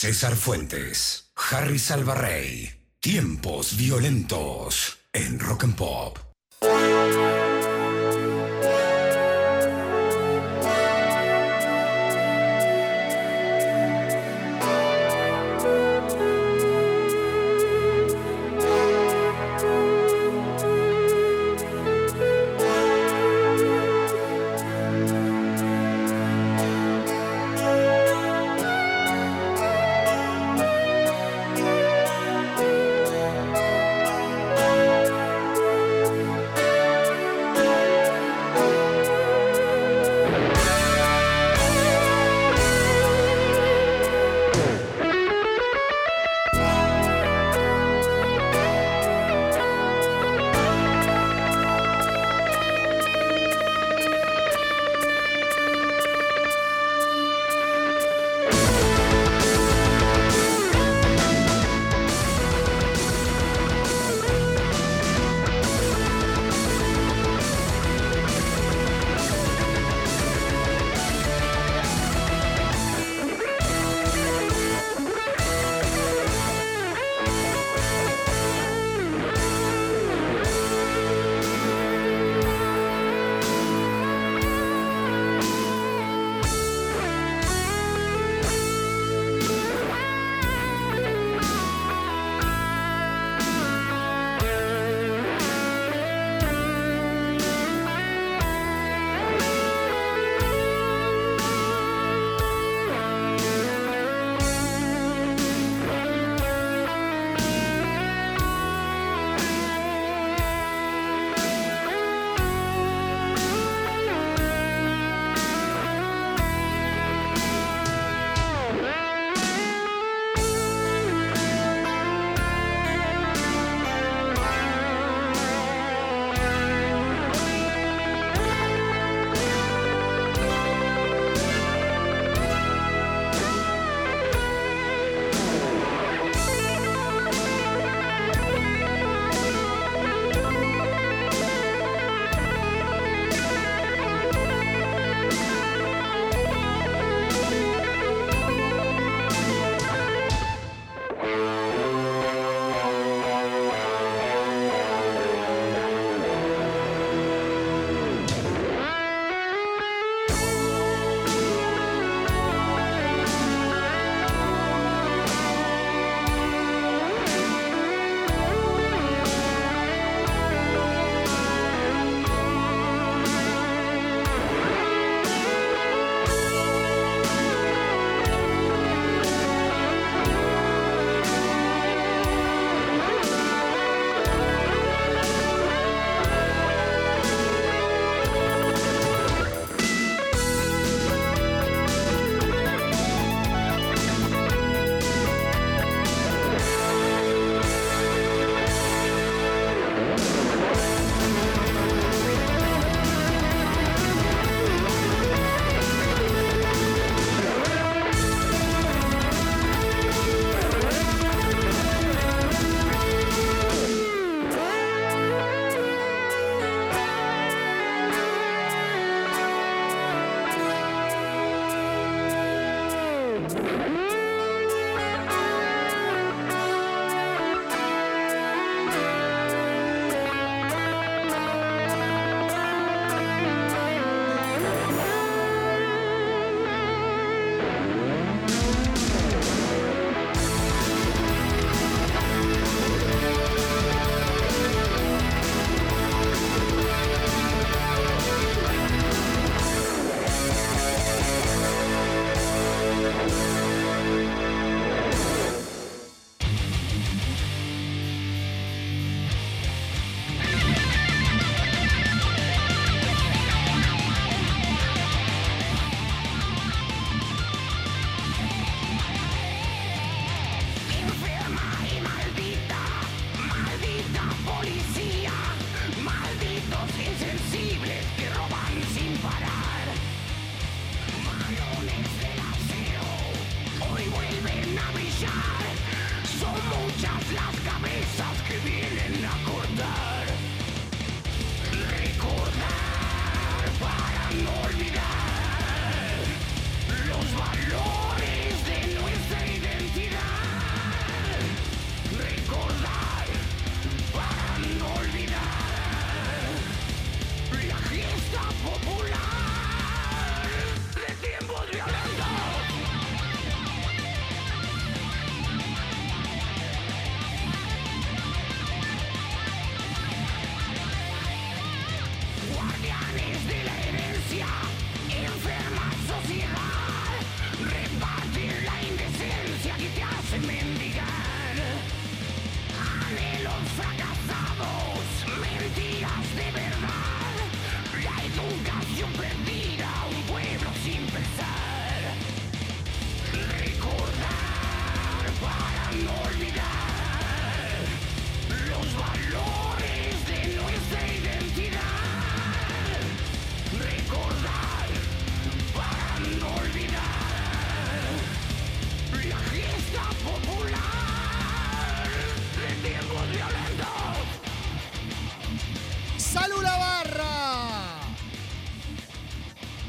César Fuentes, Harry Salvarrey. Tiempos violentos en Rock and Pop.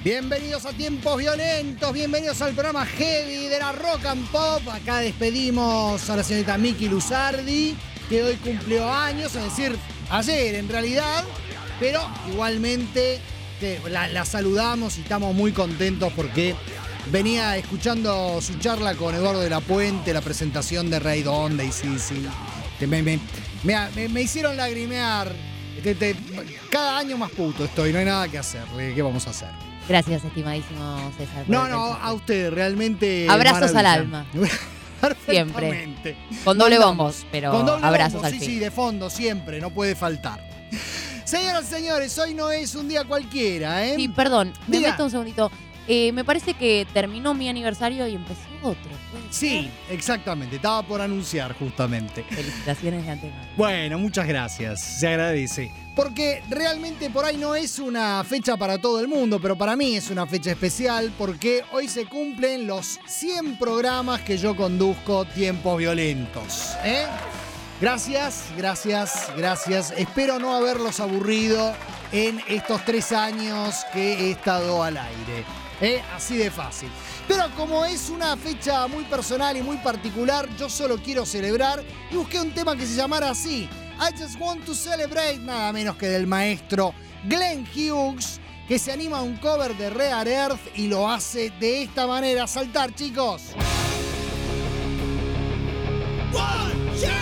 Bienvenidos a Tiempos Violentos, bienvenidos al programa Heavy de la Rock and Pop. Acá despedimos a la señorita Miki Luzardi, que hoy cumplió años, es decir, ayer en realidad, pero igualmente la saludamos y estamos muy contentos porque venía escuchando su charla con Eduardo de la Puente, la presentación de Raid Onda y sí, que me hicieron lagrimear. Cada año más puto estoy, no hay nada que hacer. ¿Qué vamos a hacer? Gracias, estimadísimo César. No, a usted, realmente. Abrazos maravilla. al alma. Siempre. Con doble bombos, pero con doble abrazos bombos, al fin. Sí, de fondo, siempre, no puede faltar. Señoras y señores, hoy no es un día cualquiera, ¿eh? Sí, perdón, me Diga. meto un segundito. Me parece que terminó mi aniversario y empezó otro. Sí, exactamente, estaba por anunciar justamente. Felicitaciones de antemano. Bueno, muchas gracias, se agradece. Porque realmente por ahí no es una fecha para todo el mundo, pero para mí es una fecha especial porque hoy se cumplen los 100 programas que yo conduzco Tiempos Violentos. Gracias. Espero no haberlos aburrido en estos 3 años que he estado al aire. Así de fácil. Pero como es una fecha muy personal y muy particular, yo solo quiero celebrar y busqué un tema que se llamara así. I Just Want to Celebrate, nada menos que del maestro Glenn Hughes, que se anima a un cover de Rare Earth y lo hace de esta manera. Saltar, chicos. 1, 2, 3,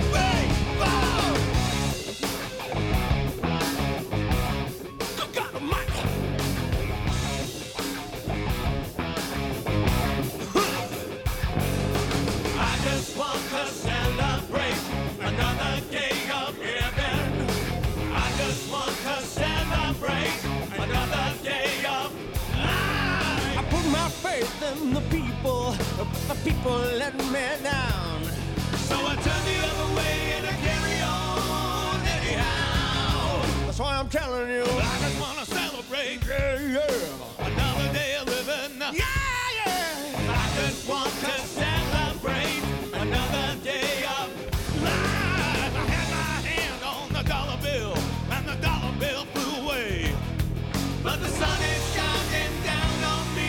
and the people, but the people let me down. So I turn the other way and I carry on anyhow. That's why I'm telling you, I just wanna celebrate, yeah. Another day of living, yeah. I just want to celebrate another day of life. I had my hand on the dollar bill and the dollar bill flew away, but the sun is shining down on me.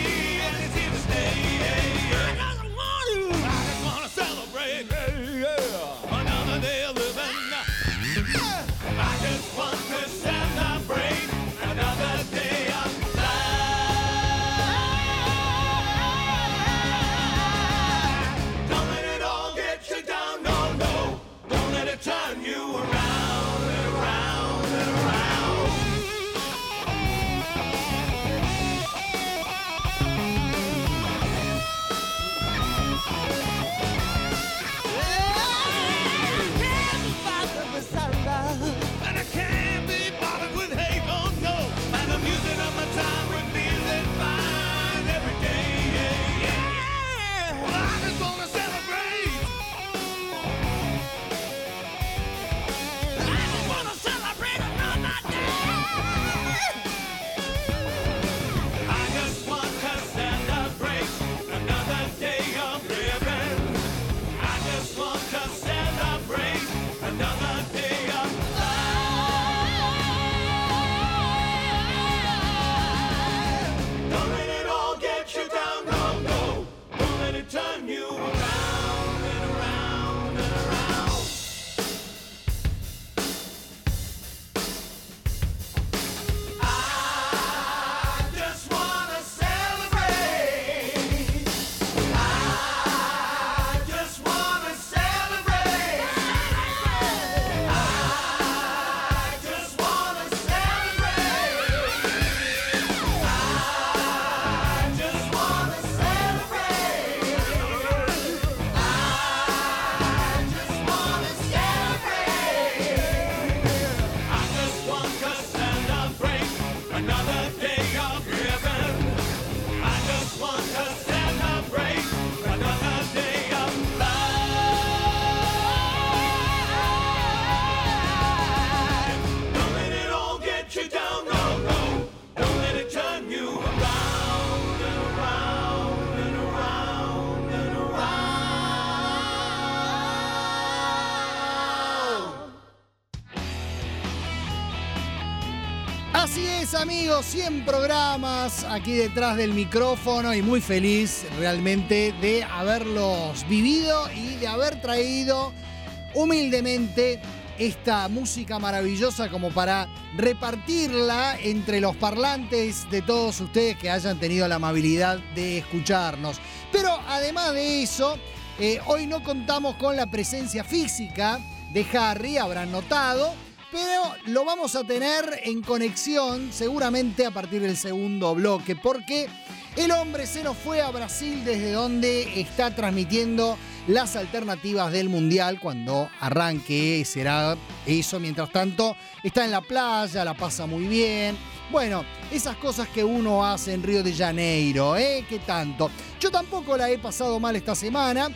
es, amigos, 100 programas aquí detrás del micrófono y muy feliz realmente de haberlos vivido y de haber traído humildemente esta música maravillosa como para repartirla entre los parlantes de todos ustedes que hayan tenido la amabilidad de escucharnos. Pero además de eso, hoy no contamos con la presencia física de Harry, habrán notado, pero lo vamos a tener en conexión seguramente a partir del segundo bloque, porque el hombre se nos fue a Brasil, desde donde está transmitiendo las alternativas del Mundial. Cuando arranque será eso. Mientras tanto, está en la playa, la pasa muy bien. Bueno, esas cosas que uno hace en Río de Janeiro, ¿Qué tanto? Yo tampoco la he pasado mal esta semana.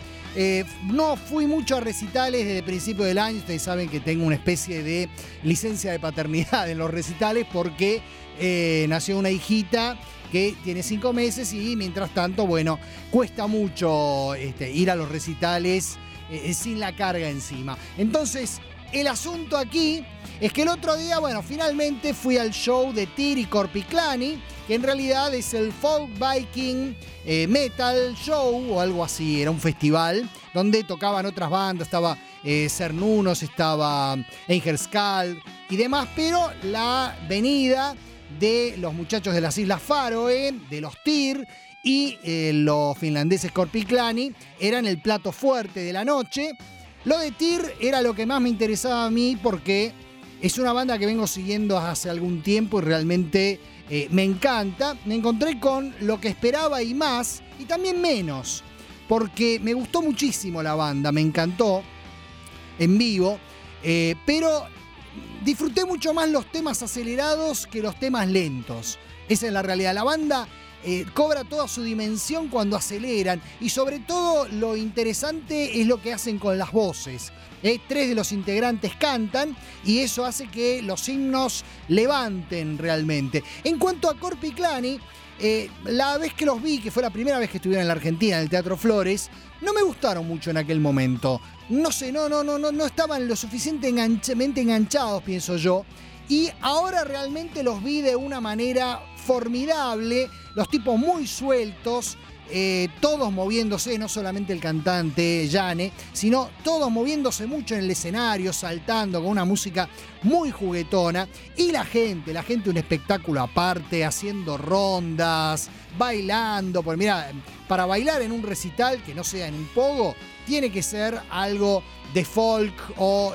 No fui mucho a recitales desde el principio del año. Ustedes saben que tengo una especie de licencia de paternidad en los recitales porque nació una hijita que tiene 5 meses y mientras tanto, bueno, cuesta mucho ir a los recitales sin la carga encima. Entonces, el asunto aquí es que el otro día, bueno, finalmente fui al show de Tyr y Korpiklani, que en realidad es el Folk Viking Metal Show o algo así. Era un festival donde tocaban otras bandas, estaba Cernunos, estaba Einherskald y demás, pero la venida de los muchachos de las Islas Faroe, de los Tyr y los finlandeses Korpiklani eran el plato fuerte de la noche. Lo de Tyr era lo que más me interesaba a mí porque es una banda que vengo siguiendo hace algún tiempo y realmente me encanta. Me encontré con lo que esperaba y más, y también menos, porque me gustó muchísimo la banda, me encantó en vivo, pero disfruté mucho más los temas acelerados que los temas lentos. Esa es la realidad. La banda cobra toda su dimensión cuando aceleran, y sobre todo lo interesante es lo que hacen con las voces. 3 de los integrantes cantan y eso hace que los himnos levanten realmente. En cuanto a Korpiklani, la vez que los vi, que fue la primera vez que estuvieron en la Argentina, en el Teatro Flores, no me gustaron mucho en aquel momento. No sé, no estaban lo suficientemente enganchados, pienso yo. Y ahora realmente los vi de una manera formidable, los tipos muy sueltos, todos moviéndose, no solamente el cantante Jane, sino todos moviéndose mucho en el escenario, saltando con una música muy juguetona. Y la gente, un espectáculo aparte, haciendo rondas, bailando. Porque mira, para bailar en un recital que no sea en un pogo, tiene que ser algo de folk o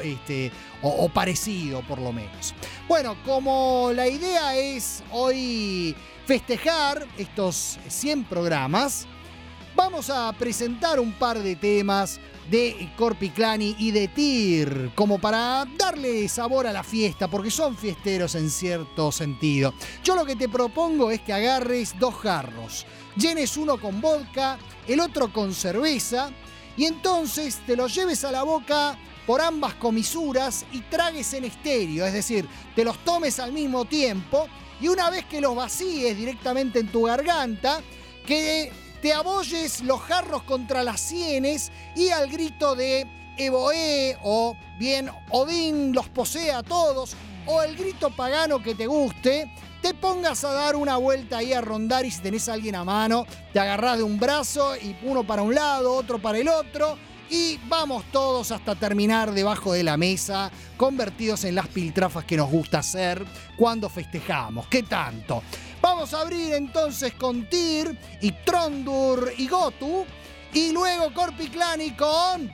parecido, por lo menos. Bueno, como la idea es hoy festejar estos 100 programas, vamos a presentar un par de temas de Korpiklani y de Tyr, como para darle sabor a la fiesta, porque son fiesteros en cierto sentido. Yo lo que te propongo es que agarres 2 jarros, llenes uno con vodka, el otro con cerveza, y entonces te los lleves a la boca por ambas comisuras y tragues en estéreo, es decir, te los tomes al mismo tiempo, y una vez que los vacíes directamente en tu garganta, que te abolles los jarros contra las sienes y al grito de Evoe o bien Odín los posee a todos, o el grito pagano que te guste, te pongas a dar una vuelta ahí a rondar, y si tenés a alguien a mano, te agarrás de un brazo y uno para un lado, otro para el otro, y vamos todos hasta terminar debajo de la mesa, convertidos en las piltrafas que nos gusta hacer cuando festejamos. ¿Qué tanto? Vamos a abrir entonces con Tyr y Trondur y Gotu, y luego Korpiklani con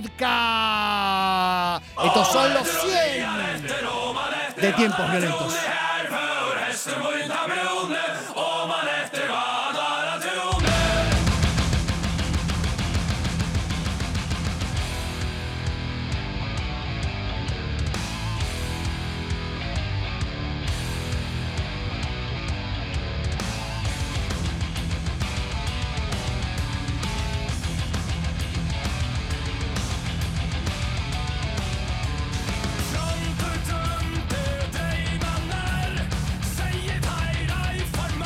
vodka. Estos son los 100 de Tiempos Violentos. Från kulturen till dig vänner, säger Tyr dig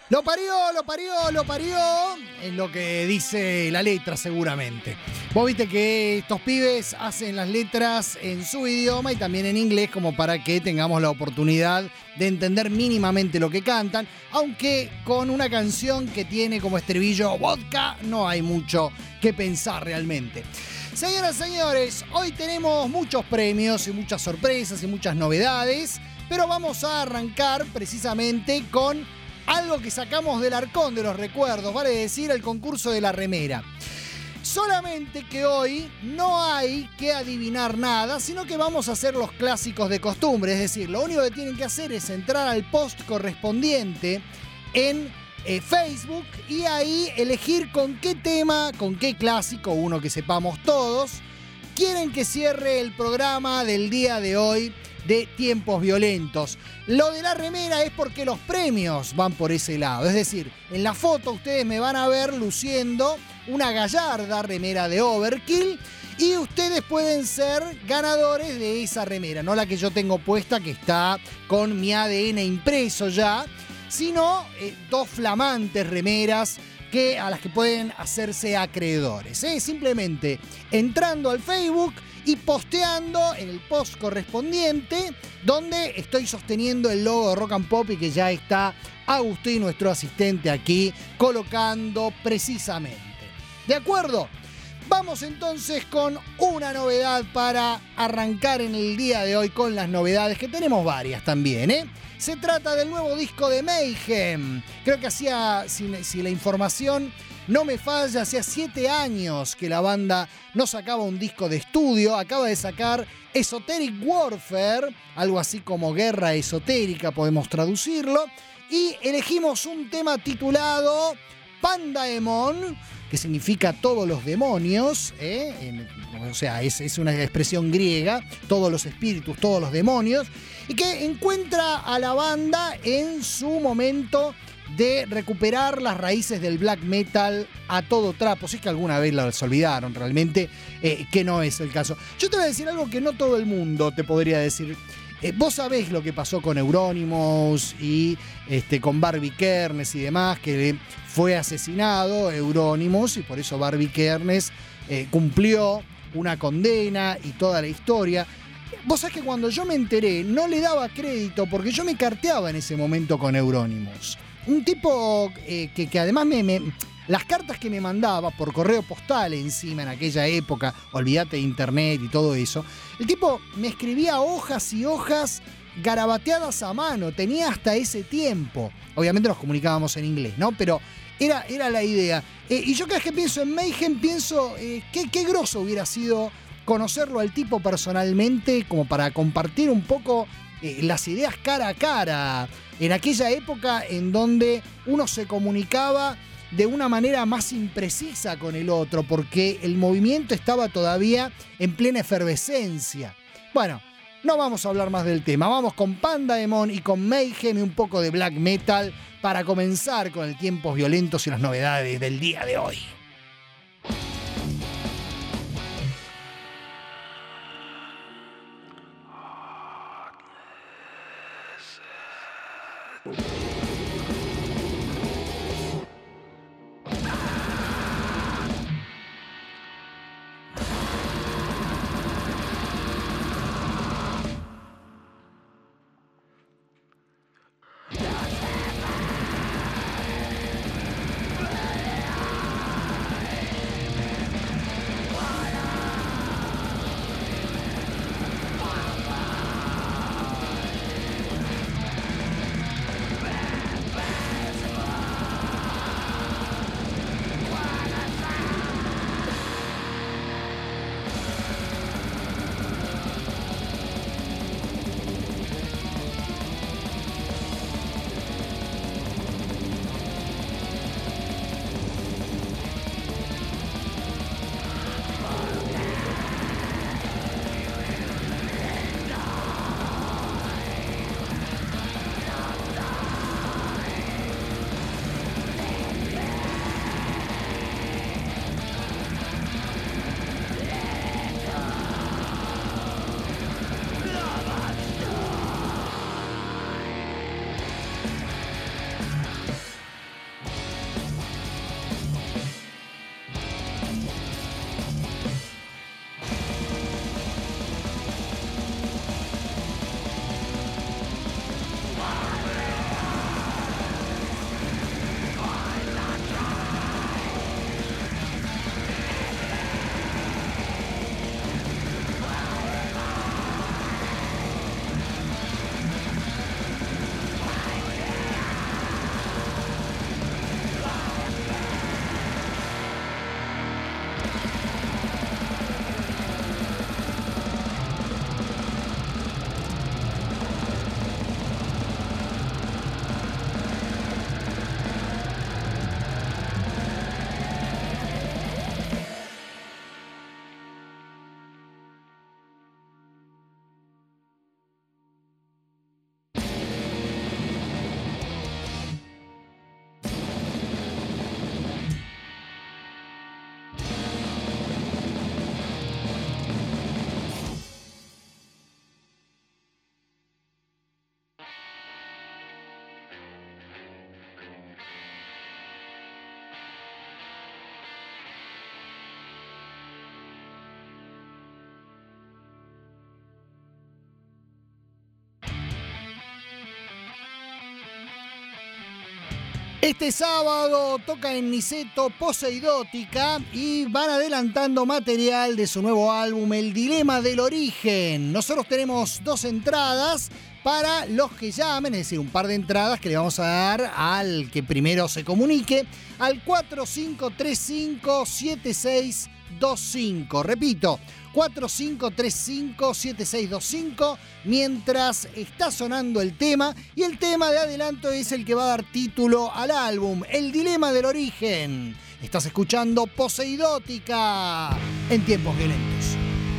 Lo parió, es lo que dice la letra seguramente. Vos viste que estos pibes hacen las letras en su idioma y también en inglés como para que tengamos la oportunidad de entender mínimamente lo que cantan, aunque con una canción que tiene como estribillo vodka no hay mucho que pensar realmente. Señoras y señores, hoy tenemos muchos premios y muchas sorpresas y muchas novedades, pero vamos a arrancar precisamente con algo que sacamos del arcón de los recuerdos, vale decir, el concurso de la remera. Solamente que hoy no hay que adivinar nada, sino que vamos a hacer los clásicos de costumbre. Es decir, lo único que tienen que hacer es entrar al post correspondiente en Facebook y ahí elegir con qué tema, con qué clásico, uno que sepamos todos, quieren que cierre el programa del día de hoy de Tiempos Violentos. Lo de la remera es porque los premios van por ese lado. Es decir, en la foto ustedes me van a ver luciendo una gallarda remera de Overkill y ustedes pueden ser ganadores de esa remera. No la que yo tengo puesta, que está con mi ADN impreso ya, sino dos flamantes remeras a las que pueden hacerse acreedores. Simplemente entrando al Facebook y posteando en el post correspondiente donde estoy sosteniendo el logo de Rock and Pop y que ya está Agustín, nuestro asistente, aquí colocando precisamente. ¿De acuerdo? Vamos entonces con una novedad para arrancar en el día de hoy con las novedades, que tenemos varias también, Se trata del nuevo disco de Mayhem. Creo que si la información no me falla, hacía 7 años que la banda no sacaba un disco de estudio. Acaba de sacar Esoteric Warfare, algo así como guerra esotérica, podemos traducirlo. Y elegimos un tema titulado Pandaemon, que significa todos los demonios, o sea, es una expresión griega, todos los espíritus, todos los demonios, y que encuentra a la banda en su momento de recuperar las raíces del black metal a todo trapo. Si es que alguna vez las olvidaron realmente, que no es el caso. Yo te voy a decir algo que no todo el mundo te podría decir. Vos sabés lo que pasó con Euronymous y con Barbie Kernes y demás, que fue asesinado Euronymous y por eso Barbie Kernes cumplió una condena y toda la historia. Vos sabés que cuando yo me enteré no le daba crédito porque yo me carteaba en ese momento con Euronymous. Un tipo que además las cartas que me mandaba por correo postal encima en aquella época, olvídate de internet y todo eso, el tipo me escribía hojas y hojas garabateadas a mano, tenía hasta ese tiempo. Obviamente nos comunicábamos en inglés, ¿no? Pero era la idea. Y yo cada vez que pienso en Mayhem, pienso qué groso hubiera sido conocerlo al tipo personalmente, como para compartir un poco las ideas cara a cara, en aquella época en donde uno se comunicaba de una manera más imprecisa con el otro, porque el movimiento estaba todavía en plena efervescencia. Bueno, no vamos a hablar más del tema, vamos con Pandaemon y con Mayhem y un poco de black metal para comenzar con el Tiempos Violentos y las novedades del día de hoy. Este sábado toca en Niceto Poseidótica y van adelantando material de su nuevo álbum El Dilema del Origen. Nosotros tenemos 2 entradas para los que llamen, es decir, un par de entradas que le vamos a dar al que primero se comunique al 4535-7625. Repito, 4535-7625 mientras está sonando el tema, y el tema de adelanto es el que va a dar título al álbum, El Dilema del Origen. Estás escuchando Poseidótica en Tiempos Violentos.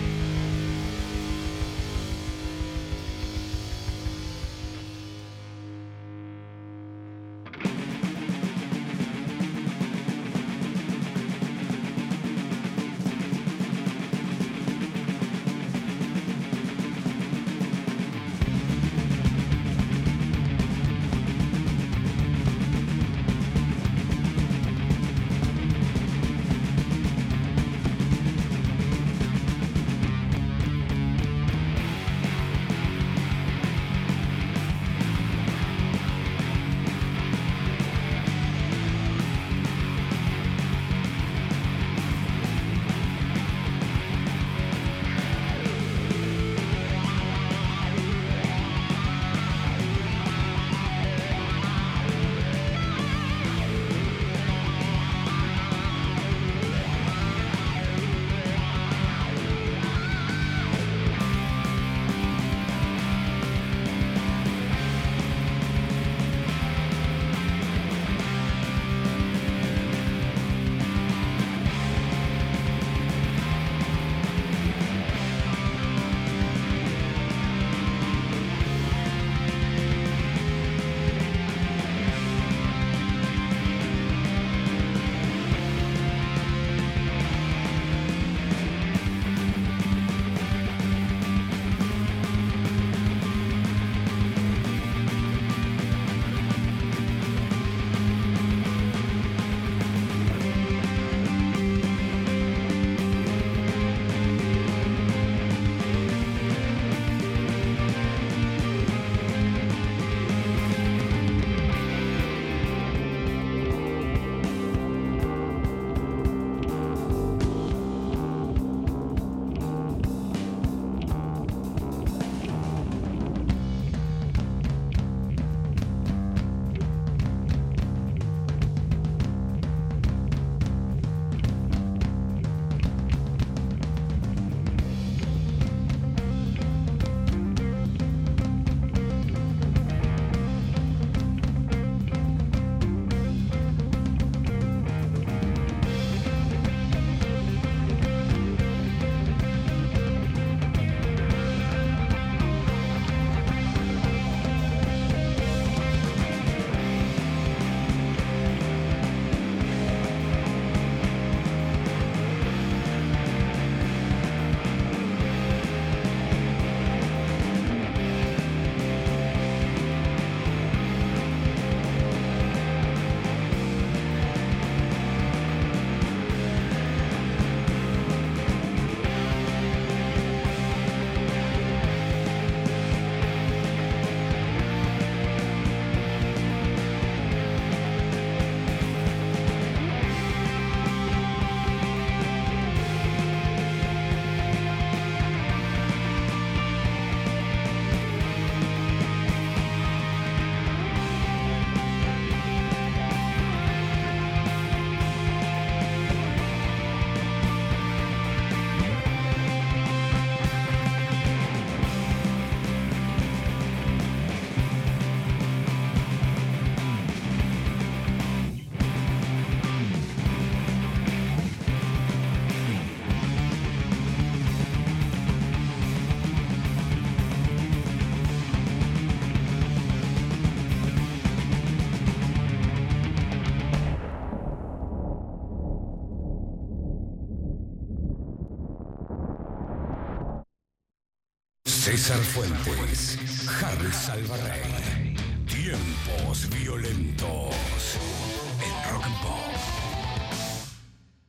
César Fuentes, Harry Salvarrey. Tiempos violentos en Rock and Pop.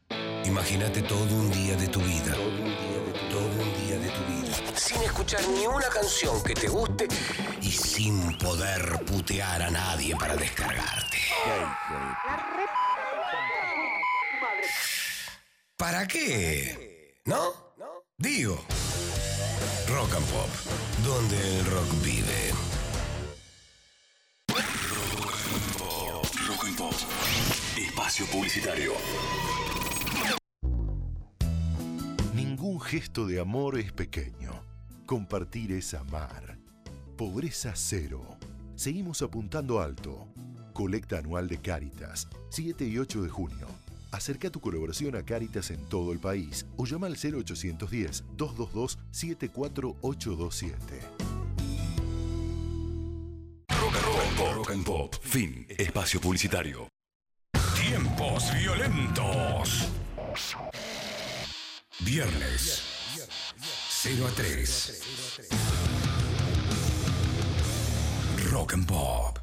Imagínate todo un día de tu vida. Todo un día de tu vida. Sin escuchar ni una canción que te guste y sin poder putear a nadie para descargarte. ¿Para qué? ¿No? Digo. Rock and Pop, donde el rock vive. Rock and Pop. Espacio publicitario. Ningún gesto de amor es pequeño. Compartir es amar. Pobreza cero. Seguimos apuntando alto. Colecta anual de Cáritas, 7 y 8 de junio. Acerca tu colaboración a Cáritas en todo el país o llama al 0810-222-74827. Rock and Pop. Fin. Espacio publicitario. Tiempos violentos. Viernes, 0 a 3. Rock and Pop.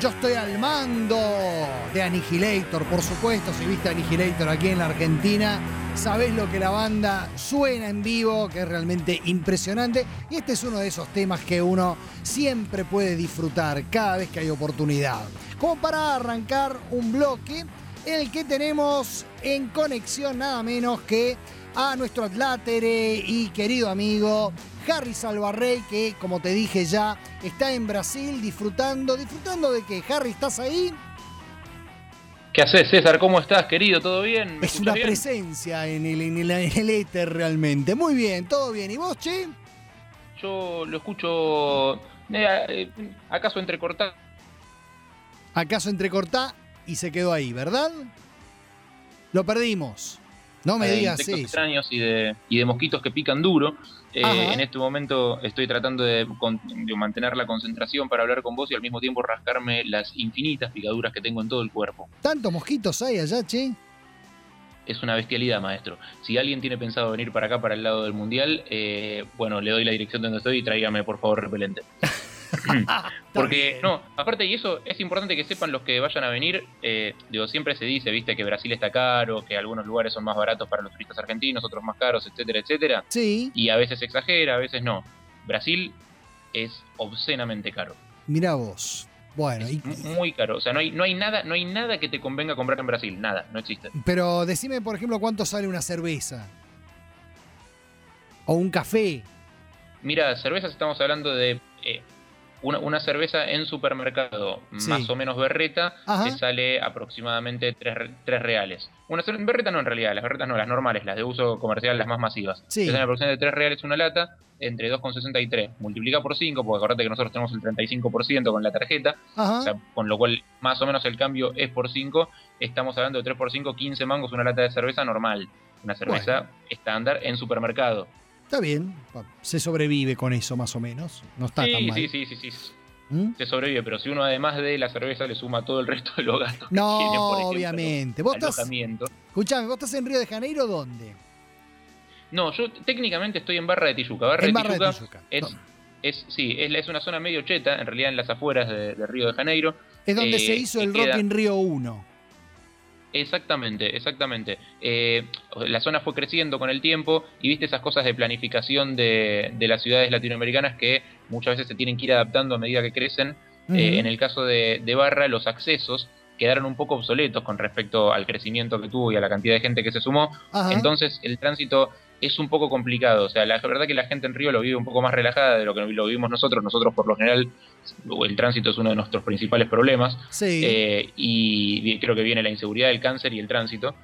Yo estoy al mando de Annihilator, por supuesto. Si viste Annihilator aquí en la Argentina, sabés lo que la banda suena en vivo, que es realmente impresionante. Y este es uno de esos temas que uno siempre puede disfrutar cada vez que hay oportunidad. Como para arrancar un bloque en el que tenemos en conexión nada menos que a nuestro adlátere y querido amigo Harry Salvarrey, que como te dije ya, está en Brasil disfrutando de que Harry, ¿estás ahí? ¿Qué haces, César? ¿Cómo estás, querido? ¿Todo bien? Es una bien? Presencia en el éter realmente. Muy bien, todo bien. ¿Y vos, che? Yo lo escucho acaso entrecortado. Acaso entrecortá y se quedó ahí, ¿verdad? Lo perdimos. No me digas eso. Extraños y de mosquitos que pican duro. En este momento estoy tratando de mantener la concentración para hablar con vos y al mismo tiempo rascarme las infinitas picaduras que tengo en todo el cuerpo. ¿Tantos mosquitos hay allá, che? Es una bestialidad, maestro. Si alguien tiene pensado venir para acá, para el lado del Mundial, bueno, le doy la dirección de donde estoy y tráigame, por favor, repelente. Porque, no, aparte, y eso es importante que sepan los que vayan a venir. Siempre se dice, viste, que Brasil está caro, que algunos lugares son más baratos para los turistas argentinos, otros más caros, etcétera, etcétera. Sí. Y a veces exagera, a veces no. Brasil es obscenamente caro. Mirá vos. Bueno, muy caro. O sea, no hay nada que te convenga comprar en Brasil. Nada, no existe. Pero decime, por ejemplo, ¿cuánto sale una cerveza? O un café. Mira, cervezas estamos hablando de una cerveza en supermercado, sí, más o menos berreta, te sale aproximadamente 3 reales. Berreta no, en realidad, las berretas no, las normales, las de uso comercial, las más masivas. Sí. Te salen aproximadamente 3 reales una lata, entre 2,63. Multiplica por 5, porque acordate que nosotros tenemos el 35% con la tarjeta, o sea, con lo cual más o menos el cambio es por 5. Estamos hablando de 3 por 5, 15 mangos una lata de cerveza normal. Una cerveza estándar en supermercado. Está bien, se sobrevive con eso más o menos, no está tan mal. Sí. Se sobrevive, pero si uno además de la cerveza le suma todo el resto de los gastos que no, tienen, por ejemplo, obviamente. ¿Vos alojamiento. Escuchame, ¿vos estás en Río de Janeiro dónde? No, yo técnicamente estoy en Barra de Tijuca. Barra de Tijuca es una zona medio cheta, en realidad en las afueras de Río de Janeiro. Es donde se hizo el Rock in Rio 1. Exactamente. La zona fue creciendo con el tiempo y viste esas cosas de planificación de las ciudades latinoamericanas que muchas veces se tienen que ir adaptando a medida que crecen. En el caso de Barra, los accesos quedaron un poco obsoletos con respecto al crecimiento que tuvo y a la cantidad de gente que se sumó. Entonces el tránsito es un poco complicado. O sea, la verdad que la gente en Río lo vive un poco más relajada de lo que lo vivimos nosotros. Nosotros, por lo general, el tránsito es uno de nuestros principales problemas. Sí. Y creo que viene la inseguridad, el cáncer y el tránsito.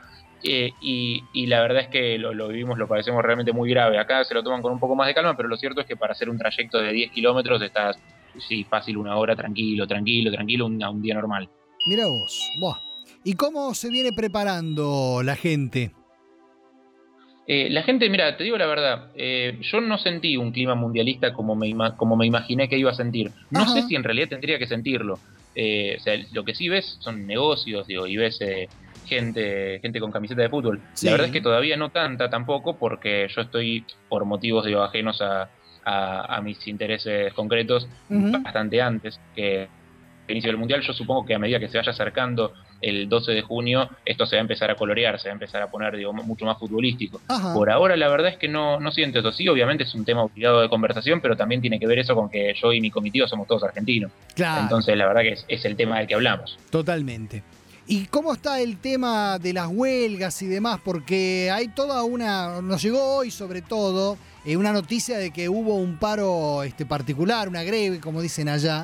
Y la verdad es que lo vivimos, lo padecemos realmente muy grave. Acá se lo toman con un poco más de calma, pero lo cierto es que para hacer un trayecto de 10 kilómetros estás, fácil una hora, tranquilo, a un día normal. Mirá vos. Buah. ¿Y cómo se viene preparando la gente? La gente, mira, te digo la verdad, yo no sentí un clima mundialista como me imaginé que iba a sentir. No sé si en realidad tendría que sentirlo. O sea, lo que sí ves son negocios, y ves gente con camiseta de fútbol. Sí. La verdad es que todavía no tanta tampoco, porque yo estoy, por motivos ajenos a mis intereses concretos, bastante antes que el inicio del Mundial. Yo supongo que a medida que se vaya acercando el 12 de junio, esto se va a empezar a colorear, se va a empezar a poner mucho más futbolístico. Por ahora la verdad es que no siento eso. Sí, obviamente es un tema obligado de conversación, pero también tiene que ver eso con que yo y mi comitiva somos todos argentinos. Claro. Entonces la verdad que es el tema del que hablamos. Totalmente. ¿Y cómo está el tema de las huelgas y demás? Porque hay nos llegó hoy sobre todo, una noticia de que hubo un paro particular, una greve, como dicen allá,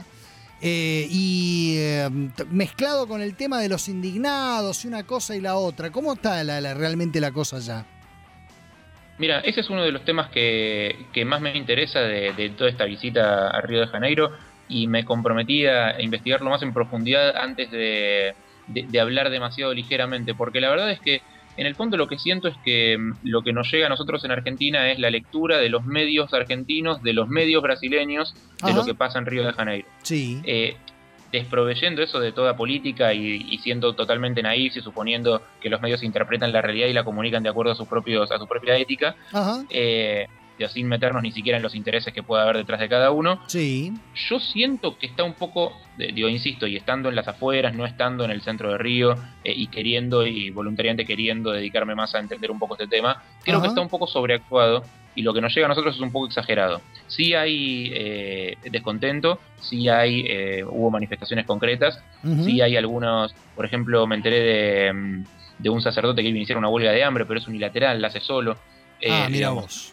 mezclado con el tema de los indignados y una cosa y la otra. ¿Cómo está realmente la cosa allá? Mira, ese es uno de los temas que más me interesa de toda esta visita a Río de Janeiro, y me comprometí a investigarlo más en profundidad antes de hablar demasiado ligeramente, porque la verdad es que en el fondo lo que siento es que lo que nos llega a nosotros en Argentina es la lectura de los medios argentinos, de los medios brasileños, de lo que pasa en Río de Janeiro. Sí. Desproveyendo eso de toda política y siendo totalmente naif y suponiendo que los medios interpretan la realidad y la comunican de acuerdo a su propia ética, sin meternos ni siquiera en los intereses que pueda haber detrás de cada uno. Sí. Yo siento que está un poco, insisto, y estando en las afueras, no estando en el centro de Río, y queriendo, y voluntariamente queriendo dedicarme más a entender un poco este tema, creo que está un poco sobreactuado, y lo que nos llega a nosotros es un poco exagerado. Sí hay descontento, sí hubo manifestaciones concretas, sí hay algunos, por ejemplo, me enteré de un sacerdote que iba a iniciar una huelga de hambre, pero es unilateral, la hace solo. Mira vos.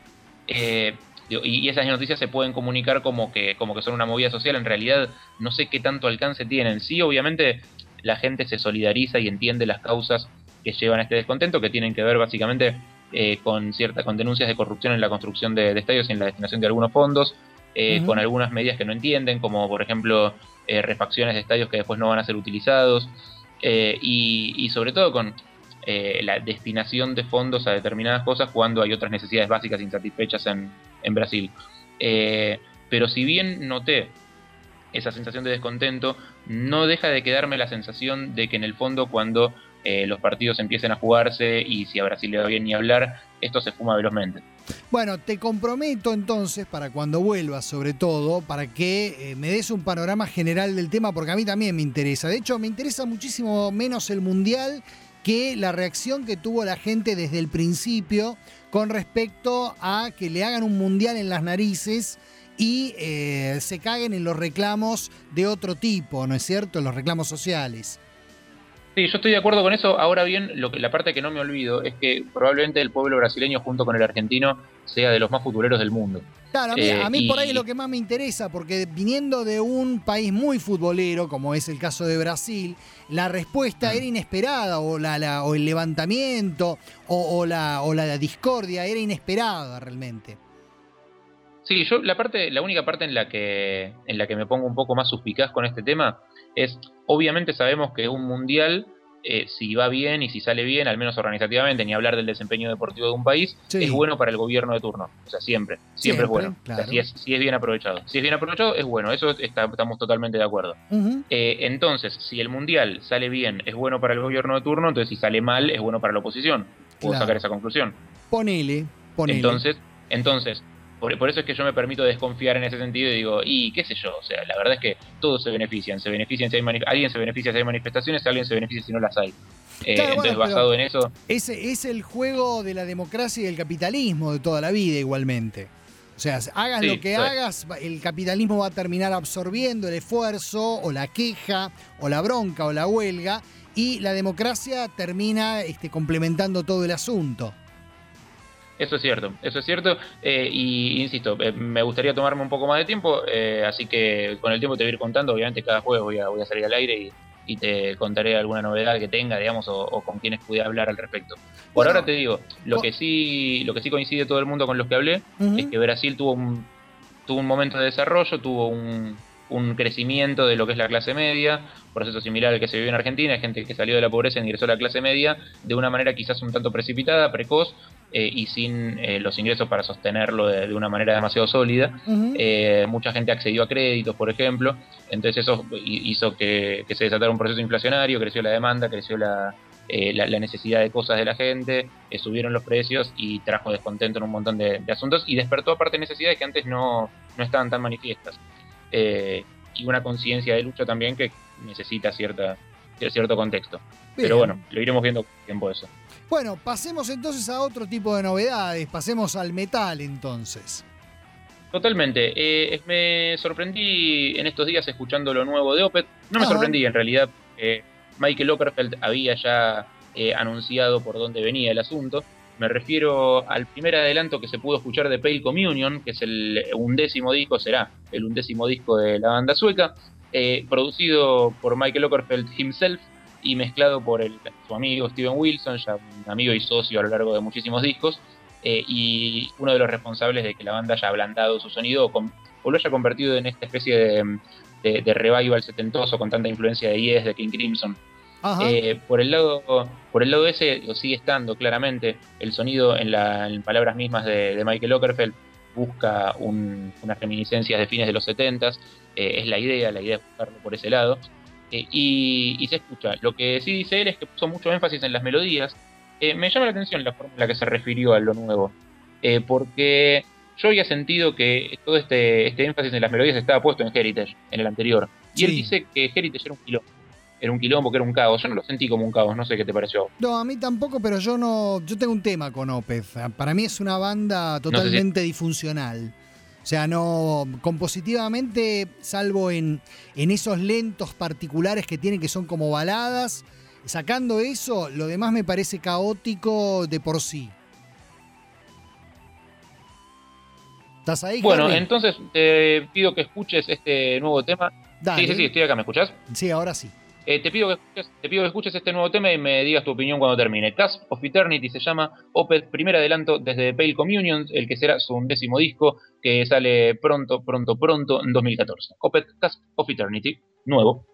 Y esas noticias se pueden comunicar como que son una movida social. En realidad no sé qué tanto alcance tienen. Sí, obviamente la gente se solidariza y entiende las causas que llevan a este descontento, que tienen que ver básicamente con denuncias de corrupción en la construcción de estadios y en la destinación de algunos fondos, con algunas medidas que no entienden, como por ejemplo refacciones de estadios que después no van a ser utilizados, y sobre todo con la destinación de fondos a determinadas cosas cuando hay otras necesidades básicas insatisfechas en Brasil. Pero si bien noté esa sensación de descontento, no deja de quedarme la sensación de que en el fondo cuando los partidos empiecen a jugarse y si a Brasil le va bien ni hablar, esto se fuma velozmente. Bueno, te comprometo entonces para cuando vuelvas, sobre todo, para que me des un panorama general del tema, porque a mí también me interesa. De hecho, me interesa muchísimo menos el Mundial que la reacción que tuvo la gente desde el principio con respecto a que le hagan un Mundial en las narices y se caguen en los reclamos de otro tipo, ¿no es cierto? En los reclamos sociales. Sí, yo estoy de acuerdo con eso. Ahora bien, la parte que no me olvido es que probablemente el pueblo brasileño junto con el argentino sea de los más futboleros del mundo. Claro, a mí por ahí es lo que más me interesa, porque viniendo de un país muy futbolero, como es el caso de Brasil, la respuesta era inesperada, o el levantamiento, o la discordia era inesperada realmente. Sí, yo la única parte en la que me pongo un poco más suspicaz con este tema es, obviamente sabemos que un mundial, si va bien y si sale bien, al menos organizativamente, ni hablar del desempeño deportivo de un país, es bueno para el gobierno de turno. O sea, siempre es bueno. Claro. O sea, si es bien aprovechado. Si es bien aprovechado, es bueno. Eso estamos totalmente de acuerdo. Entonces, si el mundial sale bien, es bueno para el gobierno de turno, entonces si sale mal, es bueno para la oposición. Puedo sacar esa conclusión. Ponele. Entonces, por eso es que yo me permito desconfiar en ese sentido y digo, y qué sé yo, o sea, la verdad es que todos se benefician si hay alguien se beneficia si hay manifestaciones, alguien se beneficia si no las hay. Entonces, basado en eso... Ese es el juego de la democracia y del capitalismo de toda la vida igualmente. O sea, hagas lo que hagas, el capitalismo va a terminar absorbiendo el esfuerzo, o la queja, o la bronca, o la huelga, y la democracia termina complementando todo el asunto. Eso es cierto, y insisto, me gustaría tomarme un poco más de tiempo, así que con el tiempo te voy a ir contando. Obviamente cada jueves voy a salir al aire y te contaré alguna novedad que tenga, digamos, o con quienes pude hablar al respecto. Por ahora te digo, lo que sí coincide todo el mundo con los que hablé, es que Brasil tuvo un momento de desarrollo, tuvo un crecimiento de lo que es la clase media, proceso similar al que se vivió en Argentina, gente que salió de la pobreza e ingresó a la clase media de una manera quizás un tanto precipitada, precoz, y sin los ingresos para sostenerlo de una manera demasiado sólida. Mucha gente accedió a créditos, por ejemplo, entonces eso hizo que se desatara un proceso inflacionario, creció la demanda, creció la necesidad de cosas de la gente, subieron los precios y trajo descontento en un montón de asuntos, y despertó aparte necesidades que antes no estaban tan manifiestas. Y una conciencia de lucha también que necesita cierto contexto. Bien. Pero bueno, lo iremos viendo con tiempo eso. Bueno, pasemos entonces a otro tipo de novedades, pasemos al metal entonces. Totalmente. Me sorprendí en estos días escuchando lo nuevo de Opeth. No me sorprendí en realidad. Michael Okerfeldt había ya anunciado por dónde venía el asunto. Me refiero al primer adelanto que se pudo escuchar de Pale Communion, que es el 11º disco, será el 11º disco de la banda sueca, producido por Michael Okerfeldt himself y mezclado por su amigo Steven Wilson, ya un amigo y socio a lo largo de muchísimos discos, y uno de los responsables de que la banda haya ablandado su sonido o lo haya convertido en esta especie de revival setentoso con tanta influencia de Yes, de King Crimson. Por el lado ese sigue estando claramente el sonido en palabras mismas de Michael Okerfeldt, busca unas reminiscencias de fines de los 70s, es la idea es buscarlo por ese lado, y se escucha. Lo que sí dice él es que puso mucho énfasis en las melodías. Me llama la atención la forma en la que se refirió a lo nuevo, porque yo había sentido que todo este énfasis en las melodías estaba puesto en Heritage, en el anterior. Y él dice que Heritage era un quilombo. Era un quilombo, que era un caos. Yo no lo sentí como un caos, no sé qué te pareció. No, a mí tampoco, pero yo tengo un tema con Opeth. Para mí es una banda totalmente disfuncional. O sea, no compositivamente, salvo en esos lentos particulares que tienen, que son como baladas, sacando eso, lo demás me parece caótico de por sí. ¿Estás ahí, Bueno, Harry? entonces te pido que escuches este nuevo tema. Dale. Sí, estoy acá, ¿me escuchás? Sí, ahora sí. Te pido que escuches este nuevo tema y me digas tu opinión cuando termine. Cusp of Eternity se llama Opeth, primer adelanto desde Pale Communion, el que será su 10º disco, que sale pronto, en 2014. Opeth, Cusp of Eternity, nuevo.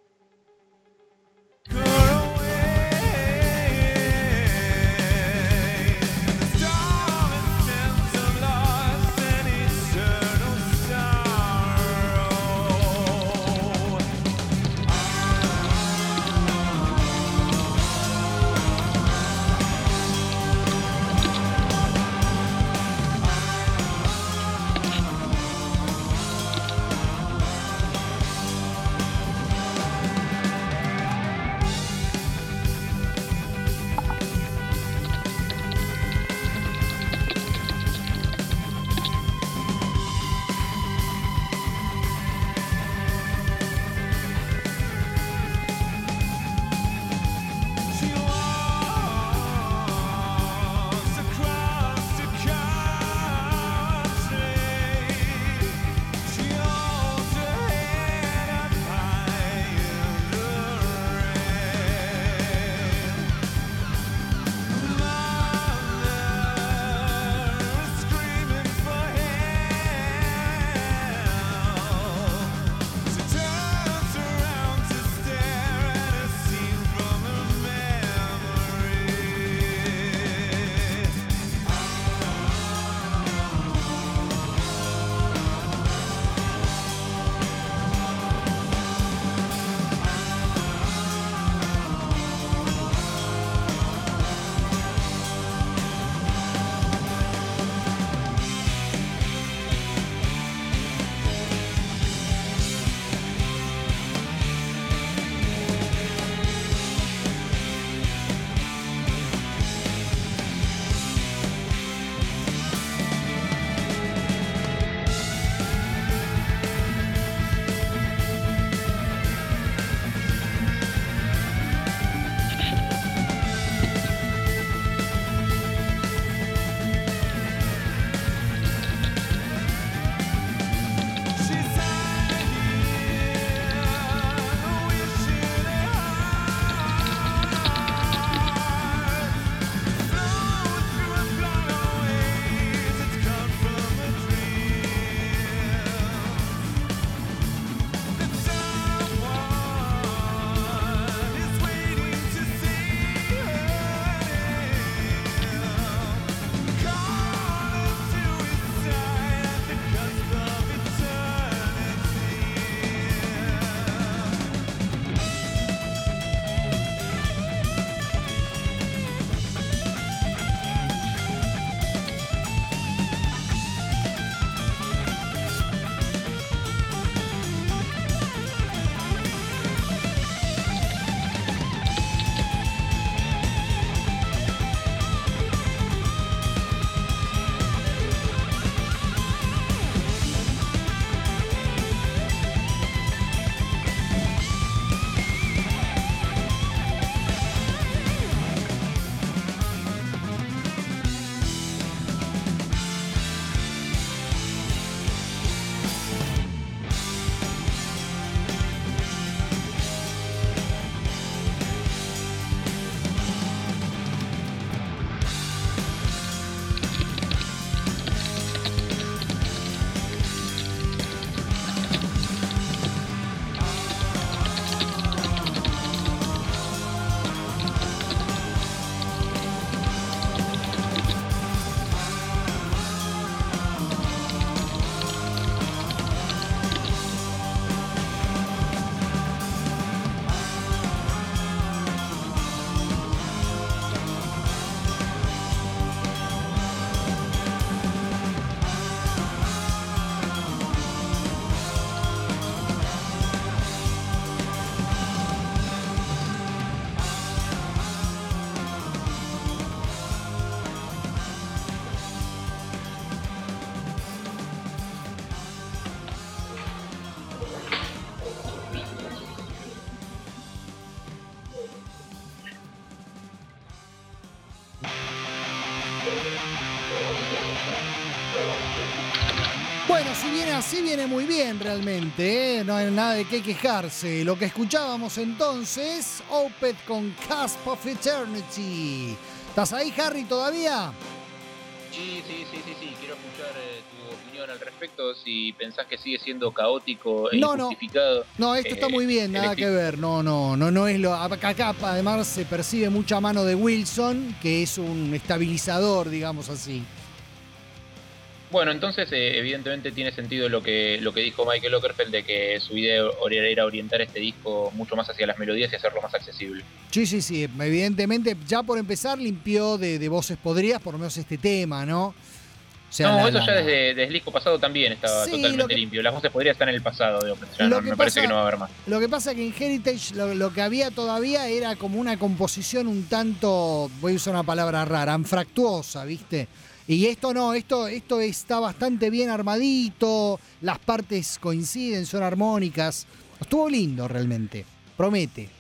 Bueno, si viene así, viene muy bien realmente, ¿eh? No hay nada de qué quejarse. Lo que escuchábamos entonces, Opeth con Cusp of Eternity. ¿Estás ahí, Harry, todavía? Sí. Quiero escuchar tu opinión al respecto. Si pensás que sigue siendo caótico e injustificado. No, esto está muy bien, nada que ver. No es lo. Acá además se percibe mucha mano de Wilson, que es un estabilizador, digamos así. Bueno, entonces evidentemente tiene sentido lo que dijo Michael Okerfeld, de que su idea era orientar este disco mucho más hacia las melodías y hacerlo más accesible. Sí, evidentemente ya por empezar limpió de voces podridas por lo menos este tema, ¿no? O sea, eso ya desde el disco pasado también estaba totalmente limpio. Las voces podrían estar en el pasado de Okerfeld, me parece que no va a haber más. Lo que pasa es que en Heritage lo que había todavía era como una composición un tanto, voy a usar una palabra rara, anfractuosa, ¿viste? Y esto no, esto está bastante bien armadito, las partes coinciden, son armónicas. Estuvo lindo realmente, promete.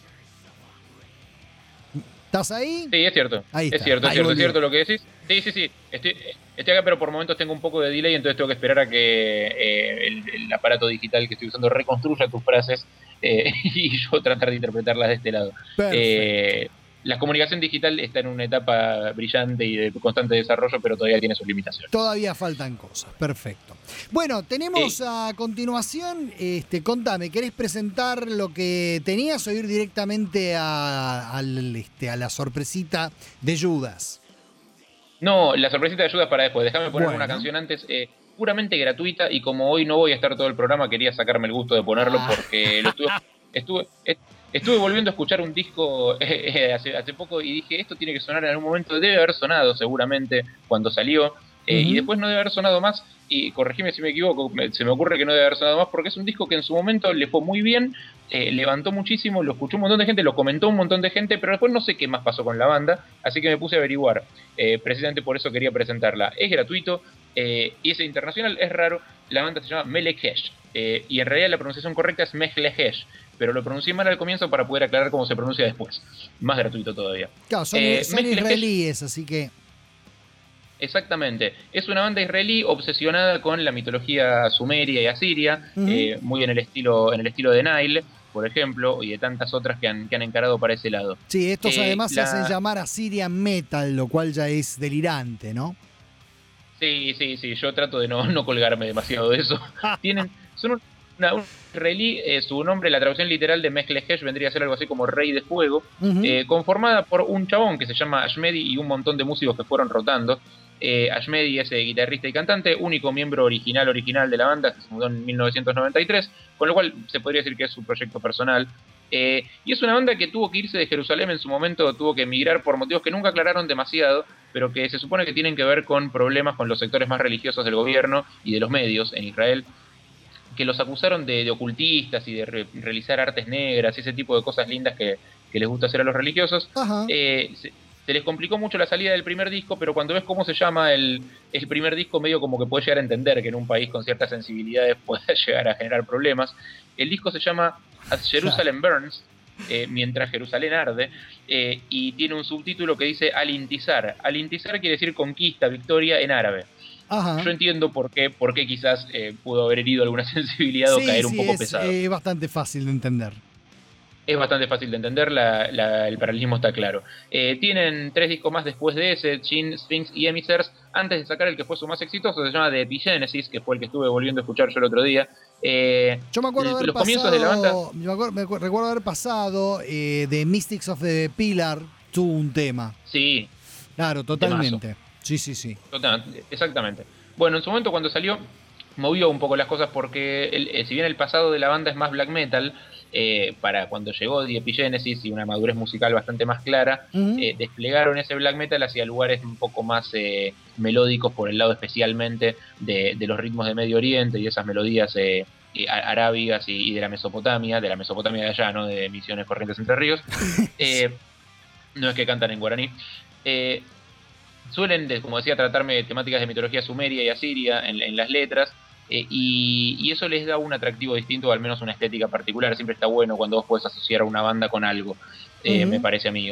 ¿Estás ahí? Sí, es cierto. Ahí está. Es cierto lo que decís. Sí. Estoy acá, pero por momentos tengo un poco de delay, entonces tengo que esperar a que el aparato digital que estoy usando reconstruya tus frases y yo tratar de interpretarlas de este lado. La comunicación digital está en una etapa brillante y de constante desarrollo, pero todavía tiene sus limitaciones. Todavía faltan cosas, perfecto. Bueno, tenemos a continuación, contame, ¿querés presentar lo que tenías o ir directamente a la sorpresita de Judas? No, la sorpresita de Judas para después. Déjame poner una canción antes, puramente gratuita, y como hoy no voy a estar todo el programa, quería sacarme el gusto de ponerlo porque estuve volviendo a escuchar un disco hace poco y dije, esto tiene que sonar en algún momento. Debe haber sonado seguramente cuando salió, y después no debe haber sonado más, y corregime si me equivoco, se me ocurre que no debe haber sonado más porque es un disco que en su momento le fue muy bien, levantó muchísimo, lo escuchó un montón de gente, lo comentó un montón de gente, pero después no sé qué más pasó con la banda, así que me puse a averiguar. Precisamente por eso quería presentarla. Es gratuito, y es internacional, es raro. La banda se llama Melekesh, y en realidad la pronunciación correcta es Mejlekesh, pero lo pronuncié mal al comienzo para poder aclarar cómo se pronuncia después. Más gratuito todavía. Claro, son israelíes, así que... Exactamente. Es una banda israelí obsesionada con la mitología sumeria y asiria, muy en el estilo de Nile, por ejemplo, y de tantas otras que han encarado para ese lado. Sí, estos además se hacen llamar Assyrian Metal, lo cual ya es delirante, ¿no? Sí, yo trato de no colgarme demasiado de eso. Son un israelí, su nombre, la traducción literal de Mejlekesh vendría a ser algo así como Rey de Fuego, conformada por un chabón que se llama Ashmedi y un montón de músicos que fueron rotando. Ashmedi es guitarrista y cantante, único miembro original de la banda, que se mudó en 1993, con lo cual se podría decir que es su proyecto personal. Y es una banda que tuvo que irse de Jerusalén en su momento, tuvo que emigrar por motivos que nunca aclararon demasiado, pero que se supone que tienen que ver con problemas con los sectores más religiosos del gobierno y de los medios en Israel, que los acusaron de ocultistas y de realizar artes negras y ese tipo de cosas lindas que les gusta hacer a los religiosos. Se les complicó mucho la salida del primer disco, pero cuando ves cómo se llama el primer disco, medio como que puedes llegar a entender que en un país con ciertas sensibilidades puede llegar a generar problemas. El disco se llama As Jerusalem Burns, mientras Jerusalén arde, y tiene un subtítulo que dice Al-Intizar. Al-Intizar quiere decir conquista, victoria en árabe. Yo entiendo por qué quizás pudo haber herido alguna sensibilidad o caer un poco pesado. Es bastante fácil de entender. Es bastante fácil de entender, el paralelismo está claro. Tienen 3 discos más después de ese, Chin, Sphinx y Emissaries, antes de sacar el que fue su más exitoso, se llama The Epigenesis, que fue el que estuve volviendo a escuchar yo el otro día. Yo me acuerdo haber comienzos de la banda. Recuerdo haber pasado de Mystics of the Pillar, tuvo un tema. Sí. Claro, totalmente. Sí. Exactamente. Bueno, en su momento cuando salió, movió un poco las cosas porque si bien el pasado de la banda es más black metal, para cuando llegó The Epigenesis y una madurez musical bastante más clara, desplegaron ese black metal hacia lugares un poco más melódicos, por el lado especialmente de los ritmos de Medio Oriente y esas melodías arábigas y de la Mesopotamia de allá, ¿no? De Misiones, Corrientes, Entre Ríos. No es que cantan en guaraní. Suelen, como decía, tratarme temáticas de mitología sumeria y asiria en las letras. Y eso les da un atractivo distinto, o al menos una estética particular. Siempre está bueno cuando vos podés asociar a una banda con algo, me parece a mí,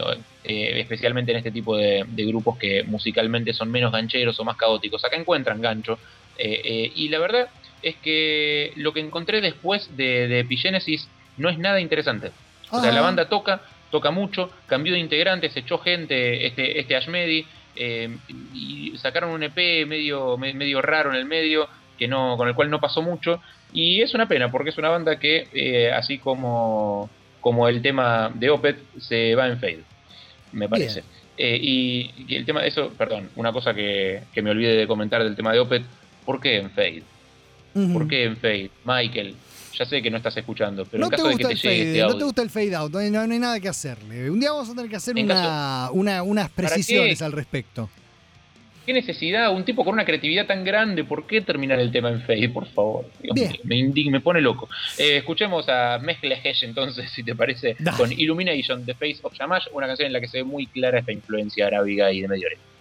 especialmente en este tipo de grupos que musicalmente son menos gancheros o más caóticos. Acá encuentran gancho, Y la verdad es que lo que encontré después de Epigenesis no es nada interesante. O sea, la banda toca mucho, cambió de integrantes, echó gente, este Ashmedi, y sacaron un EP medio raro en el medio, con el cual no pasó mucho, y es una pena, porque es una banda que, así como el tema de Opeth, se va en fade, me parece. Y el tema de eso, perdón, una cosa que me olvidé de comentar del tema de Opeth, ¿por qué en fade? ¿Por qué en fade? Michael, ya sé que no estás escuchando, pero no en caso de que te llegue este audio, no te gusta el fade out, no hay nada que hacerle. Un día vamos a tener que hacer unas precisiones al respecto. ¿Qué necesidad? Un tipo con una creatividad tan grande, ¿por qué terminar el tema en fade, por favor? Dios mío, me pone loco. Escuchemos a Mezclehesh entonces, si te parece, con Illumination, The Face of Shamash, una canción en la que se ve muy clara esta influencia arábiga y de Medio Oriente.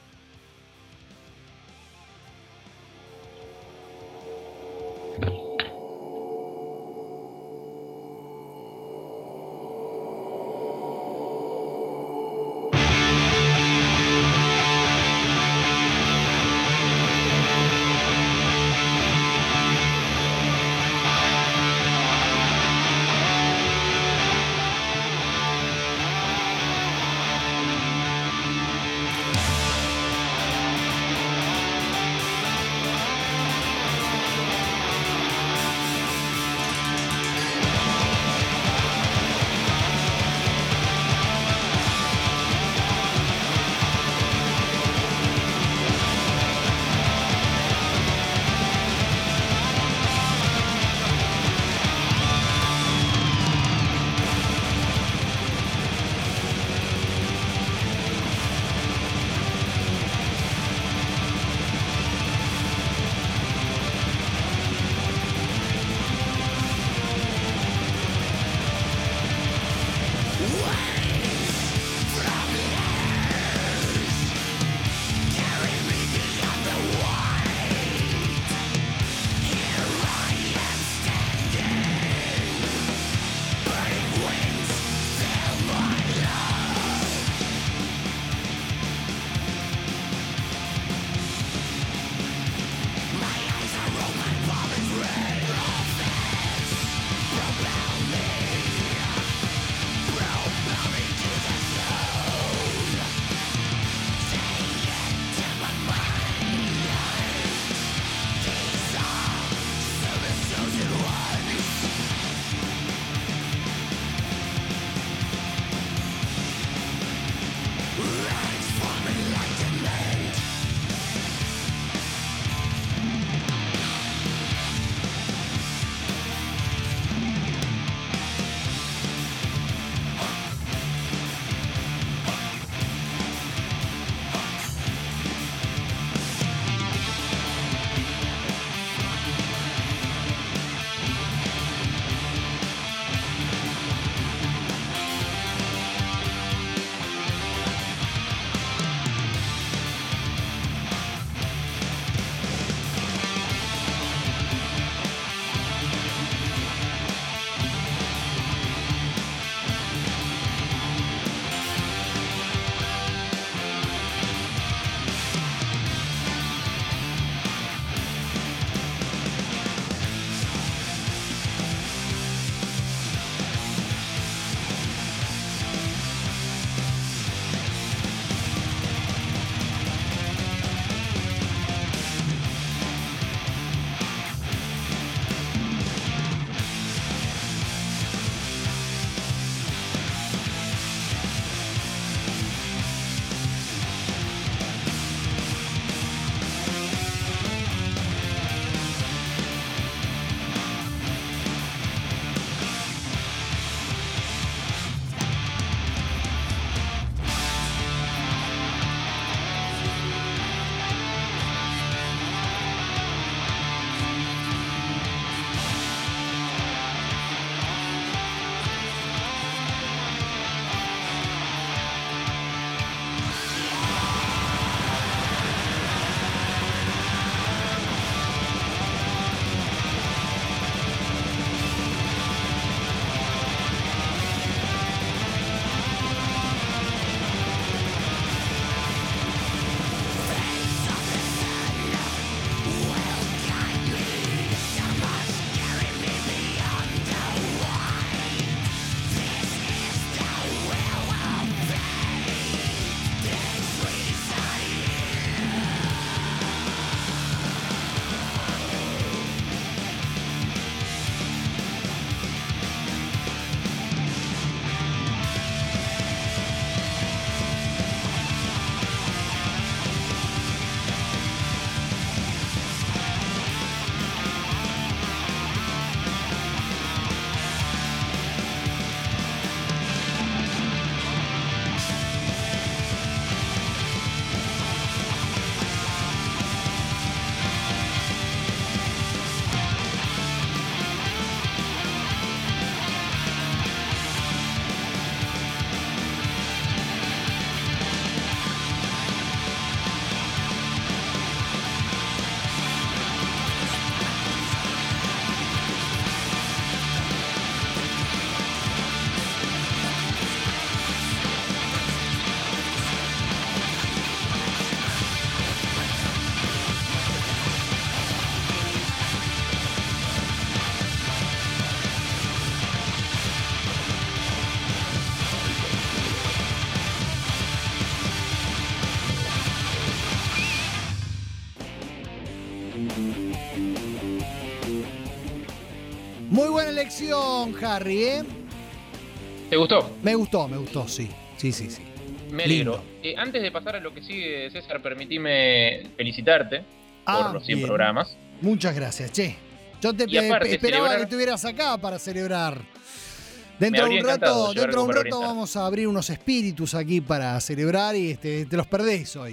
Muy buena elección, Harry, ¿eh? ¿Te gustó? Me gustó, sí. Sí. Me alegro. Antes de pasar a lo que sigue, César, permitime felicitarte por los 100 bien. programas. Muchas gracias, che. Yo te Y aparte, esperaba celebrar- que estuvieras acá para celebrar. Me Dentro de habría un encantado rato, llevar dentro de un algo para rato brindar. vamos a abrir unos espíritus aquí para celebrar y te los perdés hoy.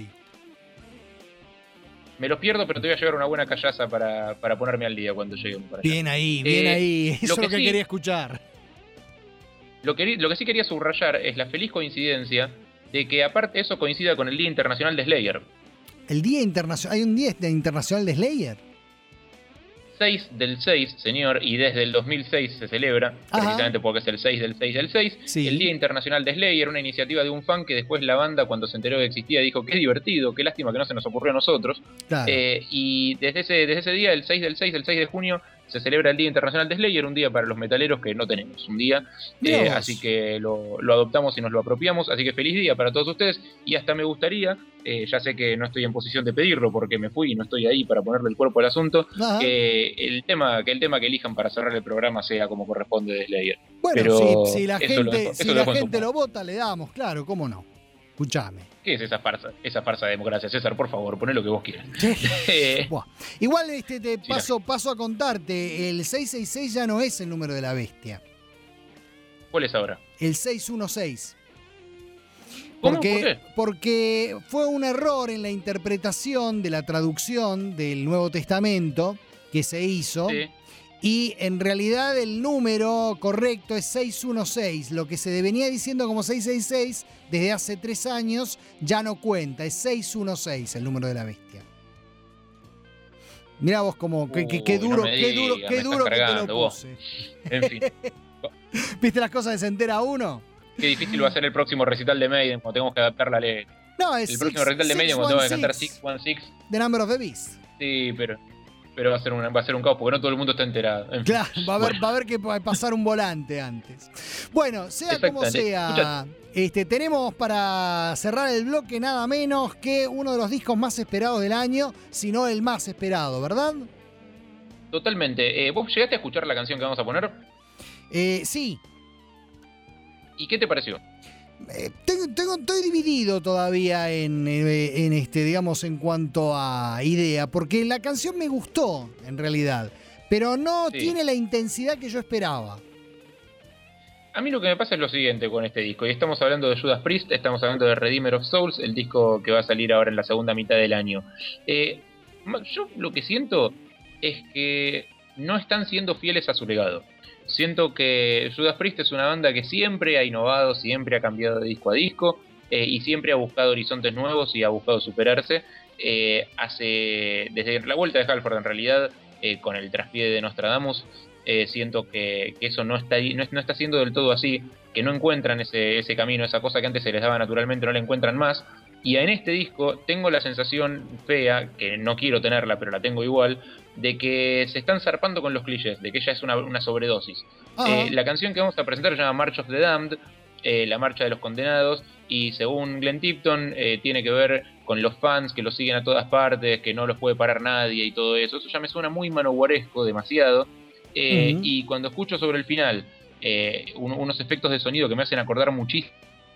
Me los pierdo, pero te voy a llevar una buena callaza para ponerme al día cuando lleguemos para allá. Bien ahí. Eso es lo que sí- quería escuchar. Lo que sí quería subrayar es la feliz coincidencia de que aparte eso coincida con el Día Internacional de Slayer. El Día Internacional, hay un Día Internacional de Slayer. 6 del 6, señor, y desde el 2006 se celebra, Ajá. precisamente porque es el 6 del 6 del 6, Sí. el Día Internacional de Slayer, una iniciativa de un fan que después la banda, cuando se enteró que existía, dijo, qué divertido, qué lástima que no se nos ocurrió a nosotros. Claro. Y desde ese día, el 6 del 6, el 6 de junio, se celebra el Día Internacional de Slayer, un día para los metaleros que no tenemos, un día, Mirá vos. así que lo adoptamos y nos lo apropiamos, así que feliz día para todos ustedes, y hasta me gustaría, ya sé que no estoy en posición de pedirlo porque me fui y no estoy ahí para ponerle el cuerpo al asunto, Ajá. que el tema que elijan para cerrar el programa sea como corresponde de Slayer. Bueno, pero si la eso lo gente, dejo- si eso lo la dejo en tu gente mano. lo vota, le damos, claro, cómo no. Escuchame. ¿Qué es esa farsa de democracia? César, por favor, poné lo que vos quieras. Buah. Igual te Sí, paso a contarte, el 666 ya no es el número de la bestia, ¿Cuál es ahora? el 616. ¿Cómo? ¿Por qué? Porque fue un error en la interpretación de la traducción del Nuevo Testamento que se hizo. Sí. Y en realidad el número correcto es 616. Lo que se venía diciendo como 666 desde hace 3 años ya no cuenta. Es 616 el número de la bestia. Mirá vos como qué Uy, duro, no me qué duro, digas, qué me duro estás que te lo cargando, vos. puse. En fin, ¿Viste las cosas que se entera uno? qué difícil va a ser el próximo recital de Maiden cuando tengamos que adaptar la ley. No, es El próximo recital de Maiden cuando tengamos que cantar 616, 616. The Number of the Beast. Sí, pero va a ser un caos porque no todo el mundo está enterado. En fin. Claro, va a Bueno. haber que pasar un volante antes. Bueno, sea como Exactamente. sea, tenemos para cerrar el bloque nada menos que uno de los discos más esperados del año, si no el más esperado, ¿verdad? Totalmente. ¿Vos llegaste a escuchar la canción que vamos a poner? Sí. ¿Y qué te pareció? Estoy dividido todavía en digamos, en cuanto a idea, porque la canción me gustó, en realidad, pero no Sí. tiene la intensidad que yo esperaba. A mí lo que me pasa es lo siguiente con este disco, y estamos hablando de Judas Priest, estamos hablando de Redeemer of Souls, el disco que va a salir ahora en la segunda mitad del año. Yo lo que siento es que no están siendo fieles a su legado. Siento que Judas Priest es una banda que siempre ha innovado, siempre ha cambiado de disco a disco, y siempre ha buscado horizontes nuevos y ha buscado superarse. Desde la vuelta de Halford, en realidad, con el traspié de Nostradamus, siento que eso no está siendo del todo así, que no encuentran ese camino, esa cosa que antes se les daba naturalmente, no la encuentran más. Y en este disco tengo la sensación fea, que no quiero tenerla, pero la tengo igual, de que se están zarpando con los clichés, de que ya es una sobredosis. Ajá. La canción que vamos a presentar se llama March of the Damned, la marcha de los condenados, y según Glenn Tipton tiene que ver con los fans que los siguen a todas partes, que no los puede parar nadie y todo eso. Eso ya me suena muy manoguaresco, demasiado. Y cuando escucho sobre el final unos efectos de sonido que me hacen acordar muchísimo.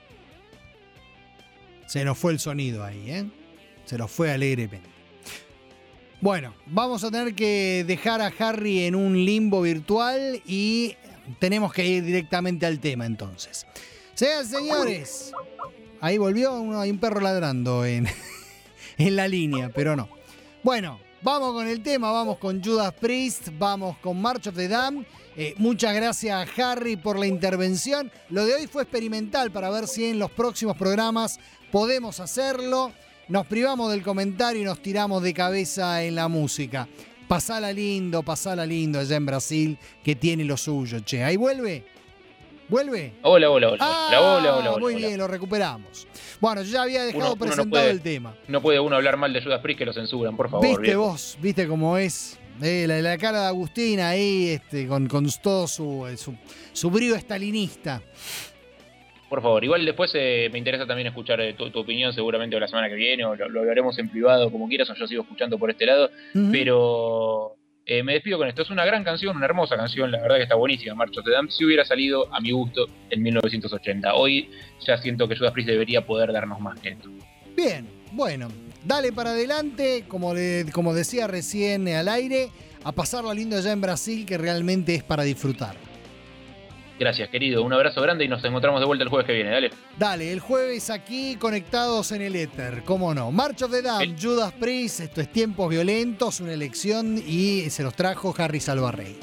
Se nos fue el sonido ahí, ¿eh? Se nos fue alegremente. Bueno, vamos a tener que dejar a Harry en un limbo virtual y tenemos que ir directamente al tema entonces. Sean señores, ahí volvió, hay un perro ladrando en la línea, pero no. Bueno, vamos con el tema, vamos con Judas Priest, vamos con March of the Damned. Muchas gracias, Harry, por la intervención. Lo de hoy fue experimental para ver si en los próximos programas podemos hacerlo. Nos privamos del comentario y nos tiramos de cabeza en la música. Pasala lindo allá en Brasil, que tiene lo suyo, che. ¿Ahí vuelve? ¿Vuelve? Hola. Hola. Muy bien, lo recuperamos. Bueno, yo ya había dejado Uno no presentado puede- el tema. No puede uno hablar mal de Judas Priest, que lo censuran, por favor. Viste viejo. vos, viste cómo es. La cara de Agustín ahí, con todo su brío estalinista. Por favor, igual después me interesa también escuchar tu opinión, seguramente la semana que viene, o lo hablaremos en privado, como quieras, o yo sigo escuchando por este lado. Ujú. Pero Me despido con esto. Es una gran canción, una hermosa canción, la verdad que está buenísima, March of the Damned, si hubiera salido a mi gusto en 1980. Hoy ya siento que Judas Priest debería poder darnos más que esto. Bien, bueno, dale para adelante, como decía recién al aire, a pasarlo lindo allá en Brasil, que realmente es para disfrutar. Gracias, querido. Un abrazo grande y nos encontramos de vuelta el jueves que viene. Dale. Dale, el jueves aquí conectados en el éter, cómo no. March of the Damned, Judas Priest, esto es Tiempos Violentos, una elección y se los trajo Harry Salvarrey.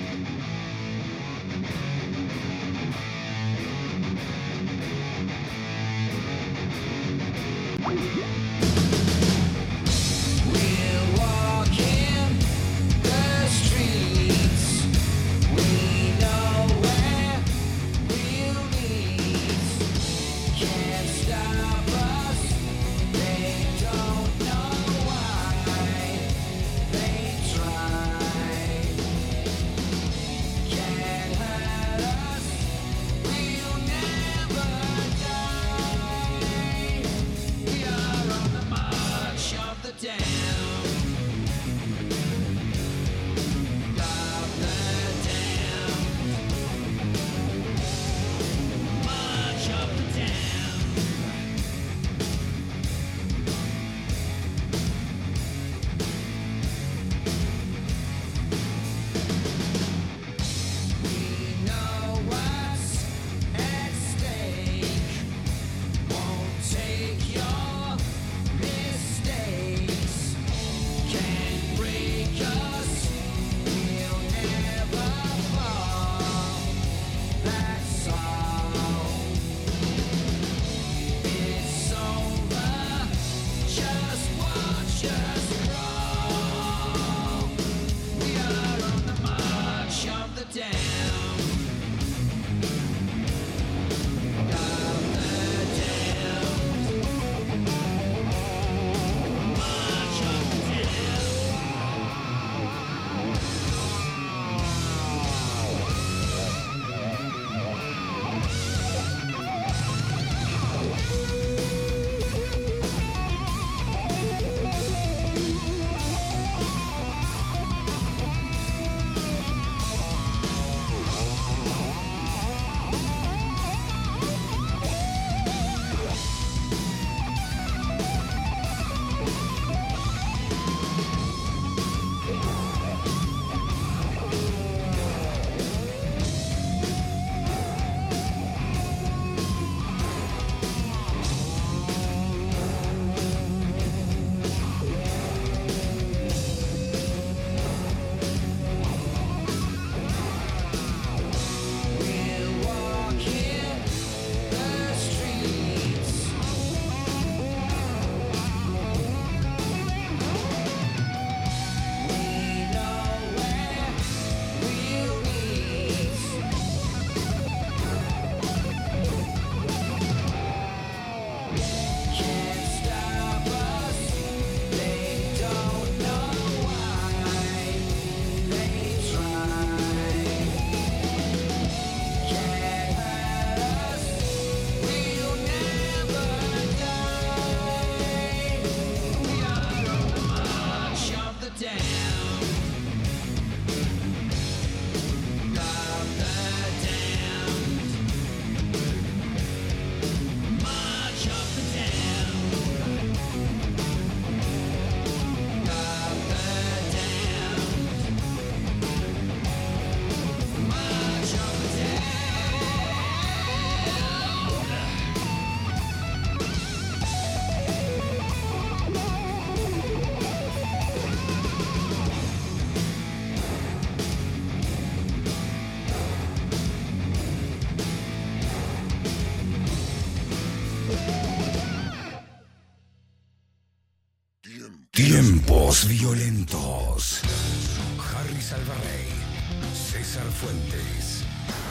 Tiempos violentos. Harry Salvarrey, César Fuentes.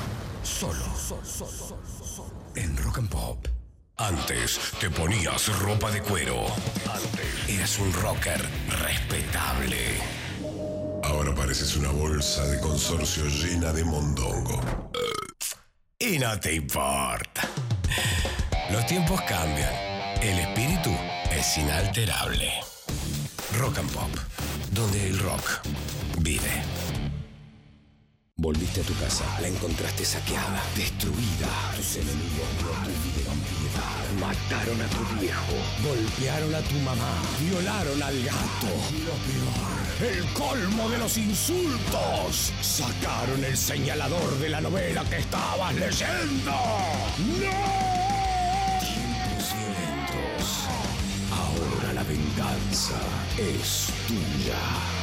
Solo. En Rock and Pop. Antes te ponías ropa de cuero. Antes eras un rocker respetable. Ahora pareces una bolsa de consorcio llena de mondongo. Y no te importa. Los tiempos cambian. El espíritu es inalterable. Rock and Pop, donde el rock Vive. Volviste a tu casa, la encontraste saqueada, destruida. Tus enemigos no tuvieron piedad. Mataron a tu viejo, golpearon a tu mamá, violaron al gato. Y lo peor, el colmo de los insultos. Sacaron el señalador de la novela que estabas leyendo. ¡No! Tiempos violentos. Ahora la venganza es tuya.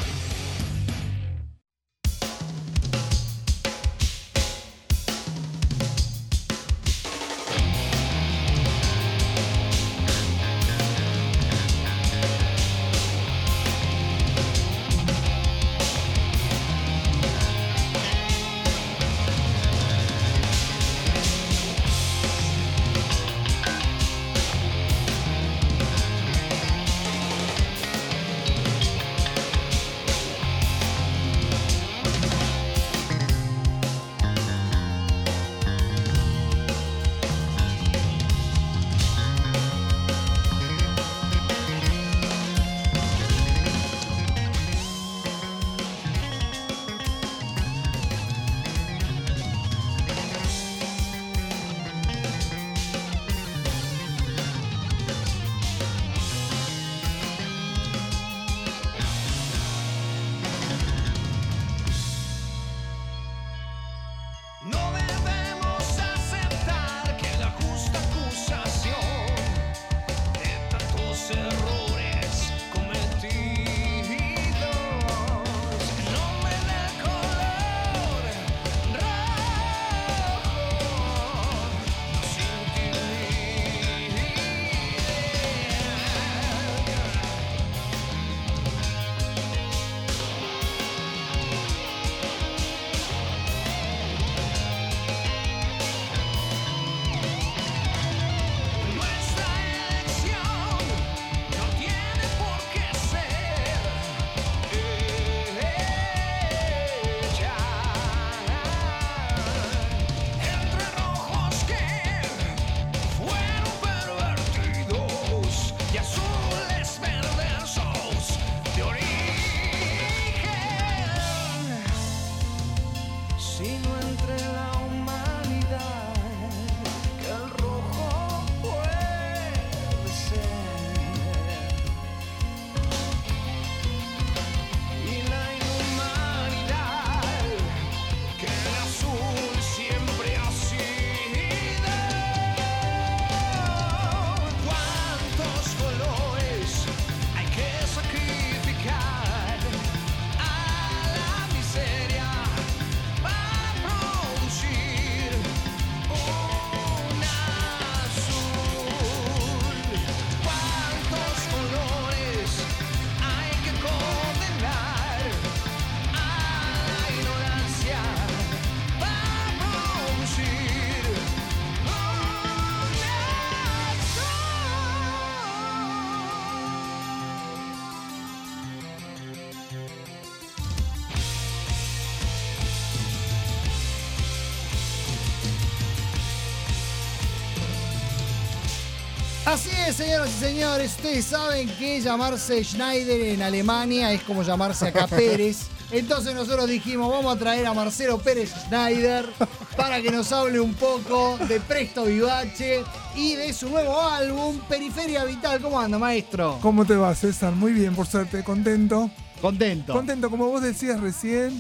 Así es, señoras y señores, ustedes saben que llamarse Schneider en Alemania es como llamarse acá Pérez. Entonces nosotros dijimos, vamos a traer a Marcelo Pérez Schneider para que nos hable un poco de Presto Vivace y de su nuevo álbum, Periferia Vital. ¿Cómo anda, maestro? ¿Cómo te va, César? Muy bien, por suerte, contento. Contento. Contento, como vos decías recién,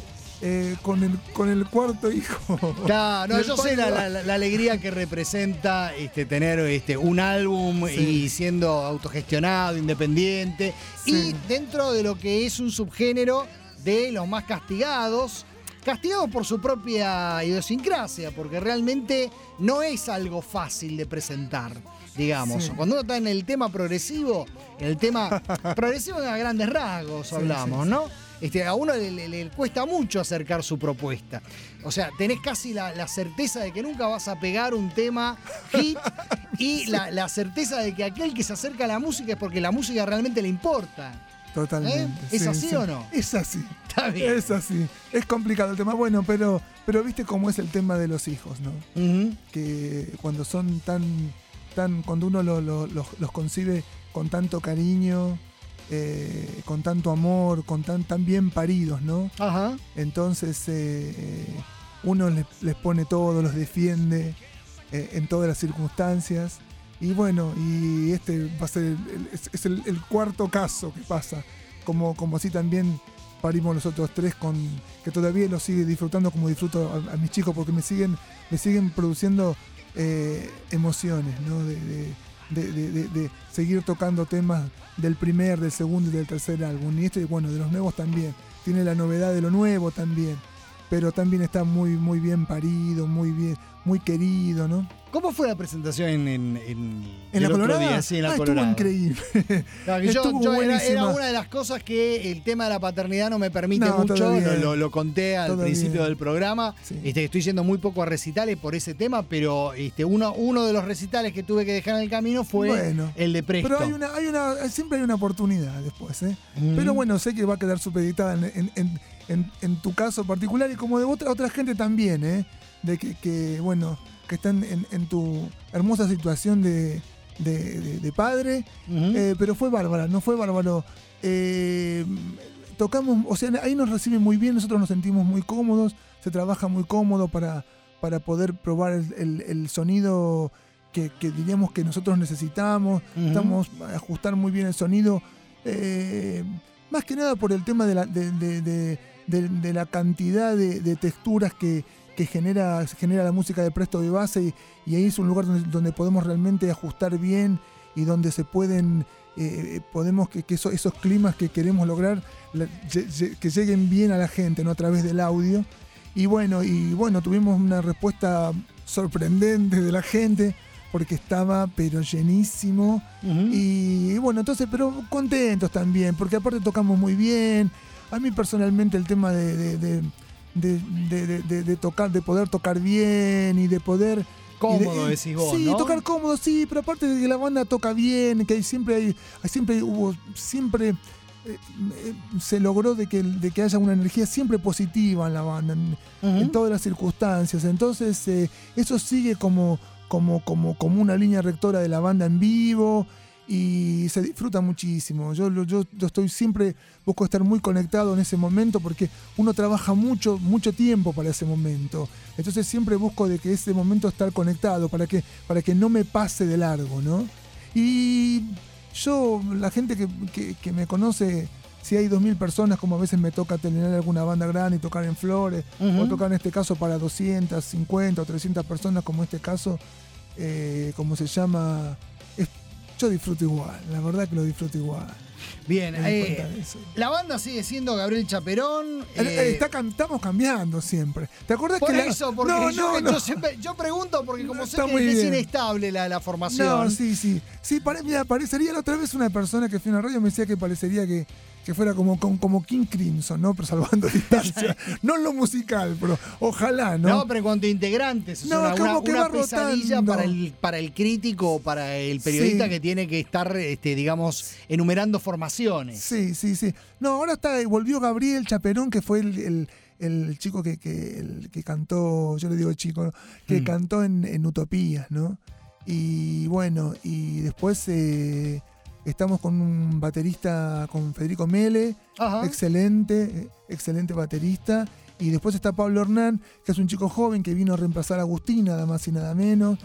con el cuarto hijo. Claro, no, yo sé la alegría que representa tener un álbum y siendo autogestionado, independiente, y dentro de lo que es un subgénero de los más castigados por su propia idiosincrasia, porque realmente no es algo fácil de presentar, digamos. Sí. Cuando uno está en el tema progresivo, a grandes rasgos hablamos, ¿no? A uno le cuesta mucho acercar su propuesta. O sea, tenés casi la certeza de que nunca vas a pegar un tema hit y la certeza de que aquel que se acerca a la música es porque la música realmente le importa. Totalmente. ¿Es así o no? Es así. Está bien. Es así. Es complicado el tema. Bueno, pero viste cómo es el tema de los hijos, ¿no? Uh-huh. Que cuando son cuando uno los concibe con tanto cariño, con tanto amor, tan bien paridos, ¿no? Ajá. Entonces uno les pone todo, los defiende en todas las circunstancias. Y bueno, y este va a ser el cuarto caso que pasa, como así también parimos los otros 3, que todavía los sigue disfrutando como disfruto a mis chicos, porque me siguen produciendo emociones, ¿no? De seguir tocando temas del primer, del segundo y del tercer álbum. Y bueno, de los nuevos también. Tiene la novedad de lo nuevo también. Pero también está muy, muy bien parido, muy bien, muy querido, ¿no? ¿Cómo fue la presentación en la Colorada? Sí, en la Colorada. Estuvo increíble. Claro, que era una de las cosas que el tema de la paternidad no me permite mucho. Lo conté al principio del programa. Sí. Estoy yendo muy poco a recitales por ese tema, pero uno de los recitales que tuve que dejar en el camino fue el de Presto. Pero siempre hay una oportunidad después, ¿eh? Pero bueno, sé que va a quedar supeditada en tu caso particular y como de otra gente también, ¿eh? De que bueno, que están en tu hermosa situación de padre, pero fue bárbara, no fue bárbaro. Tocamos, o sea, ahí nos reciben muy bien, nosotros nos sentimos muy cómodos, se trabaja muy cómodo para poder probar el sonido que diríamos que nosotros necesitamos. Estamos a ajustar muy bien el sonido, más que nada por el tema de la cantidad de texturas que genera la música de Presto de base, y ahí es un lugar donde podemos realmente ajustar bien y donde se podemos que esos climas que queremos lograr que lleguen bien a la gente, ¿no? A través del audio. Y bueno, tuvimos una respuesta sorprendente de la gente porque estaba pero llenísimo. Y bueno, entonces, pero contentos también, porque aparte tocamos muy bien. A mí personalmente el tema de tocar, de poder tocar bien y de poder cómodo, decís vos, sí, ¿no? Tocar cómodo, sí, pero aparte de que la banda toca bien, que siempre se logró de que haya una energía siempre positiva en la banda, en todas las circunstancias. Entonces eso sigue como una línea rectora de la banda en vivo. Y se disfruta muchísimo. Yo estoy siempre, busco estar muy conectado en ese momento porque uno trabaja mucho tiempo para ese momento. Entonces siempre busco de que ese momento estar conectado para que no me pase de largo, ¿no? Y yo, la gente que me conoce, si hay 2.000 personas, como a veces me toca tener alguna banda grande y tocar en Flores, o tocar en este caso para 250 o 300 personas, como este caso, como se llama... Yo disfruto igual, la verdad que lo disfruto igual. Bien, la banda sigue siendo Gabriel Chaperón. Estamos cambiando siempre. ¿Te acuerdas por que eso? Porque yo pregunto porque como sé que es inestable la formación. No, sí. Sí, parecería la otra vez una persona que fue a una radio me decía que parecería que fuera como King Crimson, ¿no? Pero salvando distancia. No en lo musical, pero ojalá, ¿no? No, pero en cuanto a integrantes, es una pesadilla para el crítico o para el periodista que tiene que estar, digamos, enumerando formaciones. Sí. No, ahora volvió Gabriel Chaperón, que fue el chico que cantó, yo le digo chico, que cantó en Utopías, ¿no? Y bueno, y después estamos con un baterista, con Federico Mele, excelente baterista. Y después está Pablo Hernán, que es un chico joven que vino a reemplazar a Agustín, nada más y nada menos.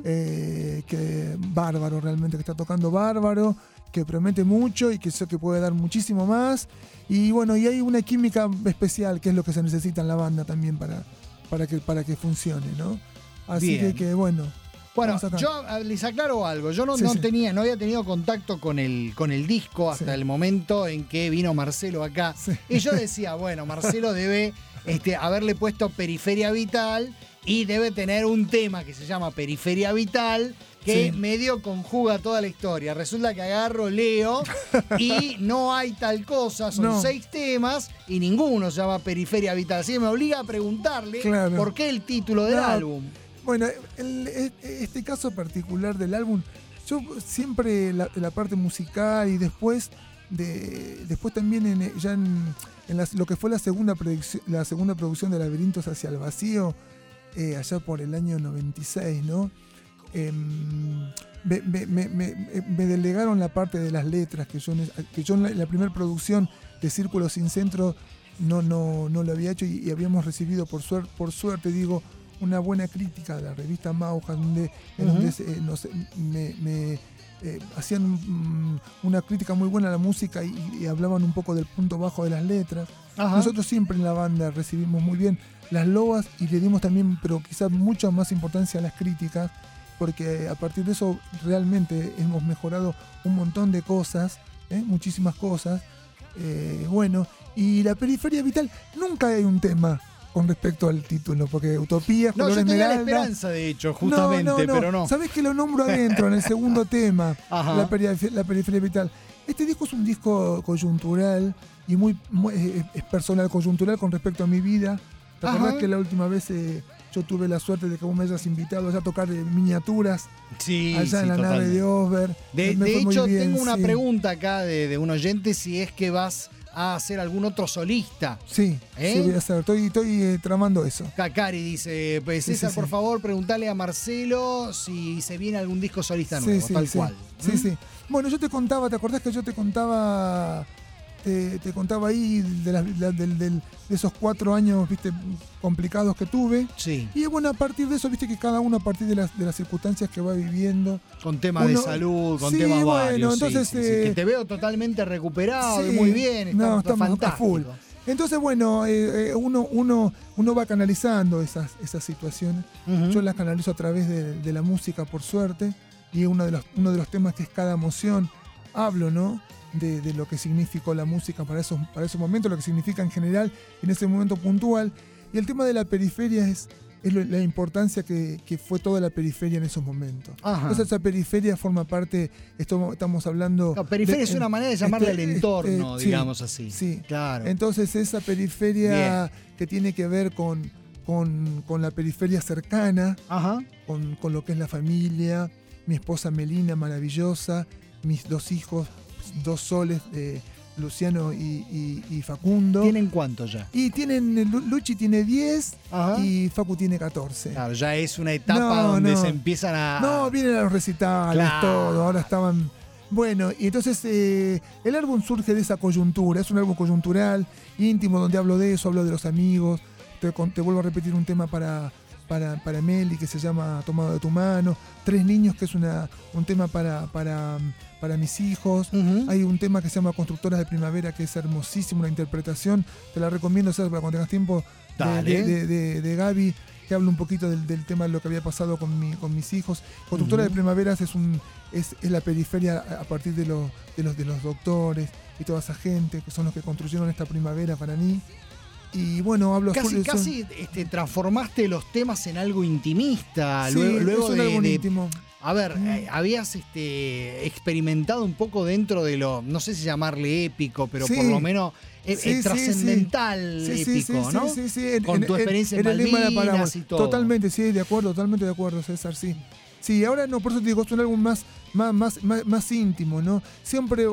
Que bárbaro realmente, que está tocando bárbaro, que promete mucho y que sé que puede dar muchísimo más. Y bueno, y hay una química especial, que es lo que se necesita en la banda también para que funcione, ¿no? Así que bueno. Bueno, yo les aclaro algo. Yo no había tenido contacto con el disco hasta el momento en que vino Marcelo acá. Y yo decía, bueno, Marcelo debe haberle puesto Periferia Vital y debe tener un tema que se llama Periferia Vital que medio conjuga toda la historia. Resulta que agarro, leo y no hay tal cosa. Son 6 temas y ninguno se llama Periferia Vital. Así que me obliga a preguntarle por qué el título del álbum. Bueno, este caso particular del álbum, yo siempre la parte musical y después también en lo que fue la segunda producción de Laberintos hacia el vacío, allá por el año 96, ¿no? me delegaron la parte de las letras, que yo en la primera producción de Círculo Sin Centro no lo había hecho y habíamos recibido por suerte digo, una buena crítica de la revista Mauja, donde me hacían una crítica muy buena a la música y hablaban un poco del punto bajo de las letras. Ajá. Nosotros siempre en la banda recibimos muy bien las loas y le dimos también, pero quizás mucha más importancia a las críticas, porque a partir de eso realmente hemos mejorado un montón de cosas, muchísimas cosas. Bueno, y la periferia vital, nunca hay un tema con respecto al título, porque Utopía, no, Color yo tenía Esmeralda. la esperanza, de hecho, justamente, pero no. ¿Sabés que lo nombro adentro, en el segundo tema, la periferia vital? Este disco es un disco coyuntural y muy es personal, coyuntural con respecto a mi vida. ¿Te acordás que la última vez yo tuve la suerte de que vos me hayas invitado allá a tocar miniaturas allá en la nave de Osber? De hecho, tengo una pregunta acá de un oyente, si es que vas a hacer algún otro solista. Sí, sí voy a hacer. Estoy tramando eso. Cari dice, César, por favor, preguntale a Marcelo si se viene algún disco solista nuevo, tal cual. Sí. Bueno, yo te contaba, ¿te acordás que yo te contaba ahí de esos 4 años, viste, complicados que tuve? Sí. Y bueno, a partir de eso, viste que cada uno a partir de las circunstancias que va viviendo. Con temas de salud, con temas varios. Entonces, que te veo totalmente recuperado y muy bien. Está fantástico. Full. Entonces, bueno, uno va canalizando esas situaciones. Yo las canalizo a través de la música, por suerte. Y uno de los temas que es Cada Emoción, hablo, ¿no? De lo que significó la música para esos momentos, lo que significa en general en ese momento puntual. Y el tema de la periferia es la importancia que fue toda la periferia en esos momentos. Entonces esa periferia forma parte, estamos hablando... La periferia es una manera de llamarle al entorno, digamos así. Sí, claro. Entonces esa periferia que tiene que ver con la periferia cercana, con lo que es la familia, mi esposa Melina, maravillosa, mis 2 hijos, 2 soles, Luciano y Facundo. ¿Tienen cuánto ya? Y Luchi tiene 10 y Facu tiene 14. Claro, ya es una etapa donde se empiezan a... No, vienen a los recitales, todo, ahora estaban... Bueno, y entonces el álbum surge de esa coyuntura, es un álbum coyuntural, íntimo, donde hablo de eso, hablo de los amigos, te vuelvo a repetir un tema para Meli que se llama Tomado de tu mano, 3 niños que es un tema para mis hijos. Hay un tema que se llama Constructoras de Primavera que es hermosísimo, una interpretación, te la recomiendo hacer para cuando tengas tiempo, de Gaby, que habla un poquito del tema de lo que había pasado con mis hijos. Constructoras de Primaveras es la periferia a partir de los doctores y toda esa gente que son los que construyeron esta primavera para mí. Y bueno, hablo casi transformaste los temas en algo intimista. Sí, luego es un álbum íntimo. A ver, habías experimentado un poco dentro de lo, no sé si llamarle épico, pero por lo menos trascendental épico, ¿no? Sí. Con tu experiencia en Malvinas y todo. Totalmente de acuerdo, César, sí. Sí, ahora no, por eso te digo, es un álbum más íntimo, ¿no? Siempre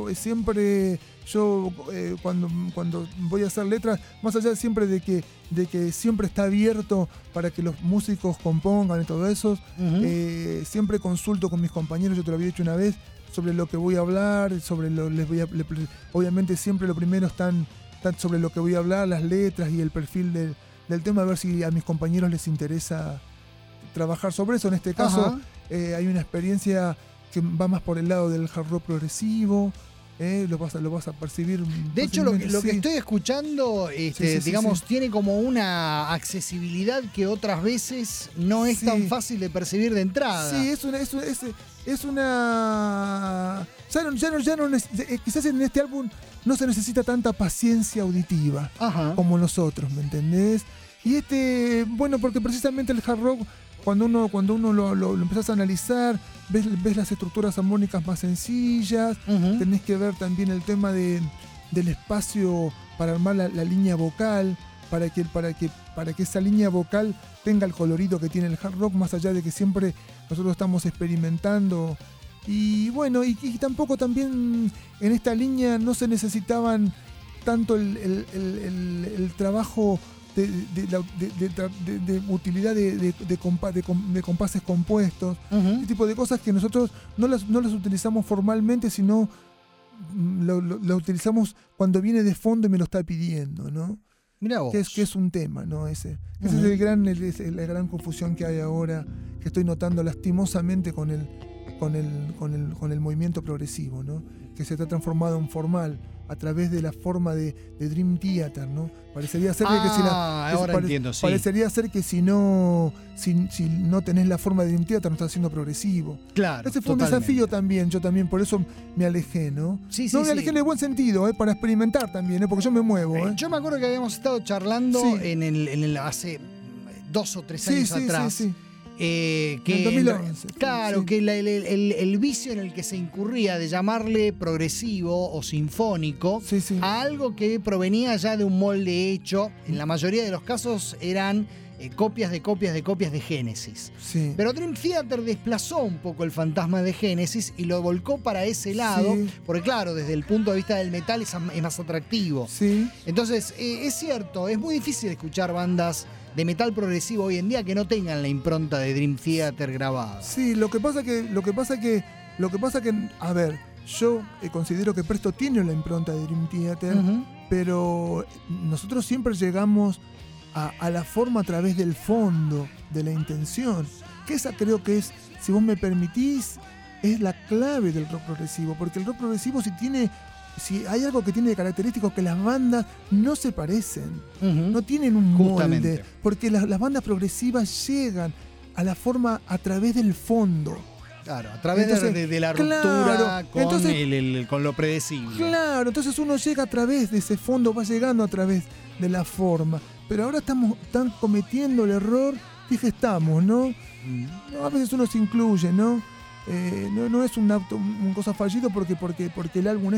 yo cuando voy a hacer letras, más allá siempre de que siempre está abierto para que los músicos compongan y todo eso, siempre consulto con mis compañeros, yo te lo había dicho una vez, sobre lo que voy a hablar, obviamente siempre lo primero están sobre lo que voy a hablar, las letras y el perfil del tema, a ver si a mis compañeros les interesa trabajar sobre eso. En este caso hay una experiencia que va más por el lado del hard rock progresivo. Lo vas a percibir. De hecho, lo que estoy escuchando, tiene como una accesibilidad que otras veces no es tan fácil de percibir de entrada. Sí, quizás en este álbum no se necesita tanta paciencia auditiva como en los otros, ¿me entendés? Y bueno, porque precisamente el hard rock, cuando uno lo empezás a analizar, ves las estructuras armónicas más sencillas, tenés que ver también el tema del espacio para armar la línea vocal, para que esa línea vocal tenga el colorido que tiene el hard rock, más allá de que siempre nosotros estamos experimentando. Y bueno, y tampoco también en esta línea no se necesitaban tanto el trabajo de utilidad de compases compuestos, ese tipo de cosas que nosotros no las utilizamos formalmente, sino lo utilizamos cuando viene de fondo y me lo está pidiendo, ¿no? Mirá vos. Que es un tema, ¿no? Esa es la gran confusión que hay ahora, que estoy notando lastimosamente con el movimiento progresivo, ¿no? Que se está transformado en formal a través de la forma de Dream Theater, ¿no? Parecería ser entiendo, sí. Parecería ser que si no tenés la forma de Dream Theater no estás haciendo progresivo. Claro. Ese fue un desafío también, yo también por eso me alejé, ¿no? Me alejé en el buen sentido, para experimentar también, porque yo me muevo. Yo me acuerdo que habíamos estado charlando hace 2 o 3 años atrás. Sí. Que en 2011. Claro, que el vicio en el que se incurría de llamarle progresivo o sinfónico a algo que provenía ya de un molde hecho, en la mayoría de los casos eran copias de Génesis. Sí. Pero Dream Theater desplazó un poco el fantasma de Génesis y lo volcó para ese lado, porque claro, desde el punto de vista del metal es más atractivo. Sí. Entonces, es cierto, es muy difícil escuchar bandas de metal progresivo hoy en día que no tengan la impronta de Dream Theater grabada. Sí, lo que pasa que, a ver, yo considero que Presto tiene la impronta de Dream Theater, pero nosotros siempre llegamos a la forma a través del fondo, de la intención, que esa creo que es, si vos me permitís, es la clave del rock progresivo, porque el rock progresivo si hay algo que tiene de característico, que las bandas no se parecen, no tienen un molde, porque las bandas progresivas llegan a la forma a través del fondo. Claro, a través de la ruptura con lo predecible. Claro, entonces uno llega a través de ese fondo, va llegando a través de la forma. Pero ahora están cometiendo el error, ¿no? A veces uno se incluye, ¿no? No es una cosa fallido porque el álbum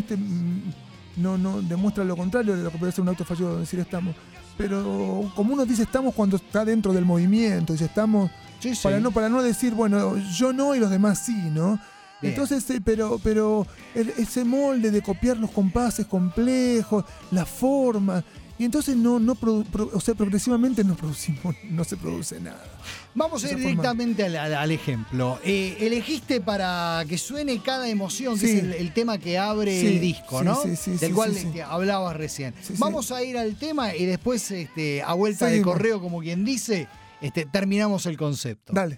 no demuestra lo contrario de lo que puede ser un auto fallido de decir estamos. Pero como uno dice estamos cuando está dentro del movimiento, dice estamos para no decir, bueno, yo no y los demás sí, ¿no? Bien. Entonces, pero ese molde de copiar los compases complejos, la forma. Y entonces progresivamente no se produce nada. Vamos a ir directamente al ejemplo. Elegiste para que suene Cada Emoción, que es el tema que abre el disco, ¿no? Del cual hablabas recién. Vamos a ir al tema y después, a vuelta de correo, como quien dice, terminamos el concepto. Dale.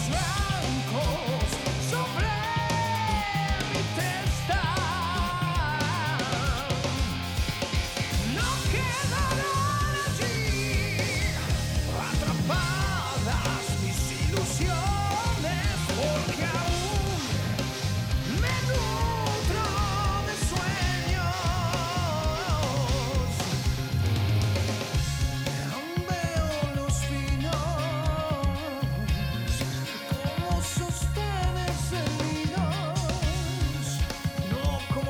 blancos sobre mi testa. No quedarán allí atrapadas mis ilusiones, porque aún me nutro de sueños. Aún veo los vinos como sostenes celos, no como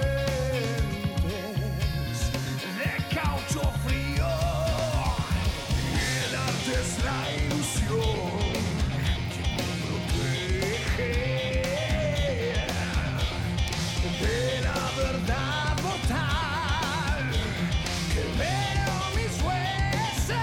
fuentes de caucho frío. El arte es la ilusión que me protege de la verdad mortal que veo mis huesos.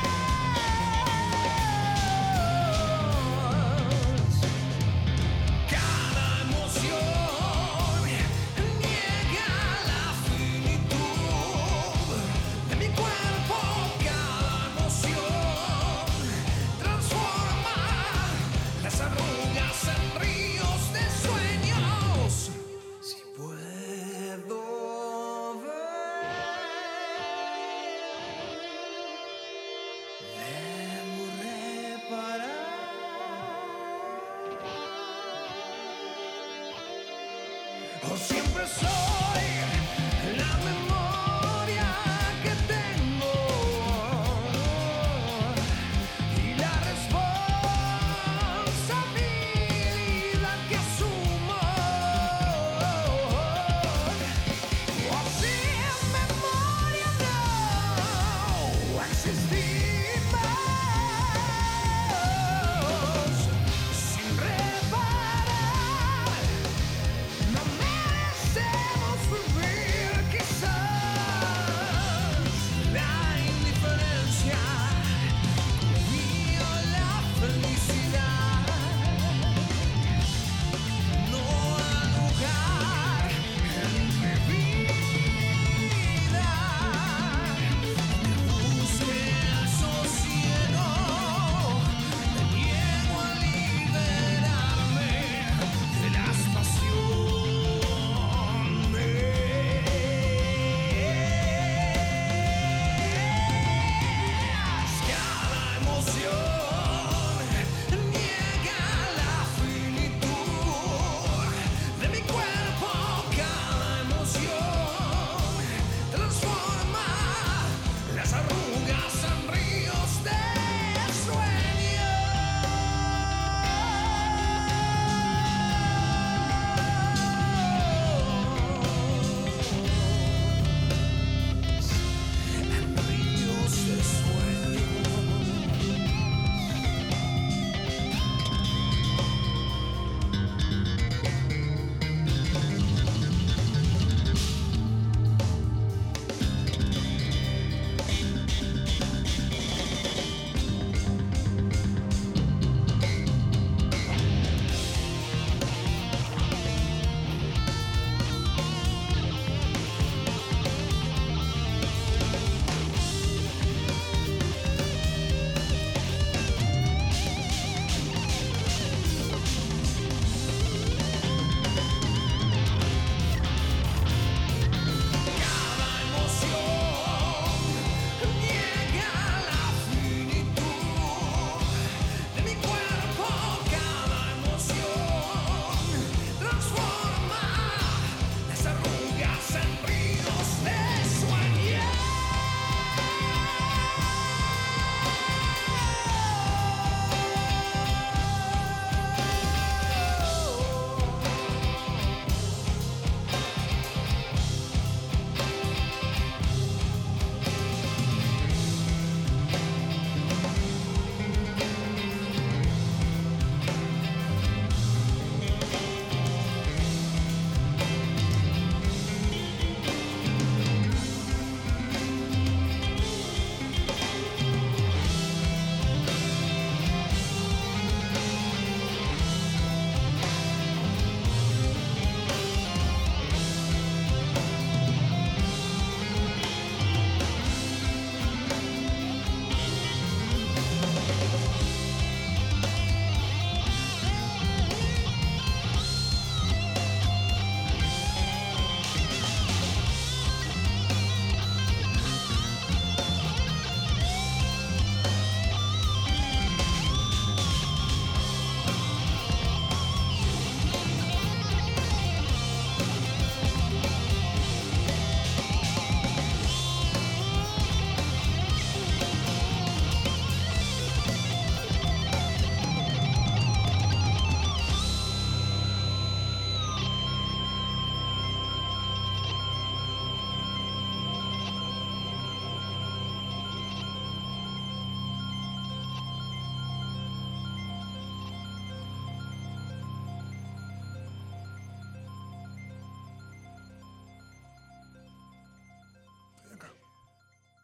Cada emoción niega la finitud de mi cuerpo. Cada emoción transforma las arrugas en ríos de sueños. Si puedo ver, debo reparar. O siempre soy la memoria que tengo y la responsabilidad que asumo. O sin memoria no existimos. Sin reparar no mereces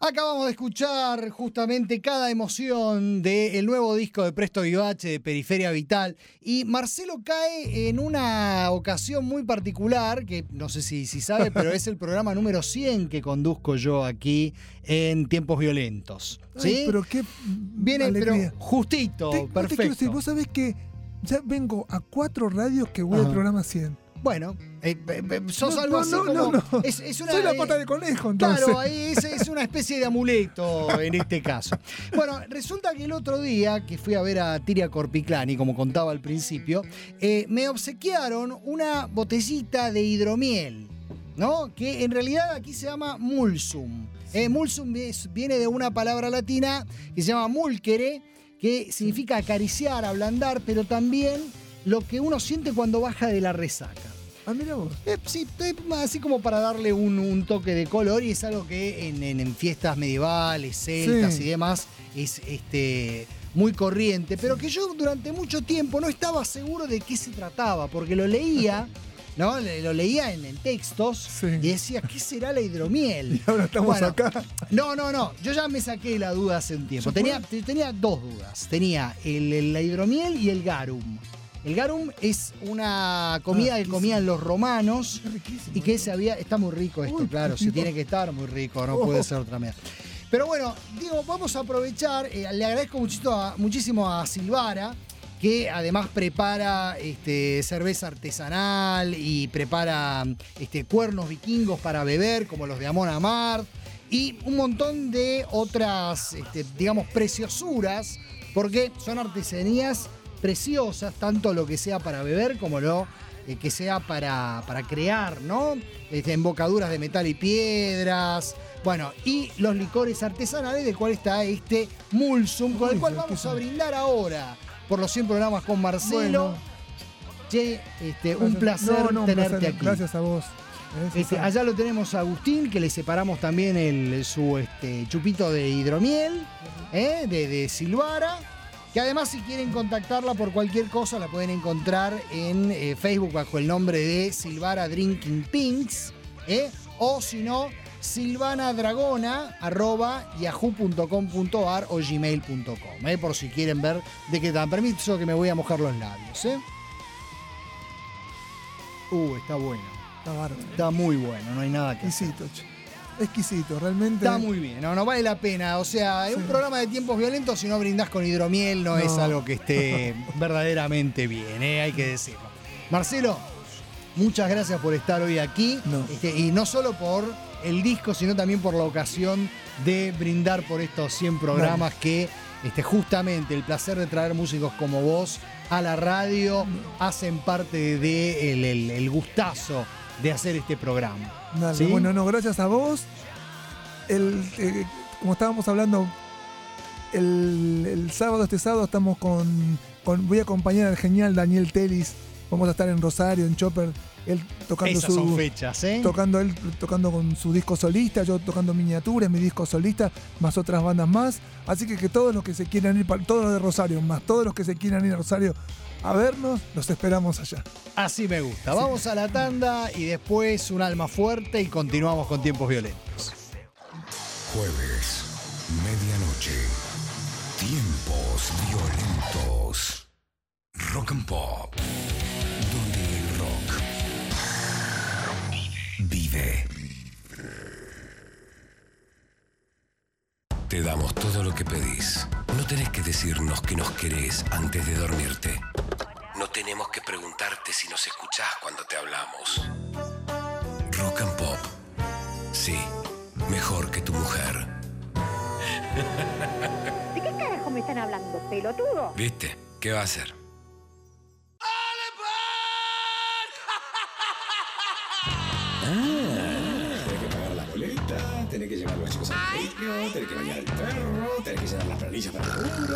Acabamos de escuchar justamente Cada Emoción del nuevo disco de Presto Vivace de Periferia Vital, y Marcelo cae en una ocasión muy particular que no sé si sabe, pero es el programa número 100 que conduzco yo aquí en Tiempos Violentos. ¿Sí? Ay, pero qué viene, alegría. pero justito, Te quiero perfecto. decir, vos sabés que ya vengo a 4 radios que voy al programa 100. Bueno, sos algo así no, como... no. Es una, Soy la pata de conejo, entonces. Claro, es una especie de amuleto en este caso. Bueno, resulta que el otro día que fui a ver a Tiria Corpiclani, como contaba al principio, me obsequiaron una botellita de hidromiel, ¿no? Que en realidad aquí se llama mulsum. Mulsum viene de una palabra latina que se llama mulcere, que significa acariciar, ablandar, pero también lo que uno siente cuando baja de la resaca. Ah, mira vos. Sí, así como para darle un toque de color, y es algo que en fiestas medievales, celtas y demás es muy corriente, pero que yo durante mucho tiempo no estaba seguro de qué se trataba, porque lo leía, ¿no? Lo leía en textos y decía, ¿qué será la hidromiel? Y ahora estamos acá. No, yo ya me saqué la duda hace un tiempo. Tenía 2 dudas. Tenía la hidromiel y el garum. El garum es una comida que comían los romanos y que está muy rico esto, claro, si tiene que estar muy rico, no puede ser otra manera. Pero bueno, digo, vamos a aprovechar, le agradezco muchísimo a Silvara, que además prepara cerveza artesanal y prepara cuernos vikingos para beber, como los de Amon Amarth, y un montón de otras, digamos, preciosuras, porque son artesanías preciosas, tanto lo que sea para beber como lo que sea para crear, ¿no? Embocaduras de metal y piedras, bueno, y los licores artesanales, del cual está mulsum, con el cual vamos a brindar ahora por los 100 programas con Marcelo. Bueno. Che, un placer tenerte aquí. Gracias a vos. Allá lo tenemos a Agustín, que le separamos también su chupito de hidromiel, de Silvara. Que además, si quieren contactarla por cualquier cosa, la pueden encontrar en Facebook bajo el nombre de Silvara Drinking Pinks, o si no, silvanadragona@yahoo.com.ar o gmail.com, por si quieren ver de qué tan. Permiso que me voy a mojar los labios. Está bueno. Está bárbaro. Está muy bueno, no hay nada que hacer. Exquisito, realmente. Está muy bien, no vale la pena. O sea, en un programa de Tiempos Violentos, si no brindás con hidromiel, no es algo que esté verdaderamente bien, hay que decirlo. Marcelo, muchas gracias por estar hoy aquí. Y no solo por el disco, sino también por la ocasión de brindar por estos 100 programas que justamente el placer de traer músicos como vos a la radio hacen parte del gustazo de hacer este programa. Dale, ¿sí? Bueno, gracias a vos. Como estábamos hablando, el sábado, estamos voy a acompañar al genial Daniel Telis. Vamos a estar en Rosario, en Chopper, él tocando son fechas, tocando con su disco solista, yo tocando miniaturas, mi disco solista, más otras bandas más. Así que todos los que se quieran ir, todos los de Rosario, más todos los que se quieran ir a Rosario a vernos, los esperamos allá. Así me gusta. Vamos a la tanda y después un alma fuerte y continuamos con Tiempos Violentos. Jueves, medianoche. Tiempos Violentos. Rock and Pop. Donde el rock vive. Te damos todo lo que pedís. No tenés que decirnos que nos querés antes de dormirte. No tenemos que preguntarte si nos escuchás cuando te hablamos. Rock and Pop. Sí, mejor que tu mujer. ¿De qué carajo me están hablando, pelotudo? ¿Viste? ¿Qué va a hacer? Tenés que pagar la boleta, tenés que llevar los chicos al colegio, tenés que bañar al perro, tenés que llenar las planillas para el laburo,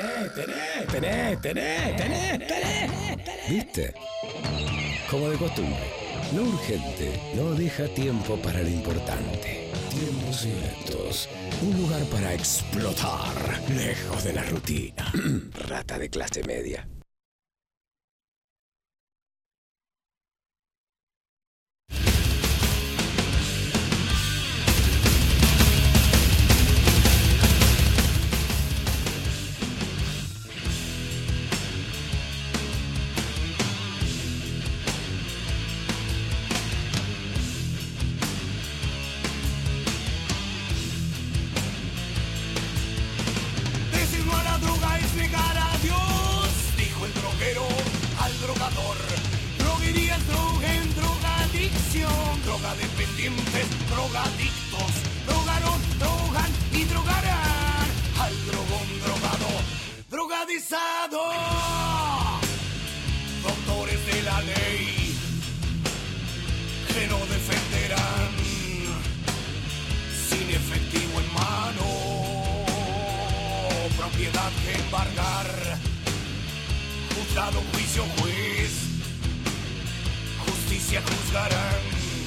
tenés. ¿Viste? Como de costumbre, lo urgente no deja tiempo para lo importante. Tiempos Violentos, un lugar para explotar, lejos de la rutina. Rata de clase media. drogadictos drogaron, drogan y drogarán al drogón drogado, drogadizado. Doctores de la ley que no defenderán sin efectivo en mano, propiedad que embargar, juzgado, juicio, juez, justicia juzgarán,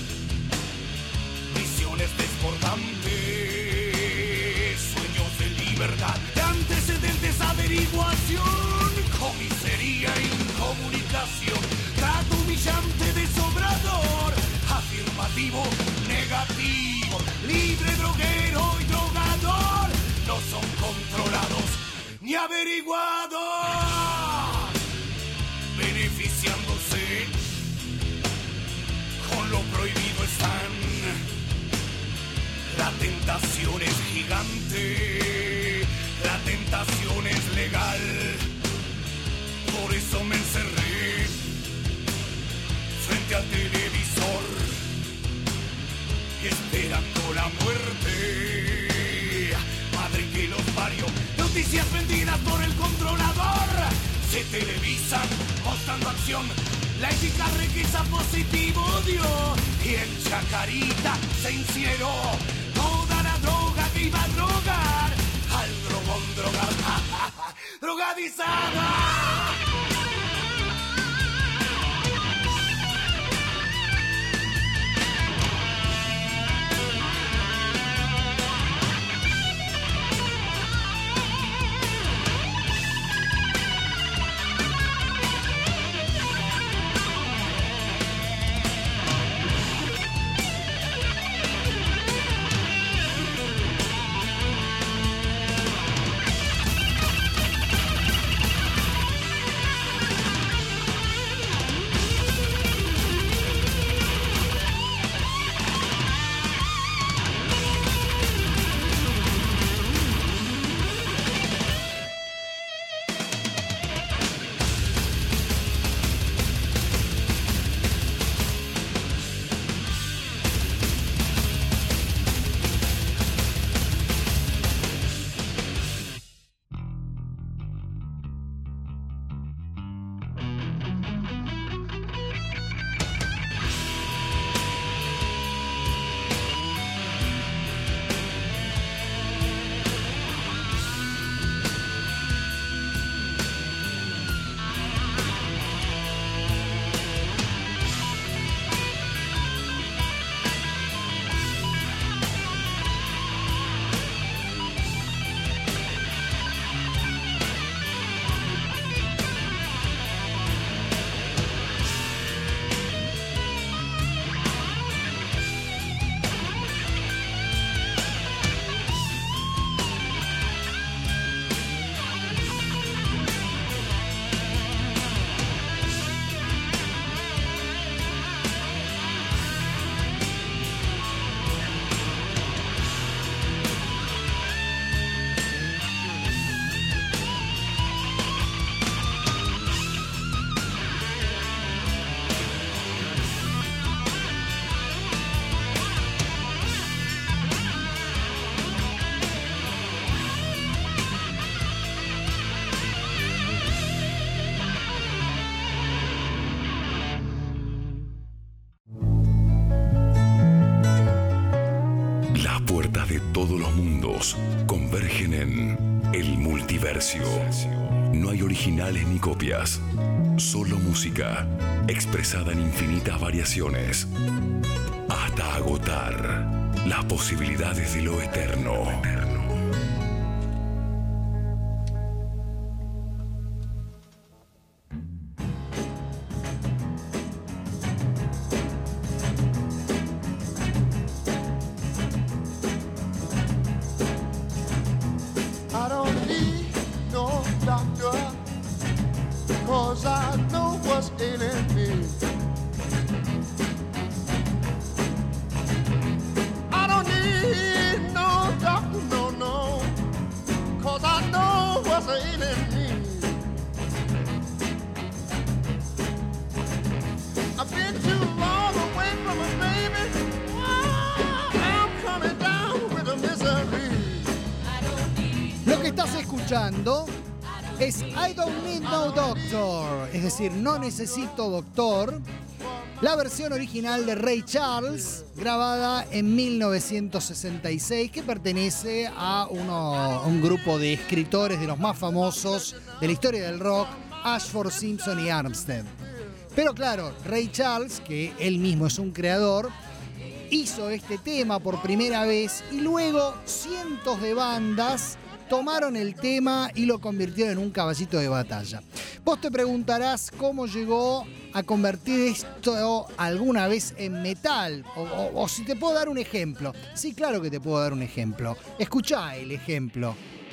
visiones desbordantes, sueños de libertad, de antecedentes, averiguación, comisaría, incomunicación, trato humillante, desobrador, afirmativo, negativo, libre, droguero y drogador, no son controlados ni averiguados, beneficiándose con lo prohibido están. La tentación es gigante, la tentación es legal, por eso me encerré frente al televisor, esperando la muerte, madre que los parió. Noticias vendidas por el controlador se televisan mostrando acción. La ética requisa positivo dio y en Chacarita se incineró toda la droga que iba a drogar al drogón drogadizado. Todos los mundos convergen en el multiverso. No hay originales ni copias, solo música expresada en infinitas variaciones, hasta agotar las posibilidades de lo eterno. I've been too long away from a baby. Oh, escuchando es I Don't Need No Doctor, es decir, no necesito doctor. La versión original de Ray Charles, grabada en 1966, que pertenece a un grupo de escritores de los más famosos de la historia del rock, Ashford, Simpson y Armstead. Pero claro, Ray Charles, que él mismo es un creador, hizo este tema por primera vez y luego cientos de bandas tomaron el tema y lo convirtieron en un caballito de batalla. Vos te preguntarás cómo llegó a convertir esto alguna vez en metal, o si te puedo dar un ejemplo. Sí, claro que te puedo dar un ejemplo. Escuchá el ejemplo.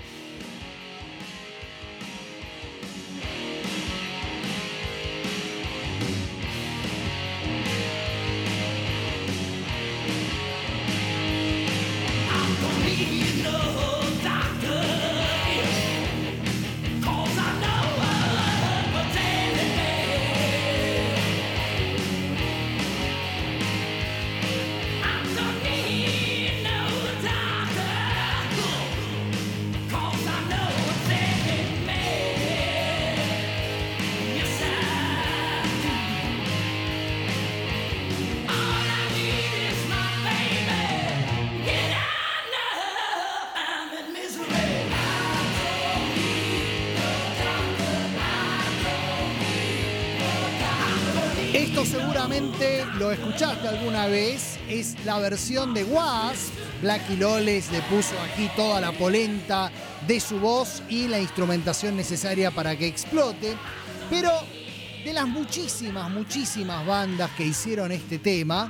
Esto seguramente lo escuchaste alguna vez, es la versión de Wasp. Blackie Lawless le puso aquí toda la polenta de su voz y la instrumentación necesaria para que explote. Pero de las muchísimas bandas que hicieron este tema,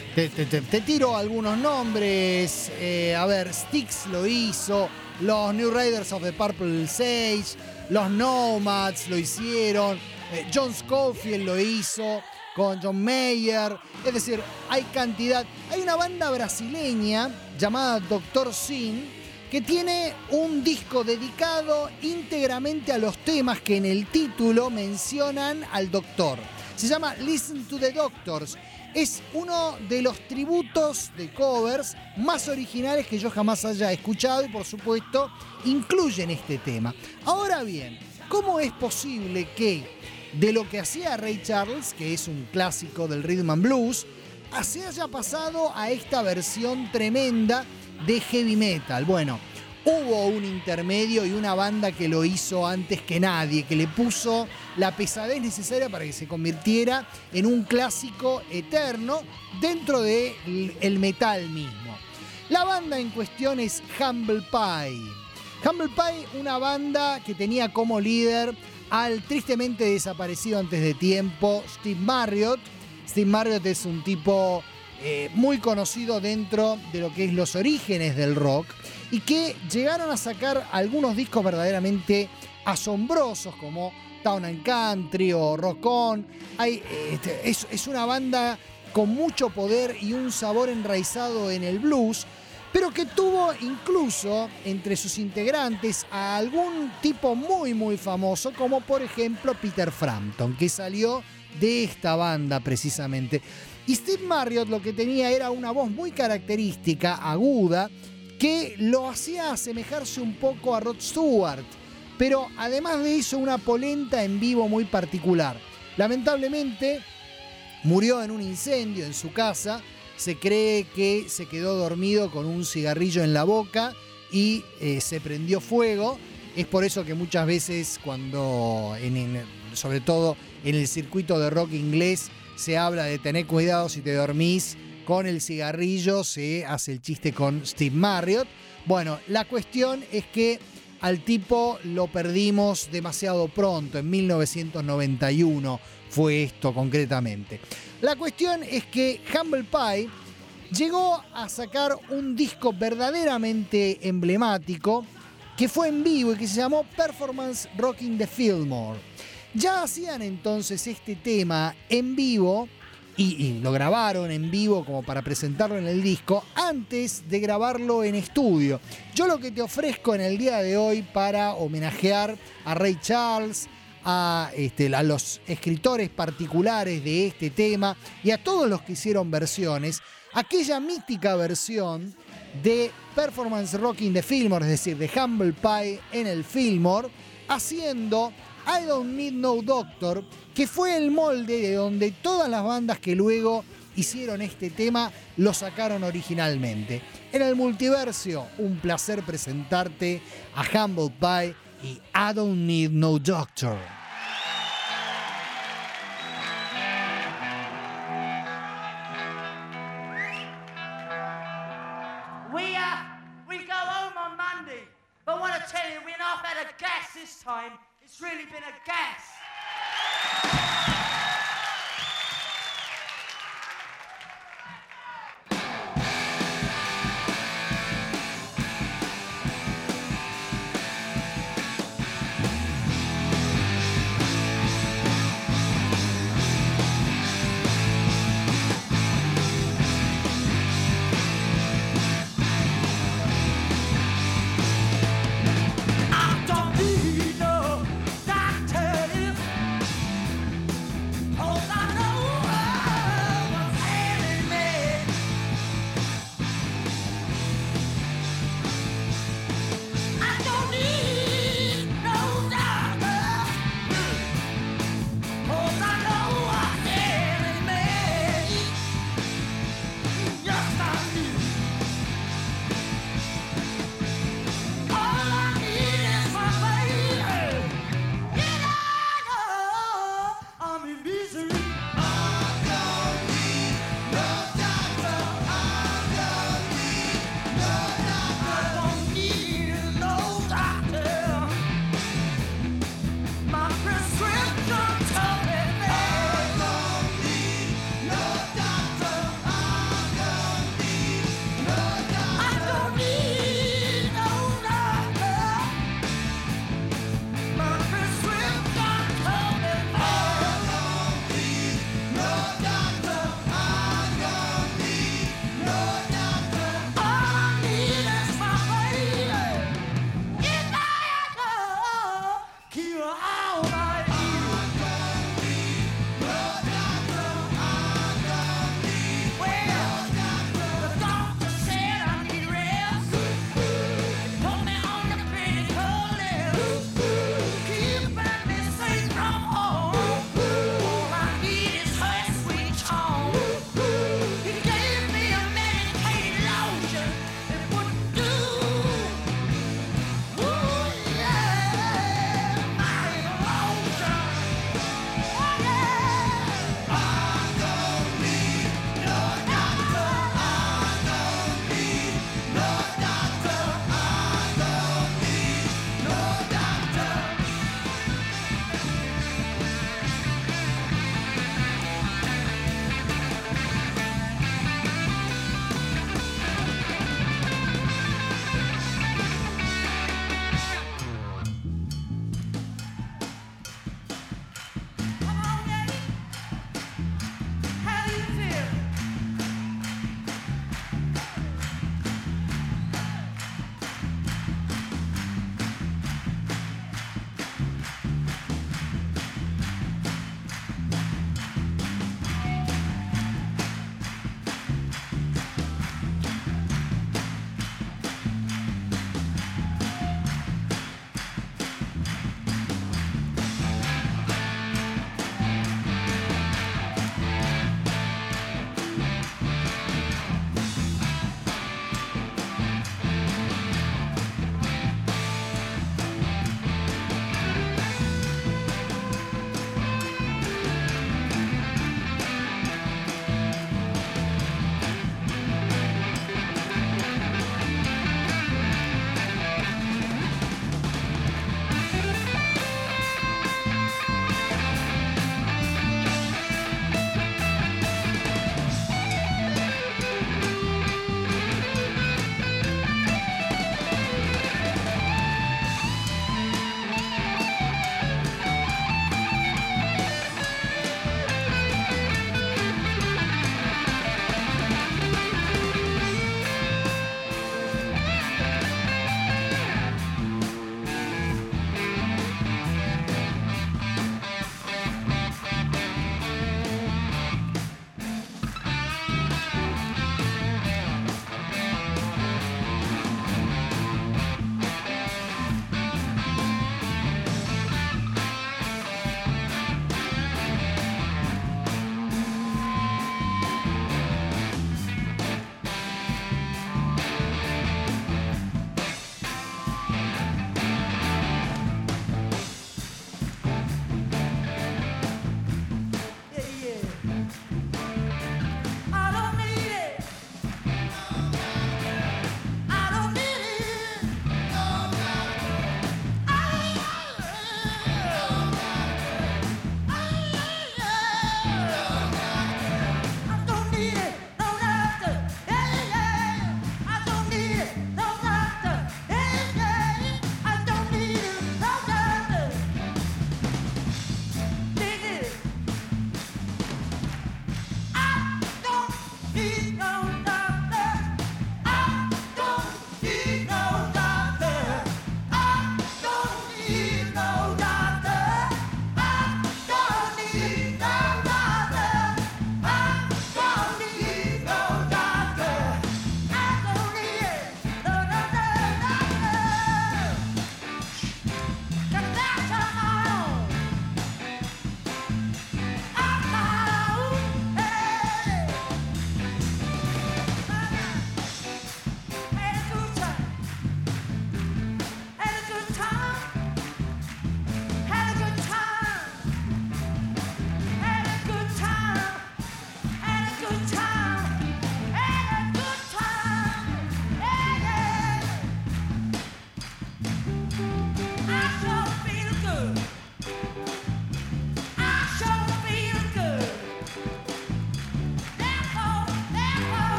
te tiro algunos nombres. Styx lo hizo, los New Raiders of the Purple Sage, los Nomads lo hicieron, John Scofield lo hizo con John Mayer. Es decir, hay cantidad. Hay una banda brasileña llamada Dr. Sin que tiene un disco dedicado íntegramente a los temas que en el título mencionan al doctor. Se llama Listen to the Doctors. Es uno de los tributos de covers más originales que yo jamás haya escuchado y, por supuesto, incluyen este tema. Ahora bien, ¿cómo es posible que de lo que hacía Ray Charles, que es un clásico del rhythm and blues, se haya pasado a esta versión tremenda de heavy metal? Bueno, hubo un intermedio y una banda que lo hizo antes que nadie, que le puso la pesadez necesaria para que se convirtiera en un clásico eterno dentro del metal mismo. La banda en cuestión es Humble Pie. Humble Pie, una banda que tenía como líder al tristemente desaparecido antes de tiempo Steve Marriott. Steve Marriott es un tipo muy conocido dentro de lo que es los orígenes del rock y que llegaron a sacar algunos discos verdaderamente asombrosos como Town and Country o Rock On. Es una banda con mucho poder y un sabor enraizado en el blues, pero que tuvo incluso entre sus integrantes a algún tipo muy famoso, como por ejemplo Peter Frampton, que salió de esta banda precisamente. Y Steve Marriott lo que tenía era una voz muy característica, aguda, que lo hacía asemejarse un poco a Rod Stewart, pero además de eso una polenta en vivo muy particular. Lamentablemente murió en un incendio en su casa. Se cree que se quedó dormido con un cigarrillo en la boca y se prendió fuego. Es por eso que muchas veces cuando, sobre todo en el circuito de rock inglés, se habla de tener cuidado si te dormís con el cigarrillo, se hace el chiste con Steve Marriott. Bueno, la cuestión es que al tipo lo perdimos demasiado pronto, en 1991 fue esto concretamente. La cuestión es que Humble Pie llegó a sacar un disco verdaderamente emblemático que fue en vivo y que se llamó Performance Rocking the Fillmore. Ya hacían entonces este tema en vivo y lo grabaron en vivo como para presentarlo en el disco antes de grabarlo en estudio. Yo lo que te ofrezco en el día de hoy para homenajear a Ray Charles, a los escritores particulares de este tema y a todos los que hicieron versiones, aquella mítica versión de Performance Rock in the Fillmore, es decir, de Humble Pie en el Fillmore, haciendo I Don't Need No Doctor, que fue el molde de donde todas las bandas que luego hicieron este tema lo sacaron originalmente. En el Multiversio, un placer presentarte a Humble Pie y I Don't Need No Doctor. We go home on Monday, but I want to tell you, we're not had a gas this time. It's really been a gas.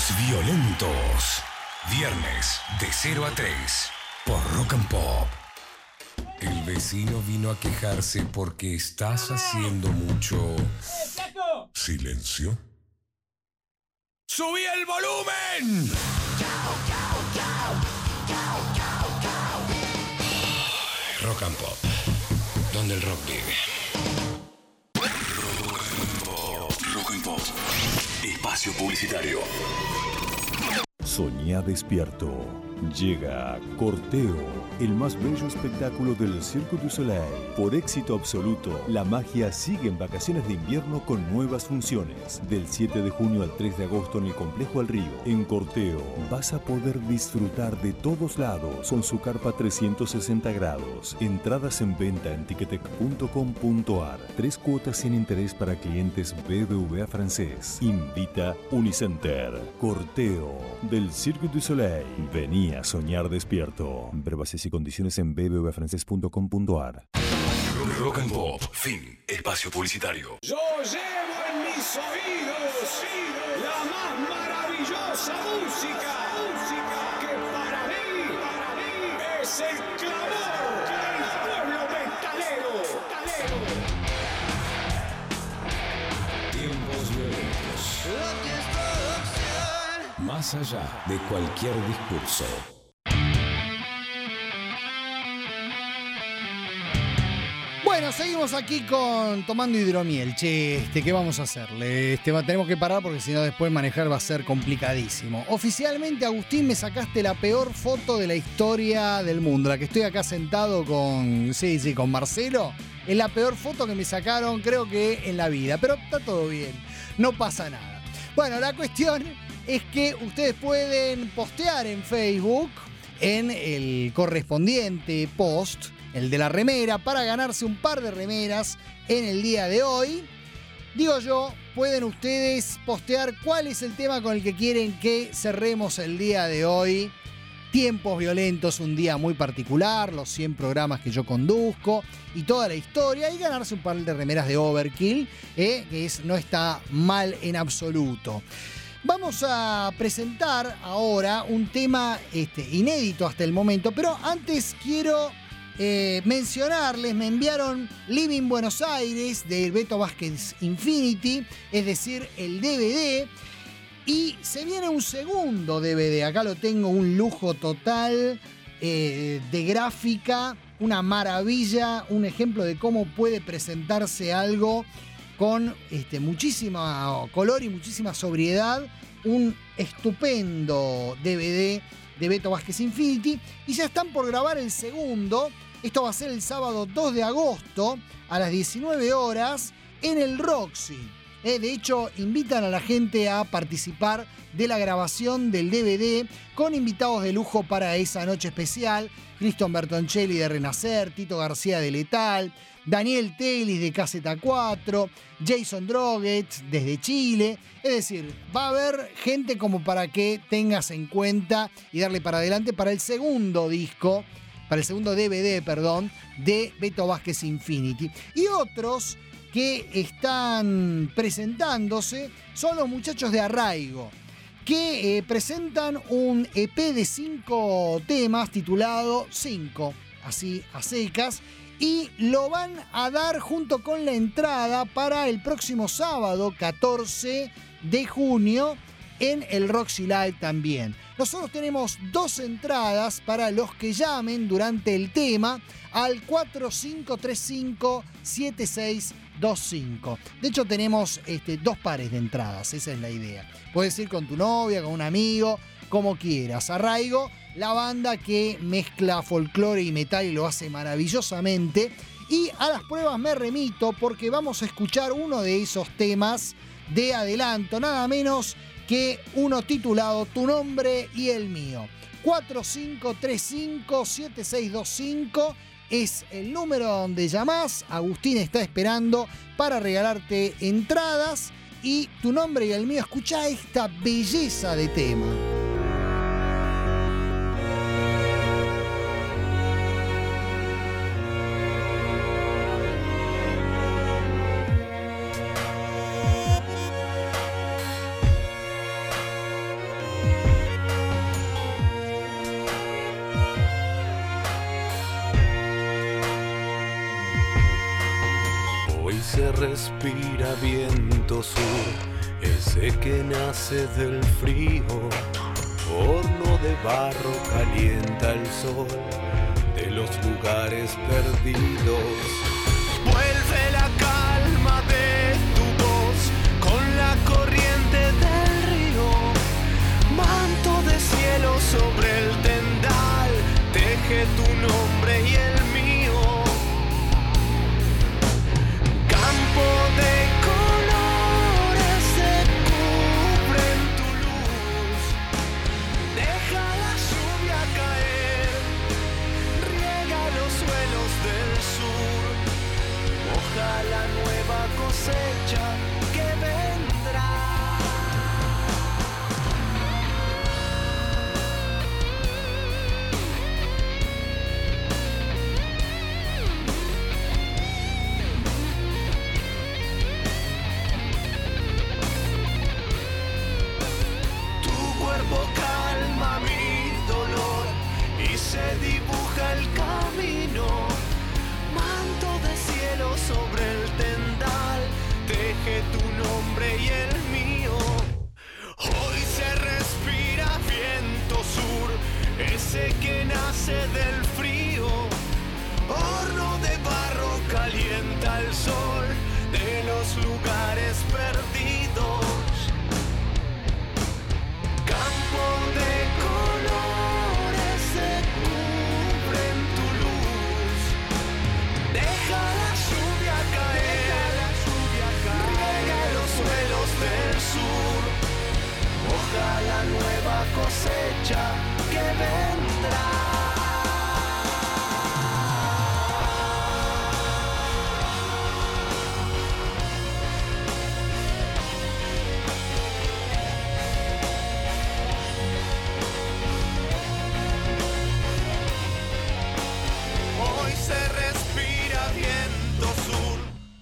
Violentos. Viernes de 0 a 3 por Rock and Pop. El vecino vino a quejarse porque estás haciendo mucho silencio. ¡Subí el volumen! Rock and Pop, donde el rock vive. Rock and Pop. Espacio publicitario. Soñá despierto. Llega Corteo, el más bello espectáculo del Cirque du Soleil. Por éxito absoluto, la magia sigue en vacaciones de invierno con nuevas funciones. Del 7 de junio al 3 de agosto en el Complejo Al Río. En Corteo vas a poder disfrutar de todos lados con su carpa 360 grados. Entradas en venta en ticketek.com.ar. 3 cuotas sin interés para clientes BBVA francés. Invita Unicenter. Corteo del Cirque du Soleil. Vení a soñar despierto. Ver bases y condiciones en bbvafrancés.com.ar. Rock and Pop. Fin. Espacio publicitario. Yo llevo en mis oídos la más maravillosa música que para mí es el clamor del pueblo metalero. Tiempos violentos. Más allá de cualquier discurso. Bueno, seguimos aquí con tomando hidromiel. Che, ¿qué vamos a hacerle? Tenemos que parar porque si no después manejar va a ser complicadísimo. Oficialmente, Agustín, me sacaste la peor foto de la historia del mundo. La que estoy acá sentado con Marcelo. Es la peor foto que me sacaron, creo que en la vida. Pero está todo bien. No pasa nada. Bueno, la cuestión es que ustedes pueden postear en Facebook en el correspondiente post, el de la remera, para ganarse un par de remeras en el día de hoy. Digo yo, pueden ustedes postear cuál es el tema con el que quieren que cerremos el día de hoy. Tiempos violentos, un día muy particular, los 100 programas que yo conduzco y toda la historia, y ganarse un par de remeras de Overkill, que no está mal en absoluto. Vamos a presentar ahora un tema inédito hasta el momento, pero antes quiero mencionarles, me enviaron Living Buenos Aires de Beto Vázquez Infinity, es decir, el DVD, y se viene un segundo DVD, acá lo tengo, un lujo total de gráfica, una maravilla, un ejemplo de cómo puede presentarse algo con muchísimo color y muchísima sobriedad, un estupendo DVD de Beto Vázquez Infinity, y ya están por grabar el segundo. Esto va a ser el sábado 2 de agosto a las 19 horas en el Roxy. De hecho, invitan a la gente a participar de la grabación del DVD con invitados de lujo para esa noche especial. Cristian Bertoncelli de Renacer, Tito García de Letal, Daniel Telis de KZ4, Jason Droget desde Chile. Es decir, va a haber gente como para que tengas en cuenta y darle para adelante para el segundo disco, para el segundo DVD, de Beto Vázquez Infinity. Y otros que están presentándose son los muchachos de Arraigo, que presentan un EP de 5 temas titulado 5, así a secas, y lo van a dar junto con la entrada para el próximo sábado 14 de junio en el Roxy Live también. Nosotros tenemos 2 entradas para los que llamen durante el tema al 4535-7625. De hecho, tenemos 2 pares de entradas, esa es la idea. Puedes ir con tu novia, con un amigo, como quieras. Arraigo, la banda que mezcla folclore y metal y lo hace maravillosamente. Y a las pruebas me remito porque vamos a escuchar uno de esos temas de adelanto, nada menos que uno titulado Tu nombre y el mío. 4535-7625 es el número donde llamás. Agustín está esperando para regalarte entradas. Y Tu nombre y el mío, escuchá esta belleza de tema. se respira viento sur, ese que nace del frío. Horno de barro calienta el sol de los lugares perdidos. Vuelve la calma de tu voz con la corriente del río. Manto de cielo sobre el tendal, teje tu nombre y el mío. Campo de colores se cubre en tu luz. Deja la lluvia caer, riega los suelos del sur. Moja la nueva cosecha que vendrá. Calma mi dolor y se dibuja el camino. Manto de cielo sobre el tendal, teje tu nombre y el mío. Hoy se respira viento sur, ese que nace del frío. Horno de barro calienta el sol de los lugares perdidos. Campo de colores se cubre en tu luz. Deja la lluvia caer, riega los suelos del sur. Moja la nueva cosecha que vendrá. Se respira viento sur.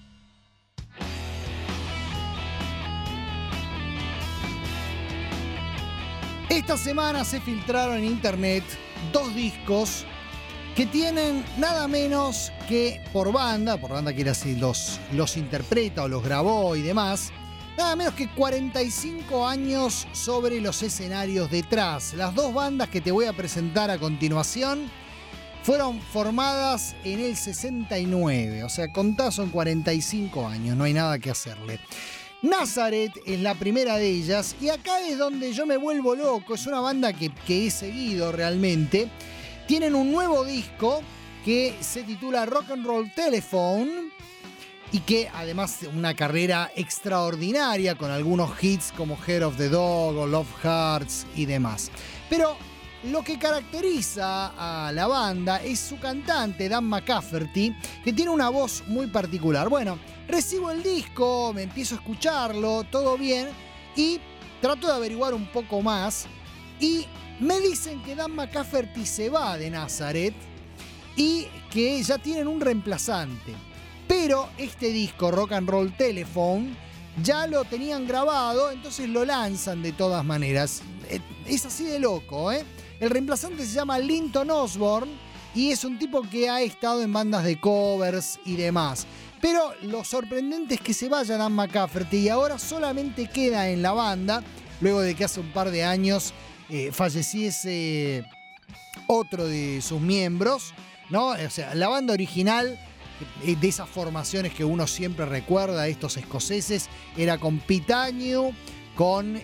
Esta semana se filtraron en internet 2 discos que tienen nada menos que por banda quiere decir los interpreta o los grabó y demás, nada menos que 45 años sobre los escenarios detrás. Las 2 bandas que te voy a presentar a continuación fueron formadas en el 69, o sea, contá, son 45 años, no hay nada que hacerle. Nazareth es la primera de ellas y acá es donde yo me vuelvo loco, es una banda que he seguido realmente. Tienen un nuevo disco que se titula Rock and Roll Telephone y que además una carrera extraordinaria con algunos hits como Head of the Dog o Love Hearts y demás. Pero lo que caracteriza a la banda es su cantante, Dan McCafferty, que tiene una voz muy particular. Bueno, recibo el disco, me empiezo a escucharlo, todo bien, y trato de averiguar un poco más. Y me dicen que Dan McCafferty se va de Nazareth y que ya tienen un reemplazante. Pero este disco, Rock and Roll Telephone, ya lo tenían grabado, entonces lo lanzan de todas maneras. Es así de loco, ¿eh? El reemplazante se llama Linton Osborne y es un tipo que ha estado en bandas de covers y demás. Pero lo sorprendente es que se vaya Dan McCafferty y ahora solamente queda en la banda, luego de que hace un par de años falleciese otro de sus miembros, ¿no? O sea, la banda original de esas formaciones que uno siempre recuerda, estos escoceses, era con Pete Agnew, con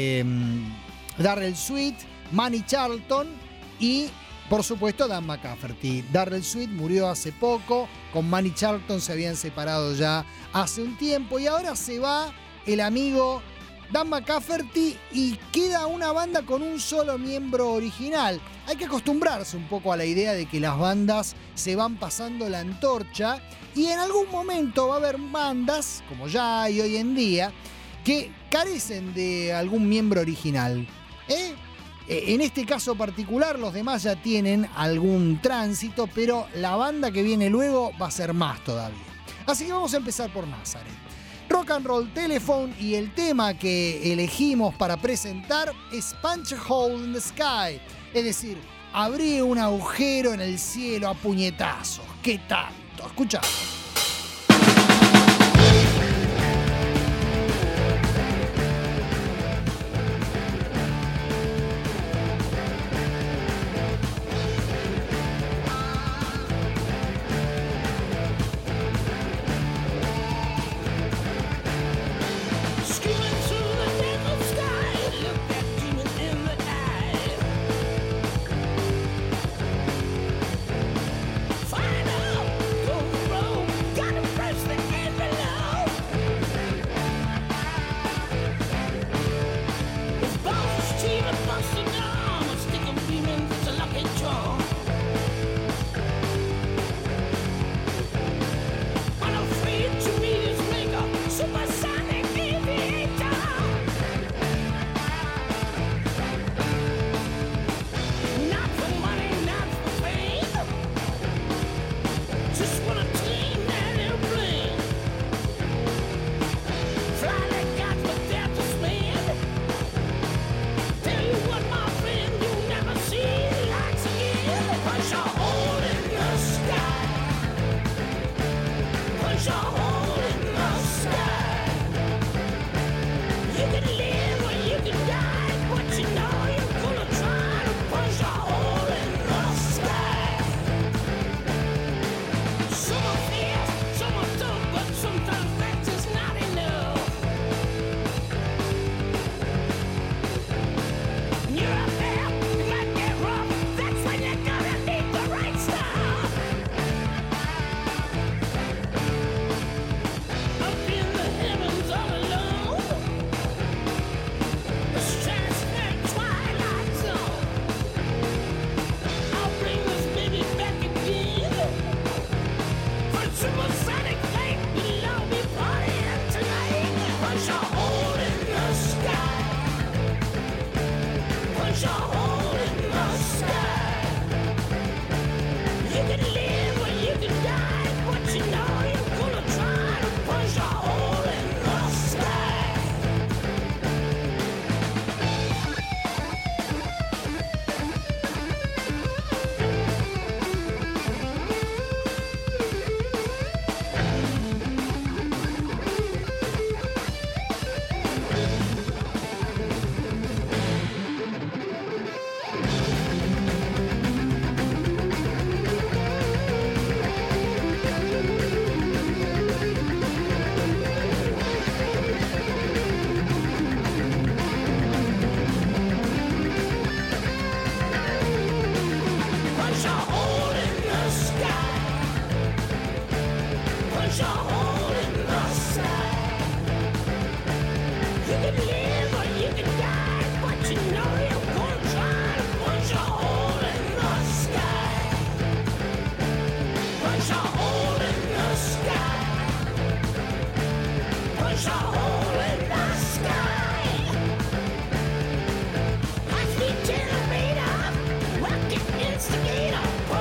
Darrell Sweet, Manny Charlton y, por supuesto, Dan McCafferty. Darrell Sweet murió hace poco, con Manny Charlton se habían separado ya hace un tiempo y ahora se va el amigo Dan McCafferty y queda una banda con un solo miembro original. Hay que acostumbrarse un poco a la idea de que las bandas se van pasando la antorcha y en algún momento va a haber bandas, como ya hay hoy en día, que carecen de algún miembro original. En este caso particular, los demás ya tienen algún tránsito, pero la banda que viene luego va a ser más todavía. Así que vamos a empezar por Nazareth. Rock and Roll Telephone y el tema que elegimos para presentar es Punch a Hole in the Sky. Es decir, abrí un agujero en el cielo a puñetazos. ¿Qué tanto? Escuchá.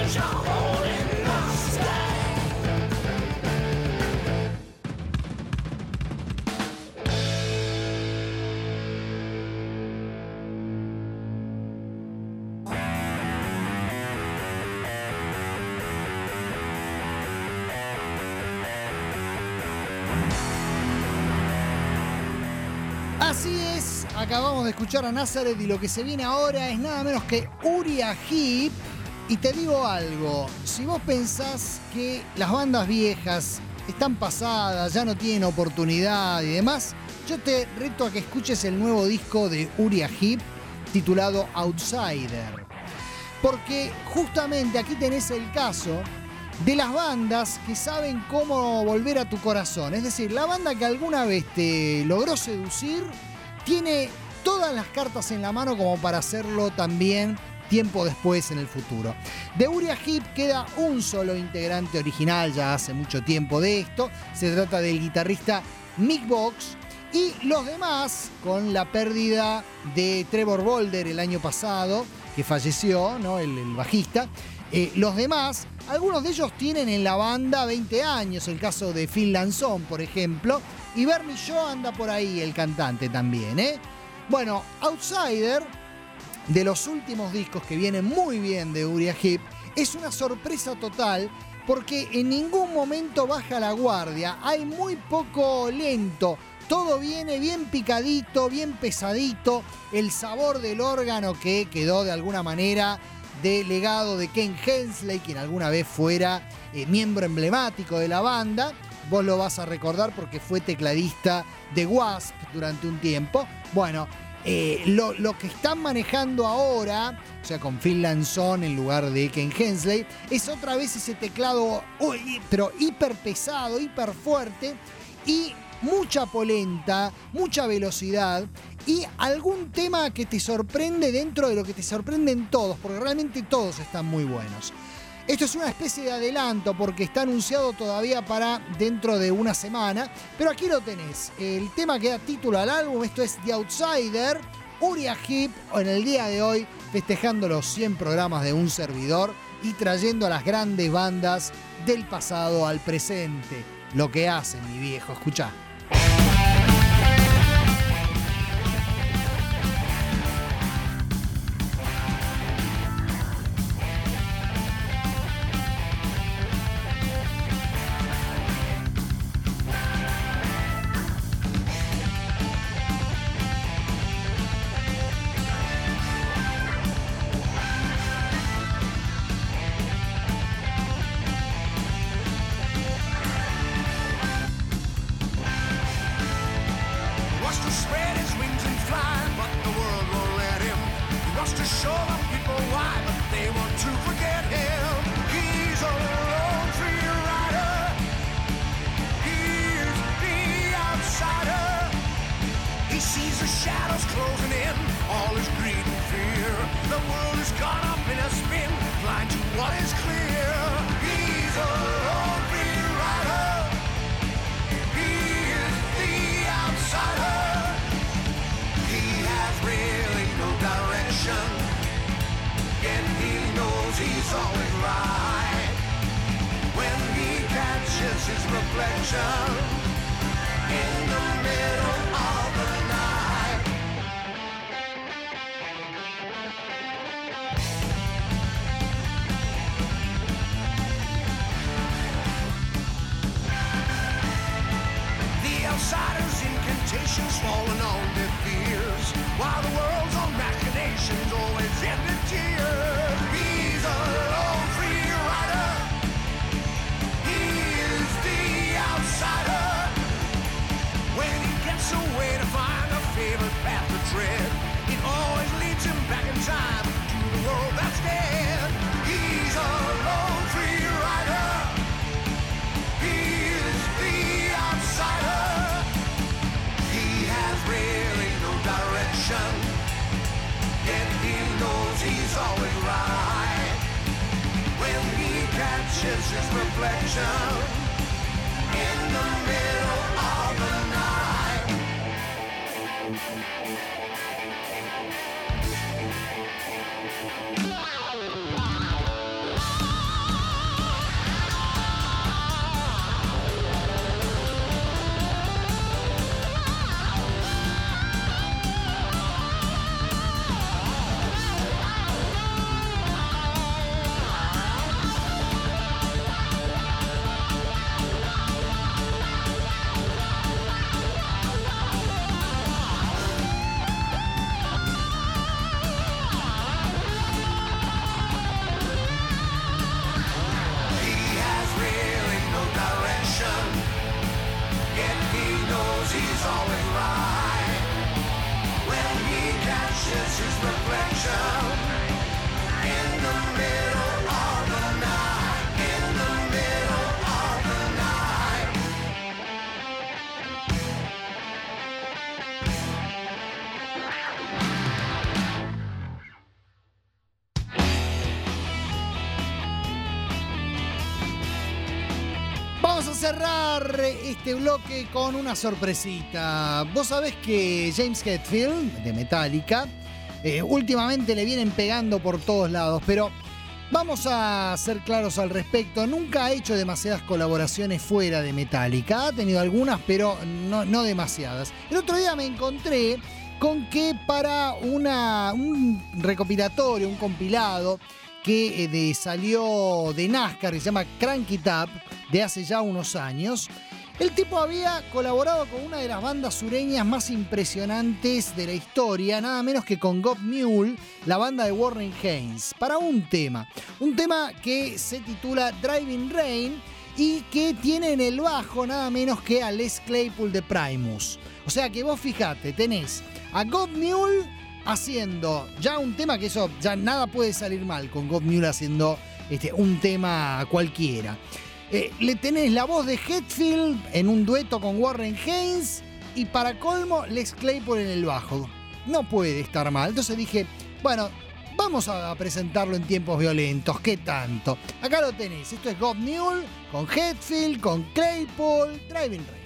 Así es, acabamos de escuchar a Nazareth y lo que se viene ahora es nada menos que Uriah Heep. Y te digo algo, si vos pensás que las bandas viejas están pasadas, ya no tienen oportunidad y demás, yo te reto a que escuches el nuevo disco de Uriah Heep titulado Outsider. Porque justamente aquí tenés el caso de las bandas que saben cómo volver a tu corazón. Es decir, la banda que alguna vez te logró seducir tiene todas las cartas en la mano como para hacerlo también tiempo después en el futuro. De Uriah Heep queda un solo integrante original, ya hace mucho tiempo de esto. Se trata del guitarrista Mick Box. Y los demás, con la pérdida de Trevor Bolder el año pasado, que falleció, ¿no? el bajista, los demás, algunos de ellos tienen en la banda 20 años, el caso de Phil Lanzón, por ejemplo, y Bernie Shaw anda por ahí, el cantante también, ¿eh? Bueno, Outsider, de los últimos discos que vienen muy bien de Uriah Heep, es una sorpresa total porque en ningún momento baja la guardia, hay muy poco lento, todo viene bien picadito, bien pesadito, el sabor del órgano que quedó de alguna manera de legado de Ken Hensley, quien alguna vez fuera miembro emblemático de la banda. Vos lo vas a recordar porque fue tecladista de Wasp durante un tiempo. Bueno, lo que están manejando ahora, o sea, con Phil Lanzón en lugar de Ken Hensley, es otra vez ese teclado, pero hiper pesado, hiper fuerte y mucha polenta, mucha velocidad y algún tema que te sorprende dentro de lo que te sorprenden todos, porque realmente todos están muy buenos. Esto es una especie de adelanto porque está anunciado todavía para dentro de una semana, pero aquí lo tenés. El tema que da título al álbum, esto es The Outsider, Uriah Heep, en el día de hoy festejando los 100 programas de un servidor y trayendo a las grandes bandas del pasado al presente. Lo que hacen, mi viejo, escuchá. Vamos a cerrar este bloque con una sorpresita. Vos sabés que James Hetfield, de Metallica, últimamente le vienen pegando por todos lados, pero vamos a ser claros al respecto. Nunca ha hecho demasiadas colaboraciones fuera de Metallica. Ha tenido algunas, pero no demasiadas. El otro día me encontré con que para un recopilatorio, un compilado que salió de NASCAR, que se llama Crank It Up, de hace ya unos años, el tipo había colaborado con una de las bandas sureñas más impresionantes de la historia, nada menos que con Gob Mule, la banda de Warren Haynes, para un tema que se titula Driving Rain y que tiene en el bajo nada menos que a Les Claypool de Primus. O sea que vos fijate, tenés a Gob Mule haciendo ya un tema que eso ya nada puede salir mal con Gob Mule haciendo un tema cualquiera. Le tenés la voz de Hetfield en un dueto con Warren Haynes y para colmo Les Claypool en el bajo. No puede estar mal. Entonces dije, bueno, vamos a presentarlo en tiempos violentos. ¿Qué tanto? Acá lo tenés. Esto es Gob Mule con Hetfield, con Claypool, Driving Rain.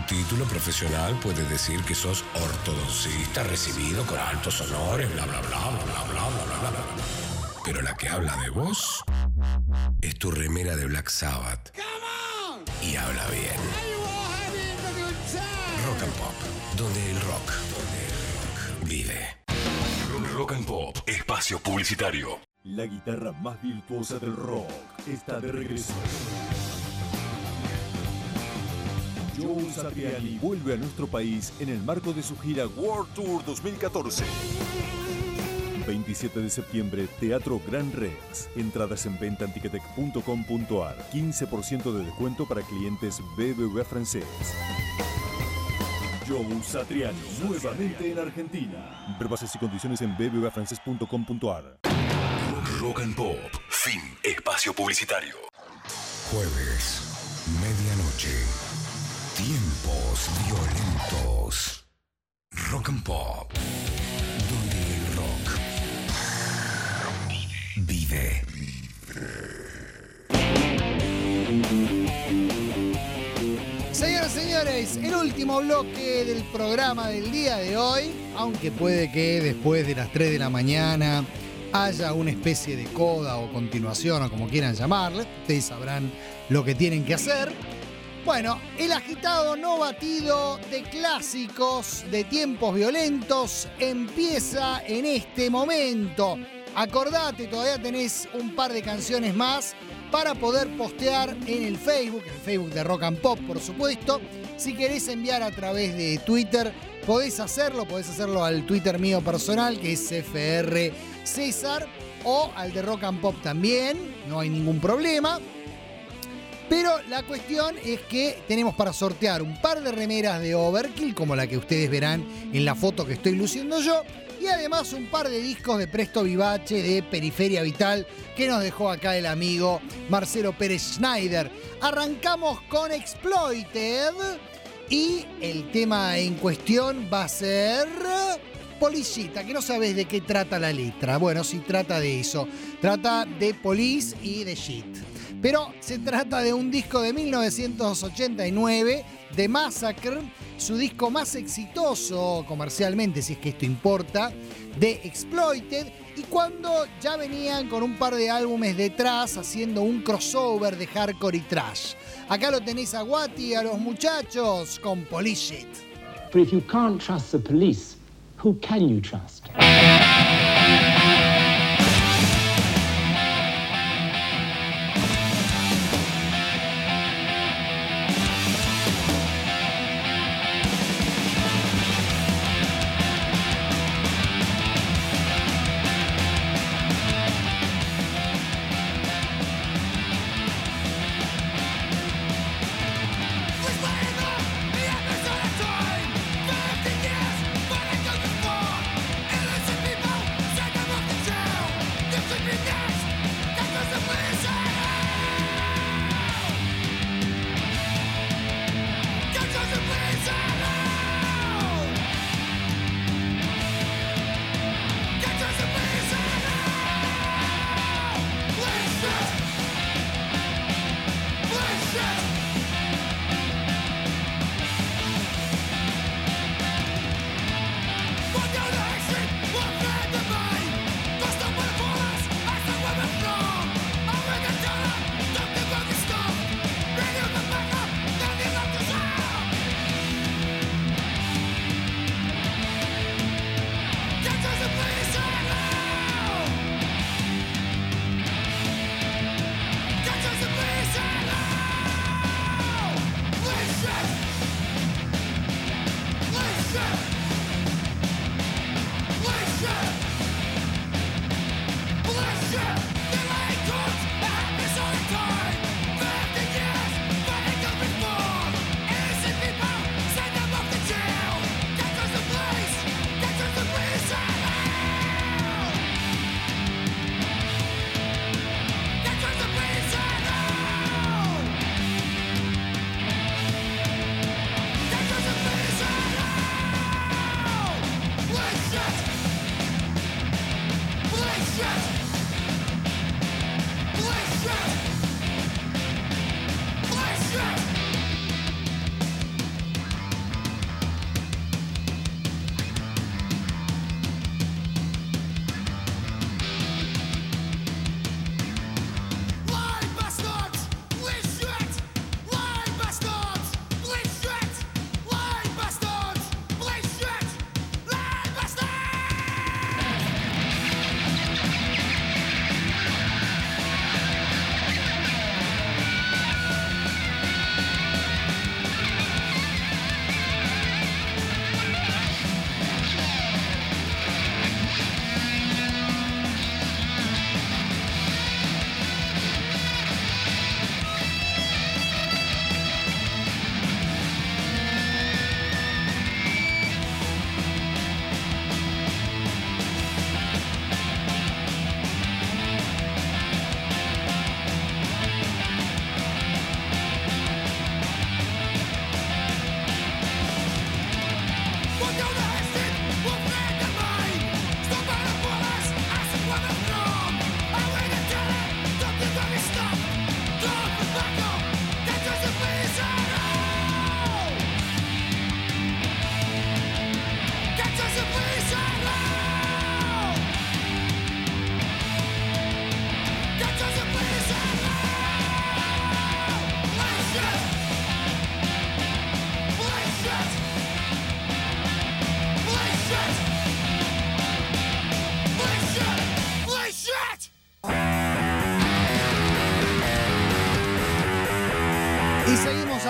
título profesional puede decir que sos ortodoncista recibido con altos honores, bla, bla, bla, bla, bla, bla, bla, bla, bla. Pero la que habla de vos es tu remera de Black Sabbath. Y habla bien. Rock and Pop, donde el rock vive. Rock and Pop, espacio publicitario. La guitarra más virtuosa del rock está de regreso. Joe Satriani vuelve a nuestro país en el marco de su gira World Tour 2014. 27 de septiembre, Teatro Gran Rex. Entradas en venta en ticketek.com.ar. 15% de descuento para clientes BBVA francés. Joe Satriani, nuevamente en Argentina. Ver bases y condiciones en bbvafrancés.com.ar. Rock and Pop, fin, espacio publicitario. Jueves, medianoche. Tiempos violentos. Rock and Pop, donde el rock vive. Señoras y señores, el último bloque del programa del día de hoy, aunque puede que después de las 3 de la mañana haya una especie de coda o continuación o como quieran llamarle, ustedes sabrán lo que tienen que hacer. Bueno, el agitado no batido de clásicos de tiempos violentos empieza en este momento. Acordate, todavía tenés un par de canciones más para poder postear en el Facebook de Rock and Pop, por supuesto. Si querés enviar a través de Twitter, podés hacerlo al Twitter mío personal, que es FR César, o al de Rock and Pop también, no hay ningún problema. Pero la cuestión es que tenemos para sortear un par de remeras de Overkill, como la que ustedes verán en la foto que estoy luciendo yo, y además un par de discos de Presto Vivace de Periferia Vital que nos dejó acá el amigo Marcelo Pérez Schneider. Arrancamos con Exploited y el tema en cuestión va a ser Policita, que no sabes de qué trata la letra. Bueno, sí trata de eso. Trata de Police y de Shit. Pero se trata de un disco de 1989 de Massacre, su disco más exitoso comercialmente, si es que esto importa, de Exploited, y cuando ya venían con un par de álbumes detrás haciendo un crossover de hardcore y trash. Acá lo tenéis a Guati y a los muchachos con Police Shit. But if you can't trust the police, who can you trust?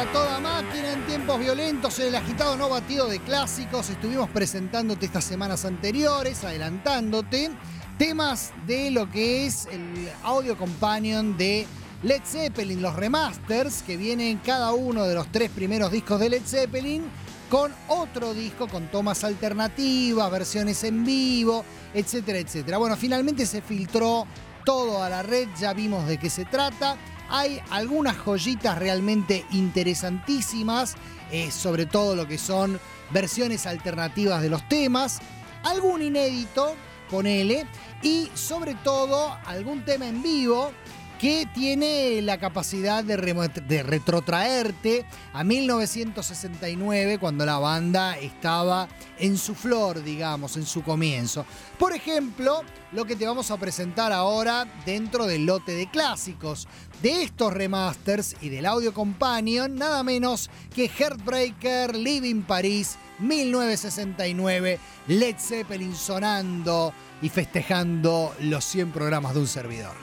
a toda máquina en tiempos violentos en el agitado no batido de clásicos. Estuvimos presentándote estas semanas anteriores, adelantándote temas de lo que es el audio companion de Led Zeppelin, los remasters que vienen cada uno de los 3 primeros discos de Led Zeppelin con otro disco, con tomas alternativas, versiones en vivo, etcétera, etcétera. Bueno, finalmente se filtró todo a la red, ya vimos de qué se trata. Hay algunas joyitas realmente interesantísimas, sobre todo lo que son versiones alternativas de los temas, algún inédito, ponele, y sobre todo algún tema en vivo que tiene la capacidad de retrotraerte a 1969, cuando la banda estaba en su flor, digamos, en su comienzo. Por ejemplo, lo que te vamos a presentar ahora dentro del lote de clásicos de estos remasters y del audio companion, nada menos que Heartbreaker, Living Paris, 1969, Led Zeppelin sonando y festejando los 100 programas de un servidor.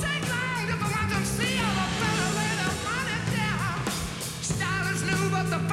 But the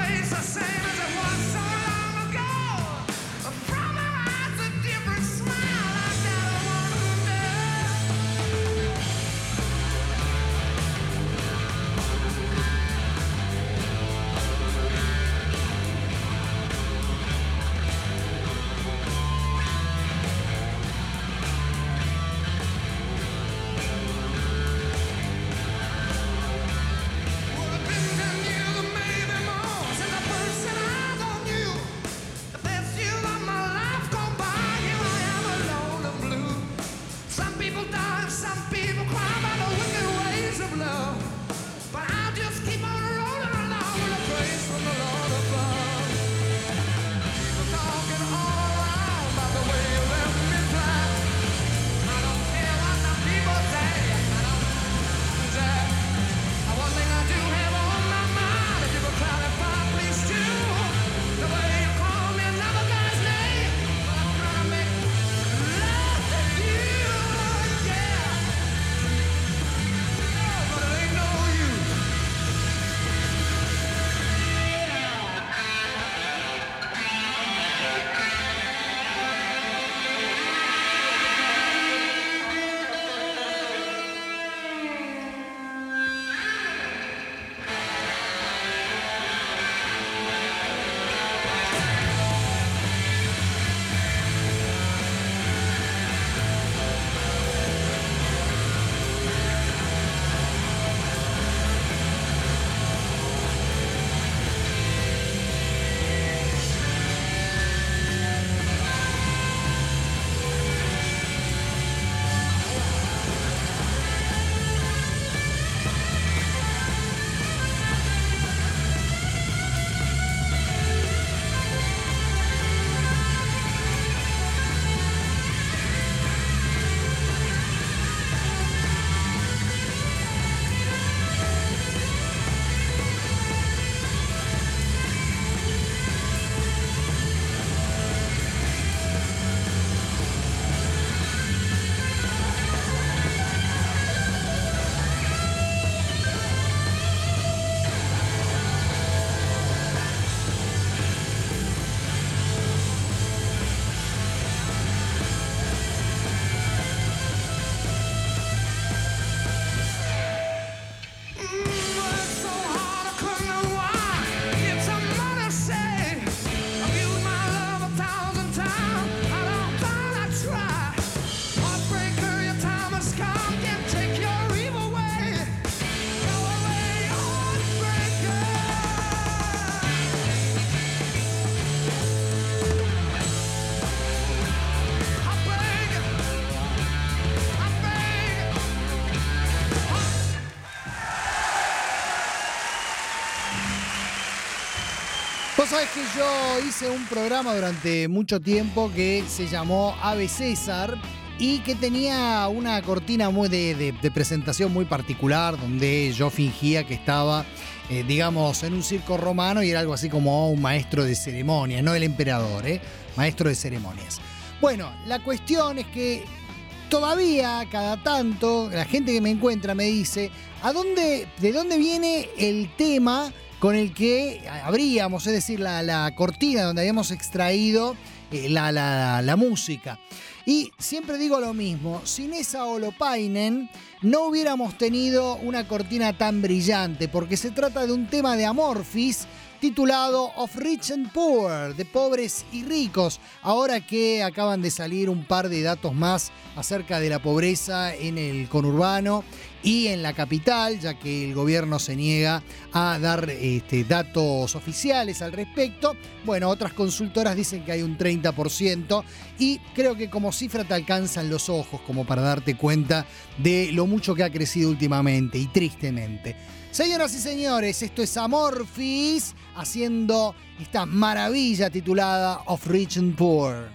Vos sabés que yo hice un programa durante mucho tiempo que se llamó Ave César y que tenía una cortina muy de presentación muy particular, donde yo fingía que estaba, digamos, en un circo romano y era algo así como un maestro de ceremonias, no el emperador, maestro de ceremonias. Bueno, la cuestión es que todavía, cada tanto, la gente que me encuentra me dice, ¿de dónde viene el tema con el que abríamos, es decir, la cortina donde habíamos extraído la música? Y siempre digo lo mismo, sin esa Holopainen no hubiéramos tenido una cortina tan brillante, porque se trata de un tema de Amorphis titulado Of Rich and Poor, de pobres y ricos, ahora que acaban de salir un par de datos más acerca de la pobreza en el conurbano y en la capital, ya que el gobierno se niega a dar datos oficiales al respecto. Bueno, otras consultoras dicen que hay un 30% y creo que como cifra te alcanzan los ojos como para darte cuenta de lo mucho que ha crecido últimamente y tristemente. Señoras y señores, esto es Amorphis haciendo esta maravilla titulada Of Rich and Poor.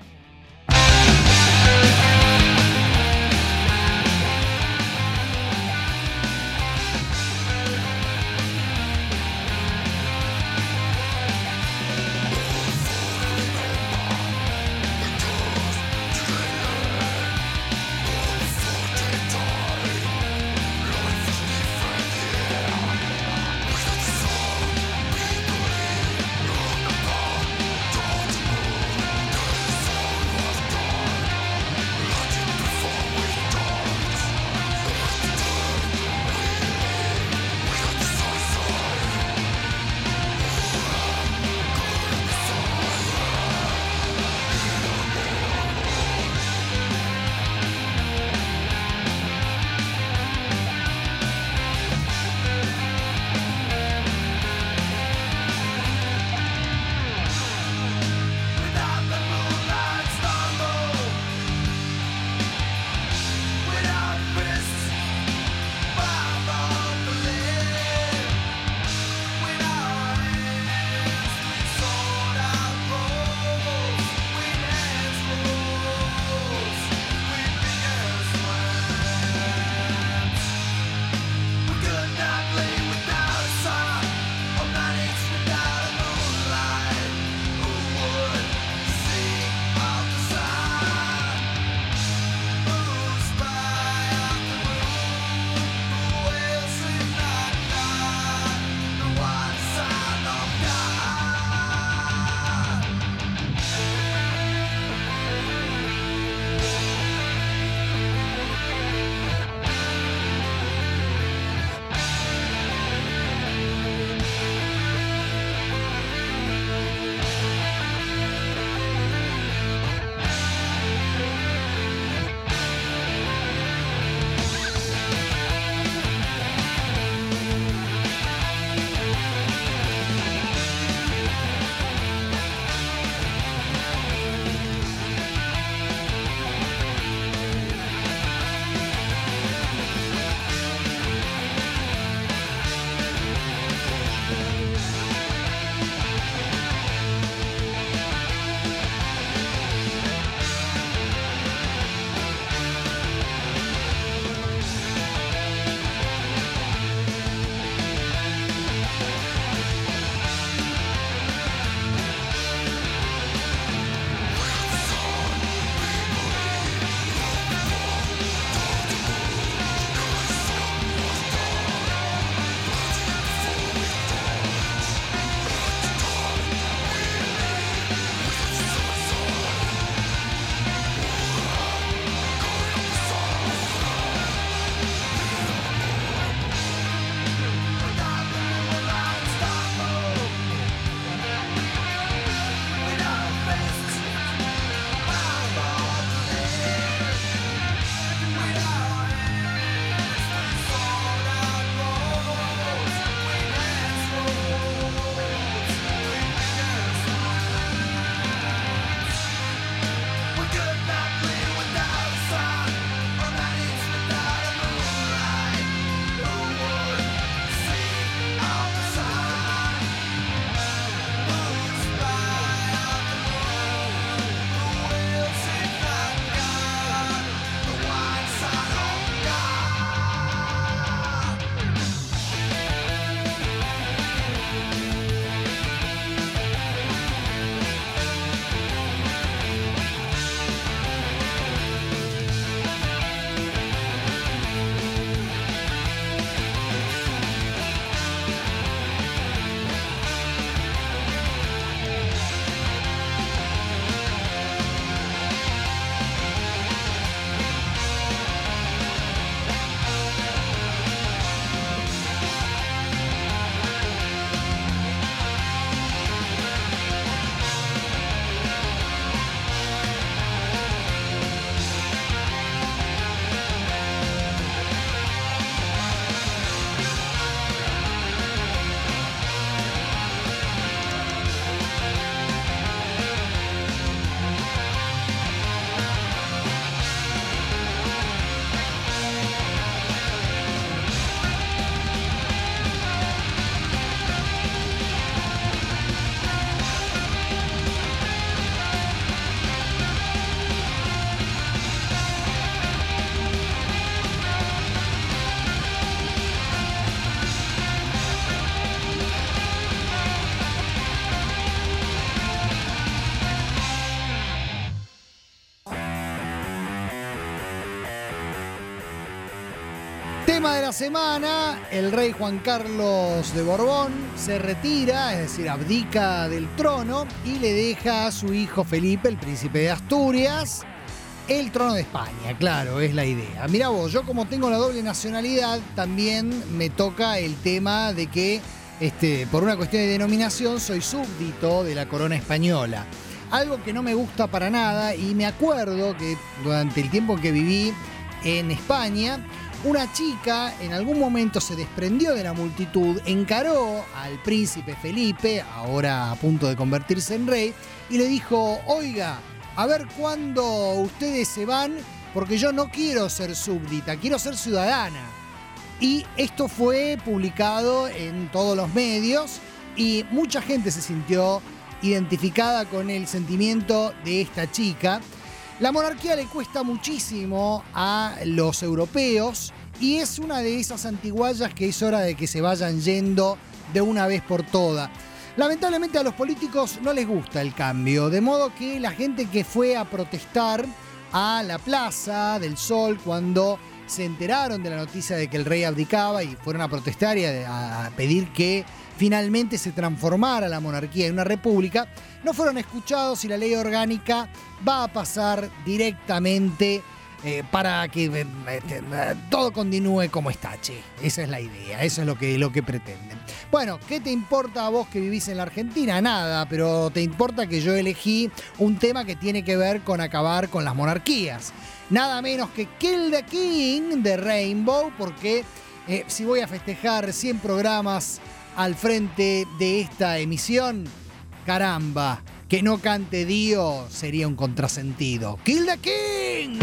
Tema de la semana, el rey Juan Carlos de Borbón se retira, es decir, abdica del trono y le deja a su hijo Felipe, el príncipe de Asturias, el trono de España, claro, es la idea. Mirá vos, yo como tengo la doble nacionalidad, también me toca el tema de que, por una cuestión de denominación, soy súbdito de la corona española. Algo que no me gusta para nada, y me acuerdo que durante el tiempo que viví en España, una chica en algún momento se desprendió de la multitud, encaró al príncipe Felipe, ahora a punto de convertirse en rey, y le dijo: oiga, a ver cuándo ustedes se van, porque yo no quiero ser súbdita, quiero ser ciudadana. Y esto fue publicado en todos los medios y mucha gente se sintió identificada con el sentimiento de esta chica. La monarquía le cuesta muchísimo a los europeos y es una de esas antiguallas que es hora de que se vayan yendo de una vez por todas. Lamentablemente a los políticos no les gusta el cambio, de modo que la gente que fue a protestar a la Plaza del Sol cuando se enteraron de la noticia de que el rey abdicaba y fueron a protestar y a pedir que finalmente se transformara la monarquía en una república, no fueron escuchados y la ley orgánica va a pasar directamente para que todo continúe como está, che. Esa es la idea, eso es lo que pretenden. Bueno, ¿qué te importa a vos que vivís en la Argentina? Nada, pero te importa que yo elegí un tema que tiene que ver con acabar con las monarquías. Nada menos que Kill the King de Rainbow, porque si voy a festejar 100 programas al frente de esta emisión, caramba, que no cante Dio sería un contrasentido. ¡Kill the King!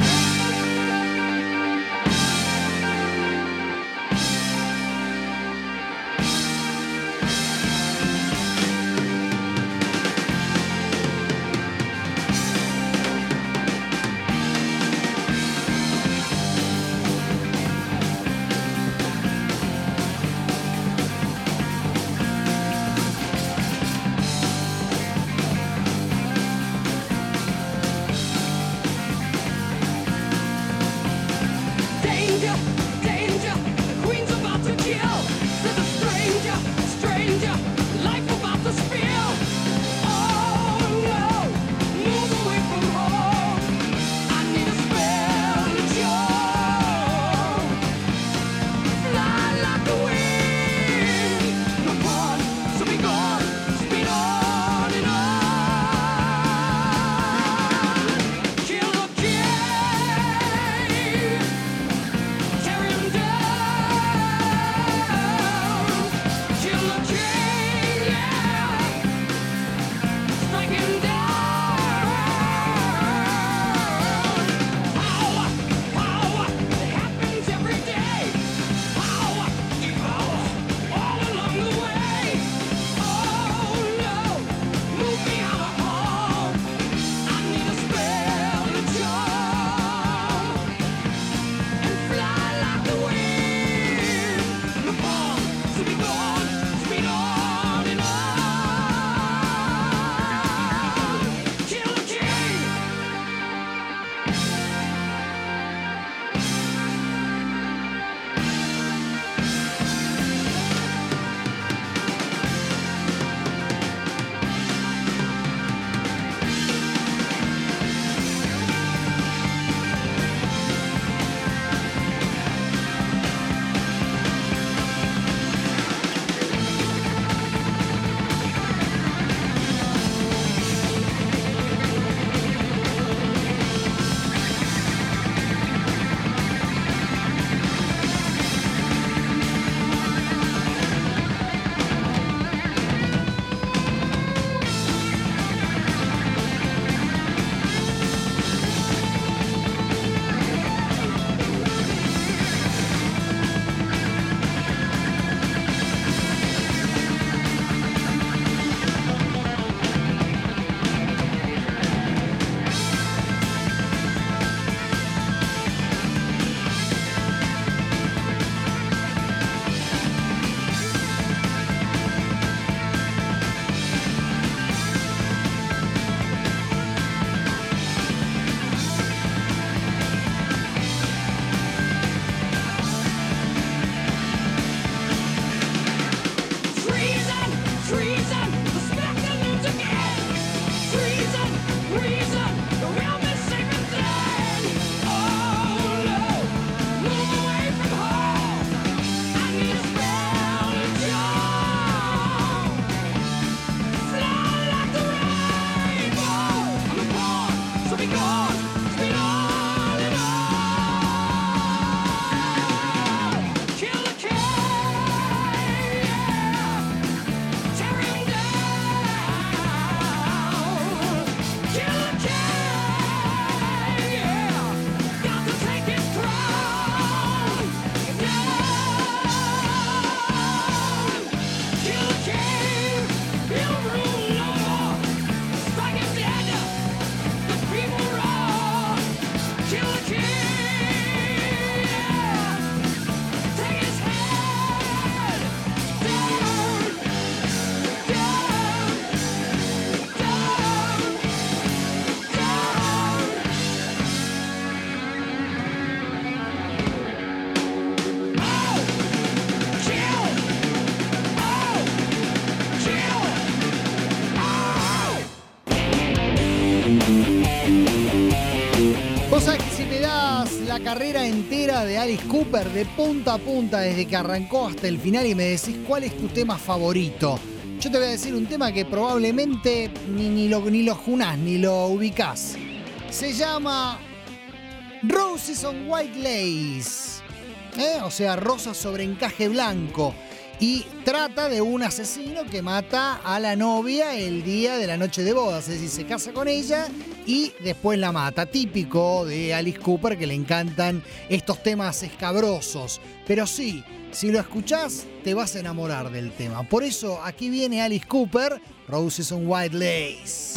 tema de Alice Cooper de punta a punta desde que arrancó hasta el final y me decís cuál es tu tema favorito. Yo te voy a decir un tema que probablemente ni lo junás, ni lo ubicás. Se llama Roses on White Lace. O sea, rosas sobre encaje blanco. Y trata de un asesino que mata a la novia el día de la noche de bodas. Es decir, se casa con ella y después la mata. Típico de Alice Cooper, que le encantan estos temas escabrosos. Pero sí, si lo escuchás, te vas a enamorar del tema. Por eso, aquí viene Alice Cooper, Roses on White Lace.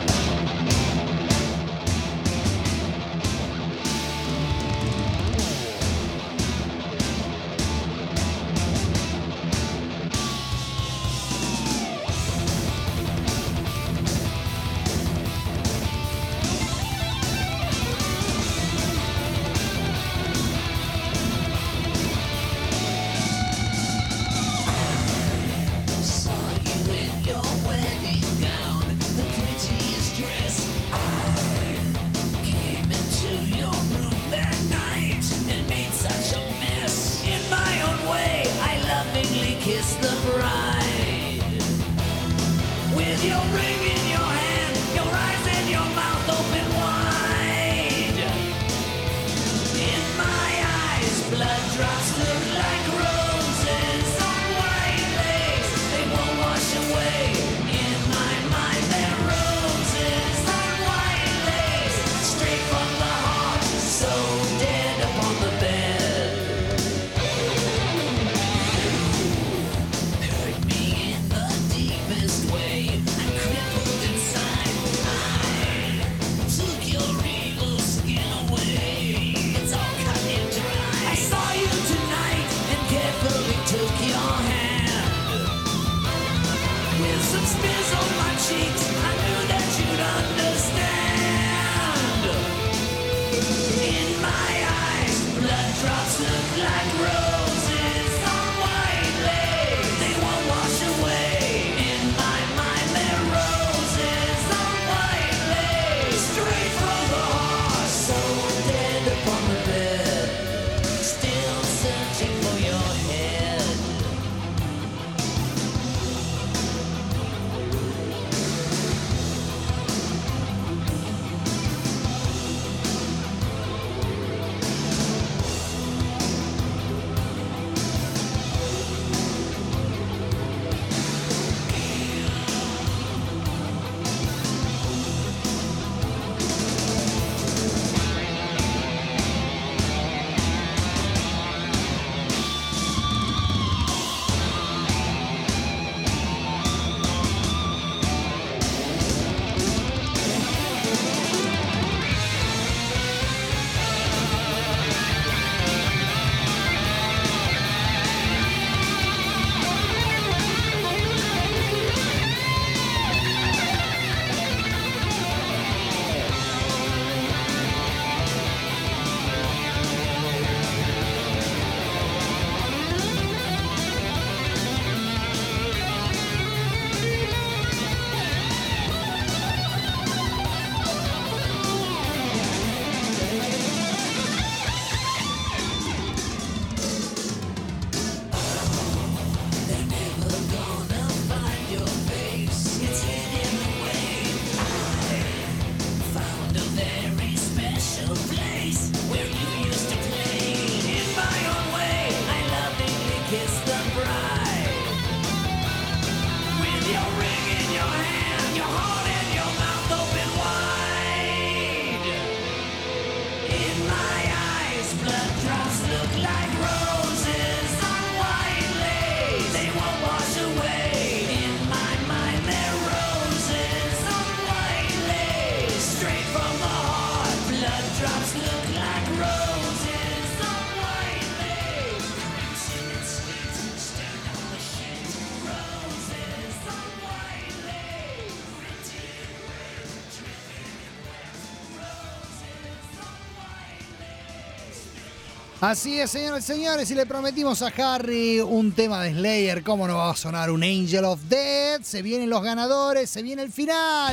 Así es, señores y señores, y le prometimos a Harry un tema de Slayer. ¿Cómo no va a sonar un Angel of Death? Se vienen los ganadores, se viene el final.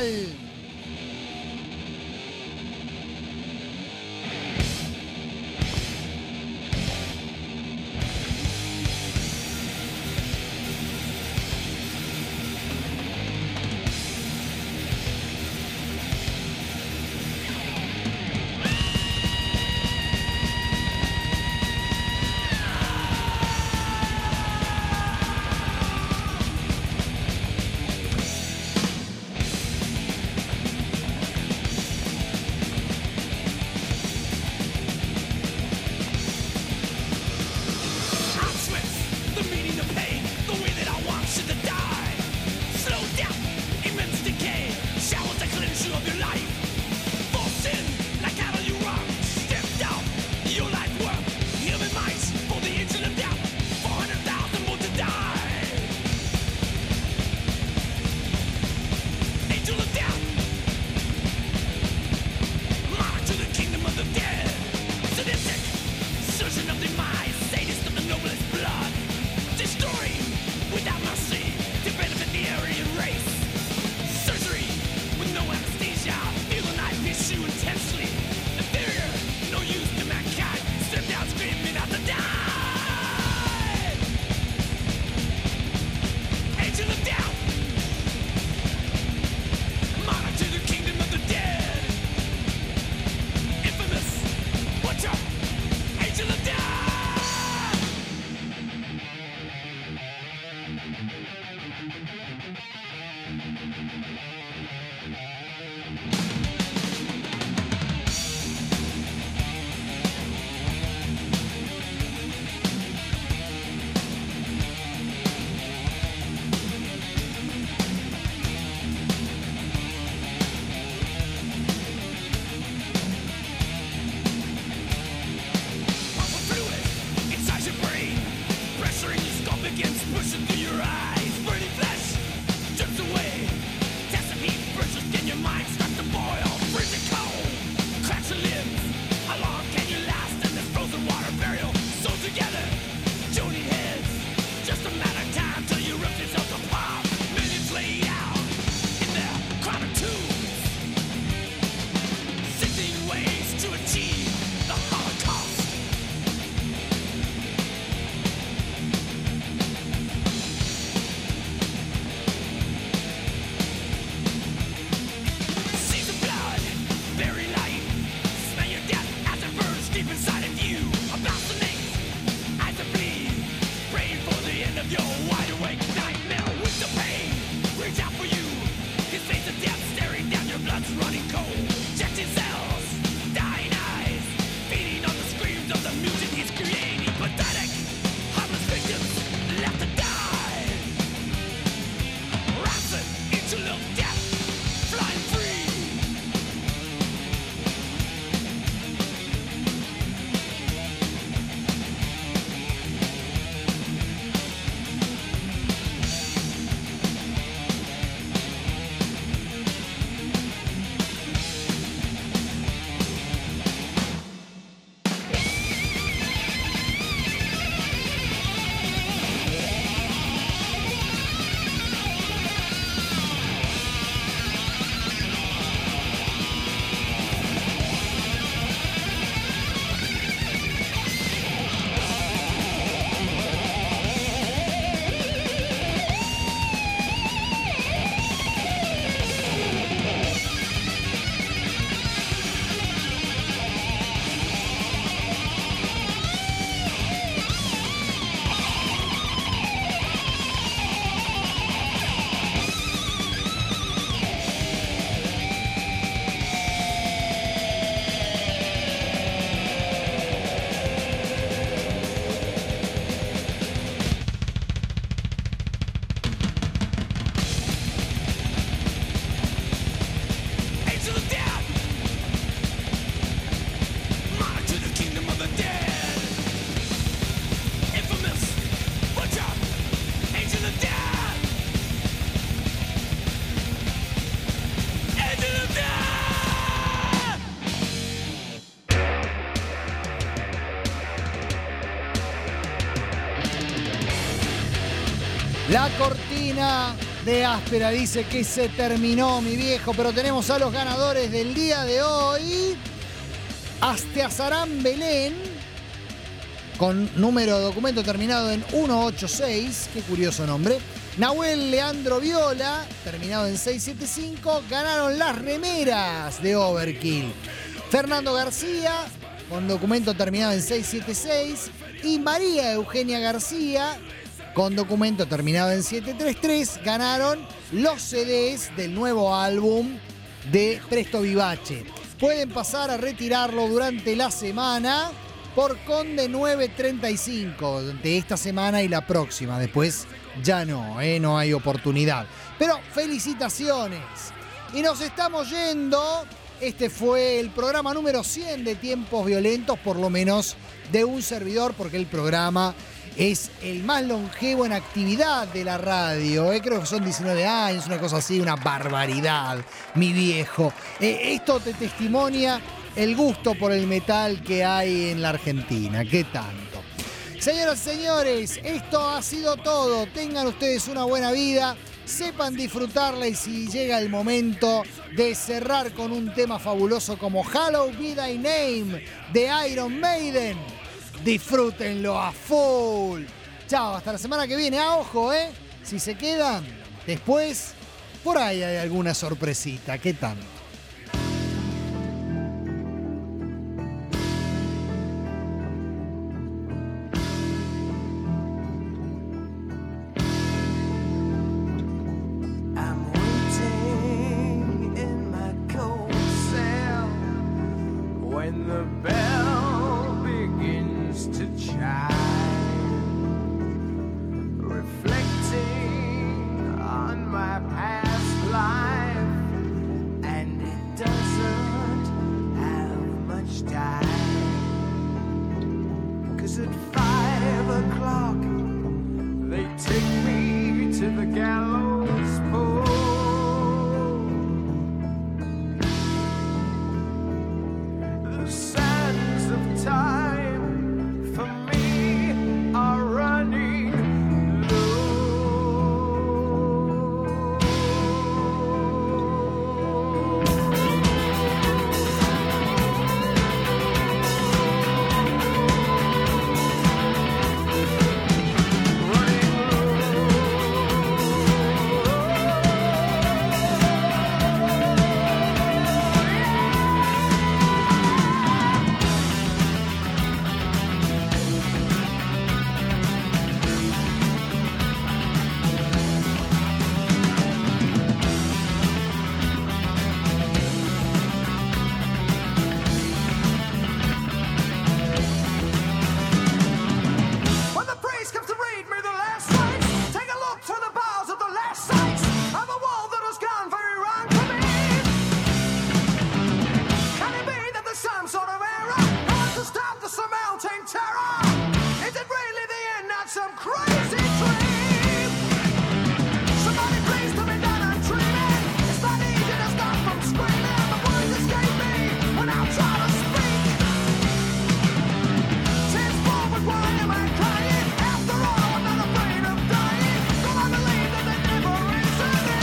La cortina de Áspera dice que se terminó, mi viejo, pero tenemos a los ganadores del día de hoy. Asteazarán Belén, con número de documento terminado en 186, qué curioso nombre. Nahuel Leandro Viola, terminado en 675, ganaron las remeras de Overkill. Fernando García, con documento terminado en 676, y María Eugenia García, con documento terminado en 733, ganaron los CDs del nuevo álbum de Presto Vivace. Pueden pasar a retirarlo durante la semana por Conde 935 de esta semana y la próxima. Después ya no hay oportunidad. Pero felicitaciones. Y nos estamos yendo. Este fue el programa número 100 de Tiempos Violentos, por lo menos de un servidor, porque el programa es el más longevo en actividad de la radio. Creo que son 19 años, una cosa así, una barbaridad, mi viejo. Esto te testimonia el gusto por el metal que hay en la Argentina. ¿Qué tanto? Señoras y señores, esto ha sido todo. Tengan ustedes una buena vida, sepan disfrutarla, y si llega el momento de cerrar con un tema fabuloso como Hallowed Be Thy Name de Iron Maiden, disfrútenlo a full. Chao, hasta la semana que viene. Ojo, si se quedan, después por ahí hay alguna sorpresita. ¿Qué tal? Reflecting on my past life and got some crazy dream. Somebody please tell me that I'm dreaming. It's not easy to stop from screaming. The words escape me when I try to speak. Since forward, why am I crying? After all, I'm not afraid of dying. Do I believe that there never is an end?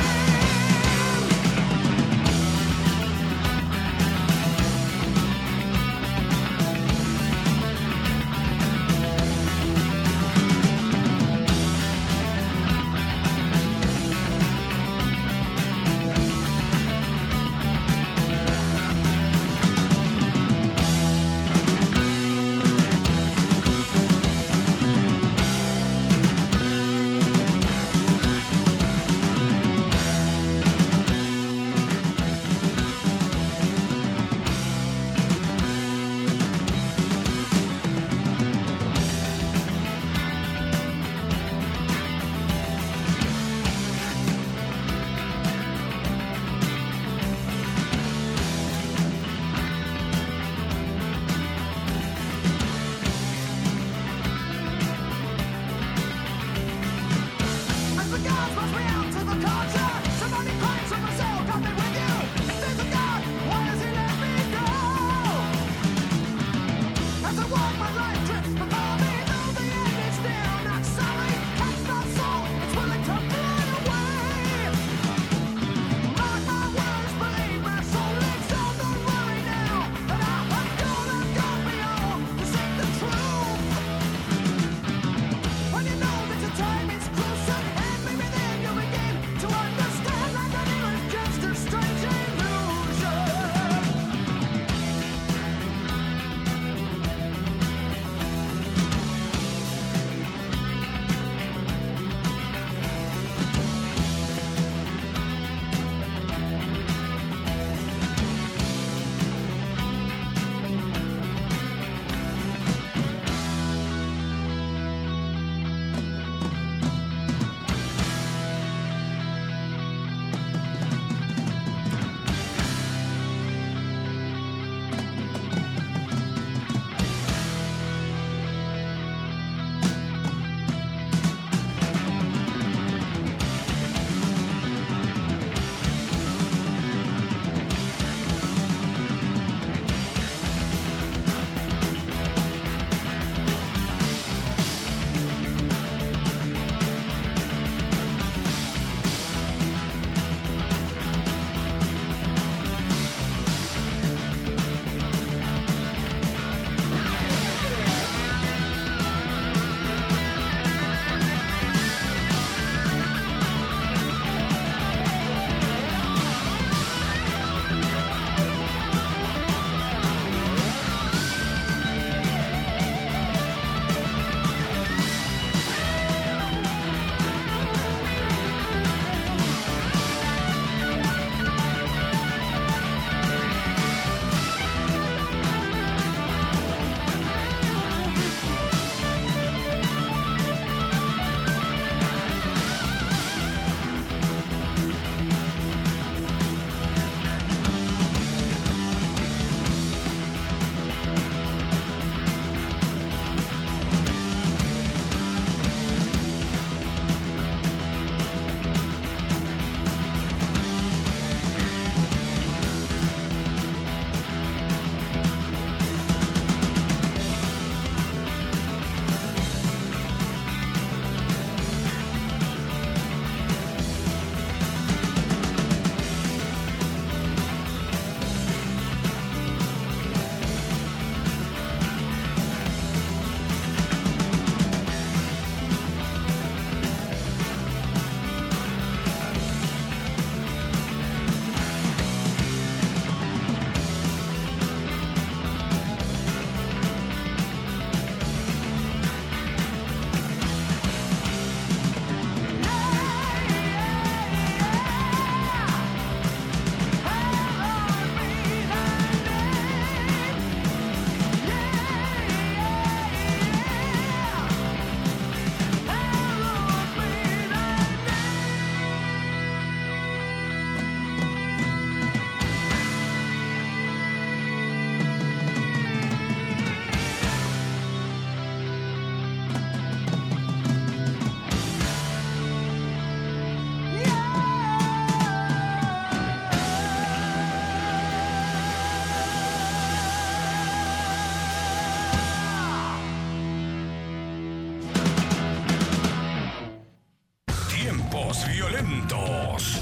Los Violentos.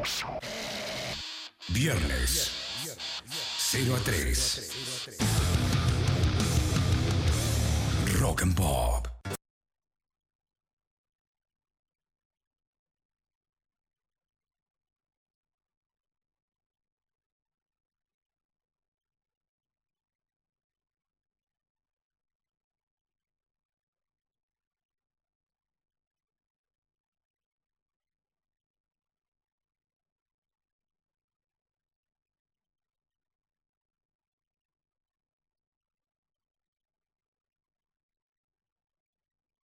Viernes, 0 a 3. Rock and Pop.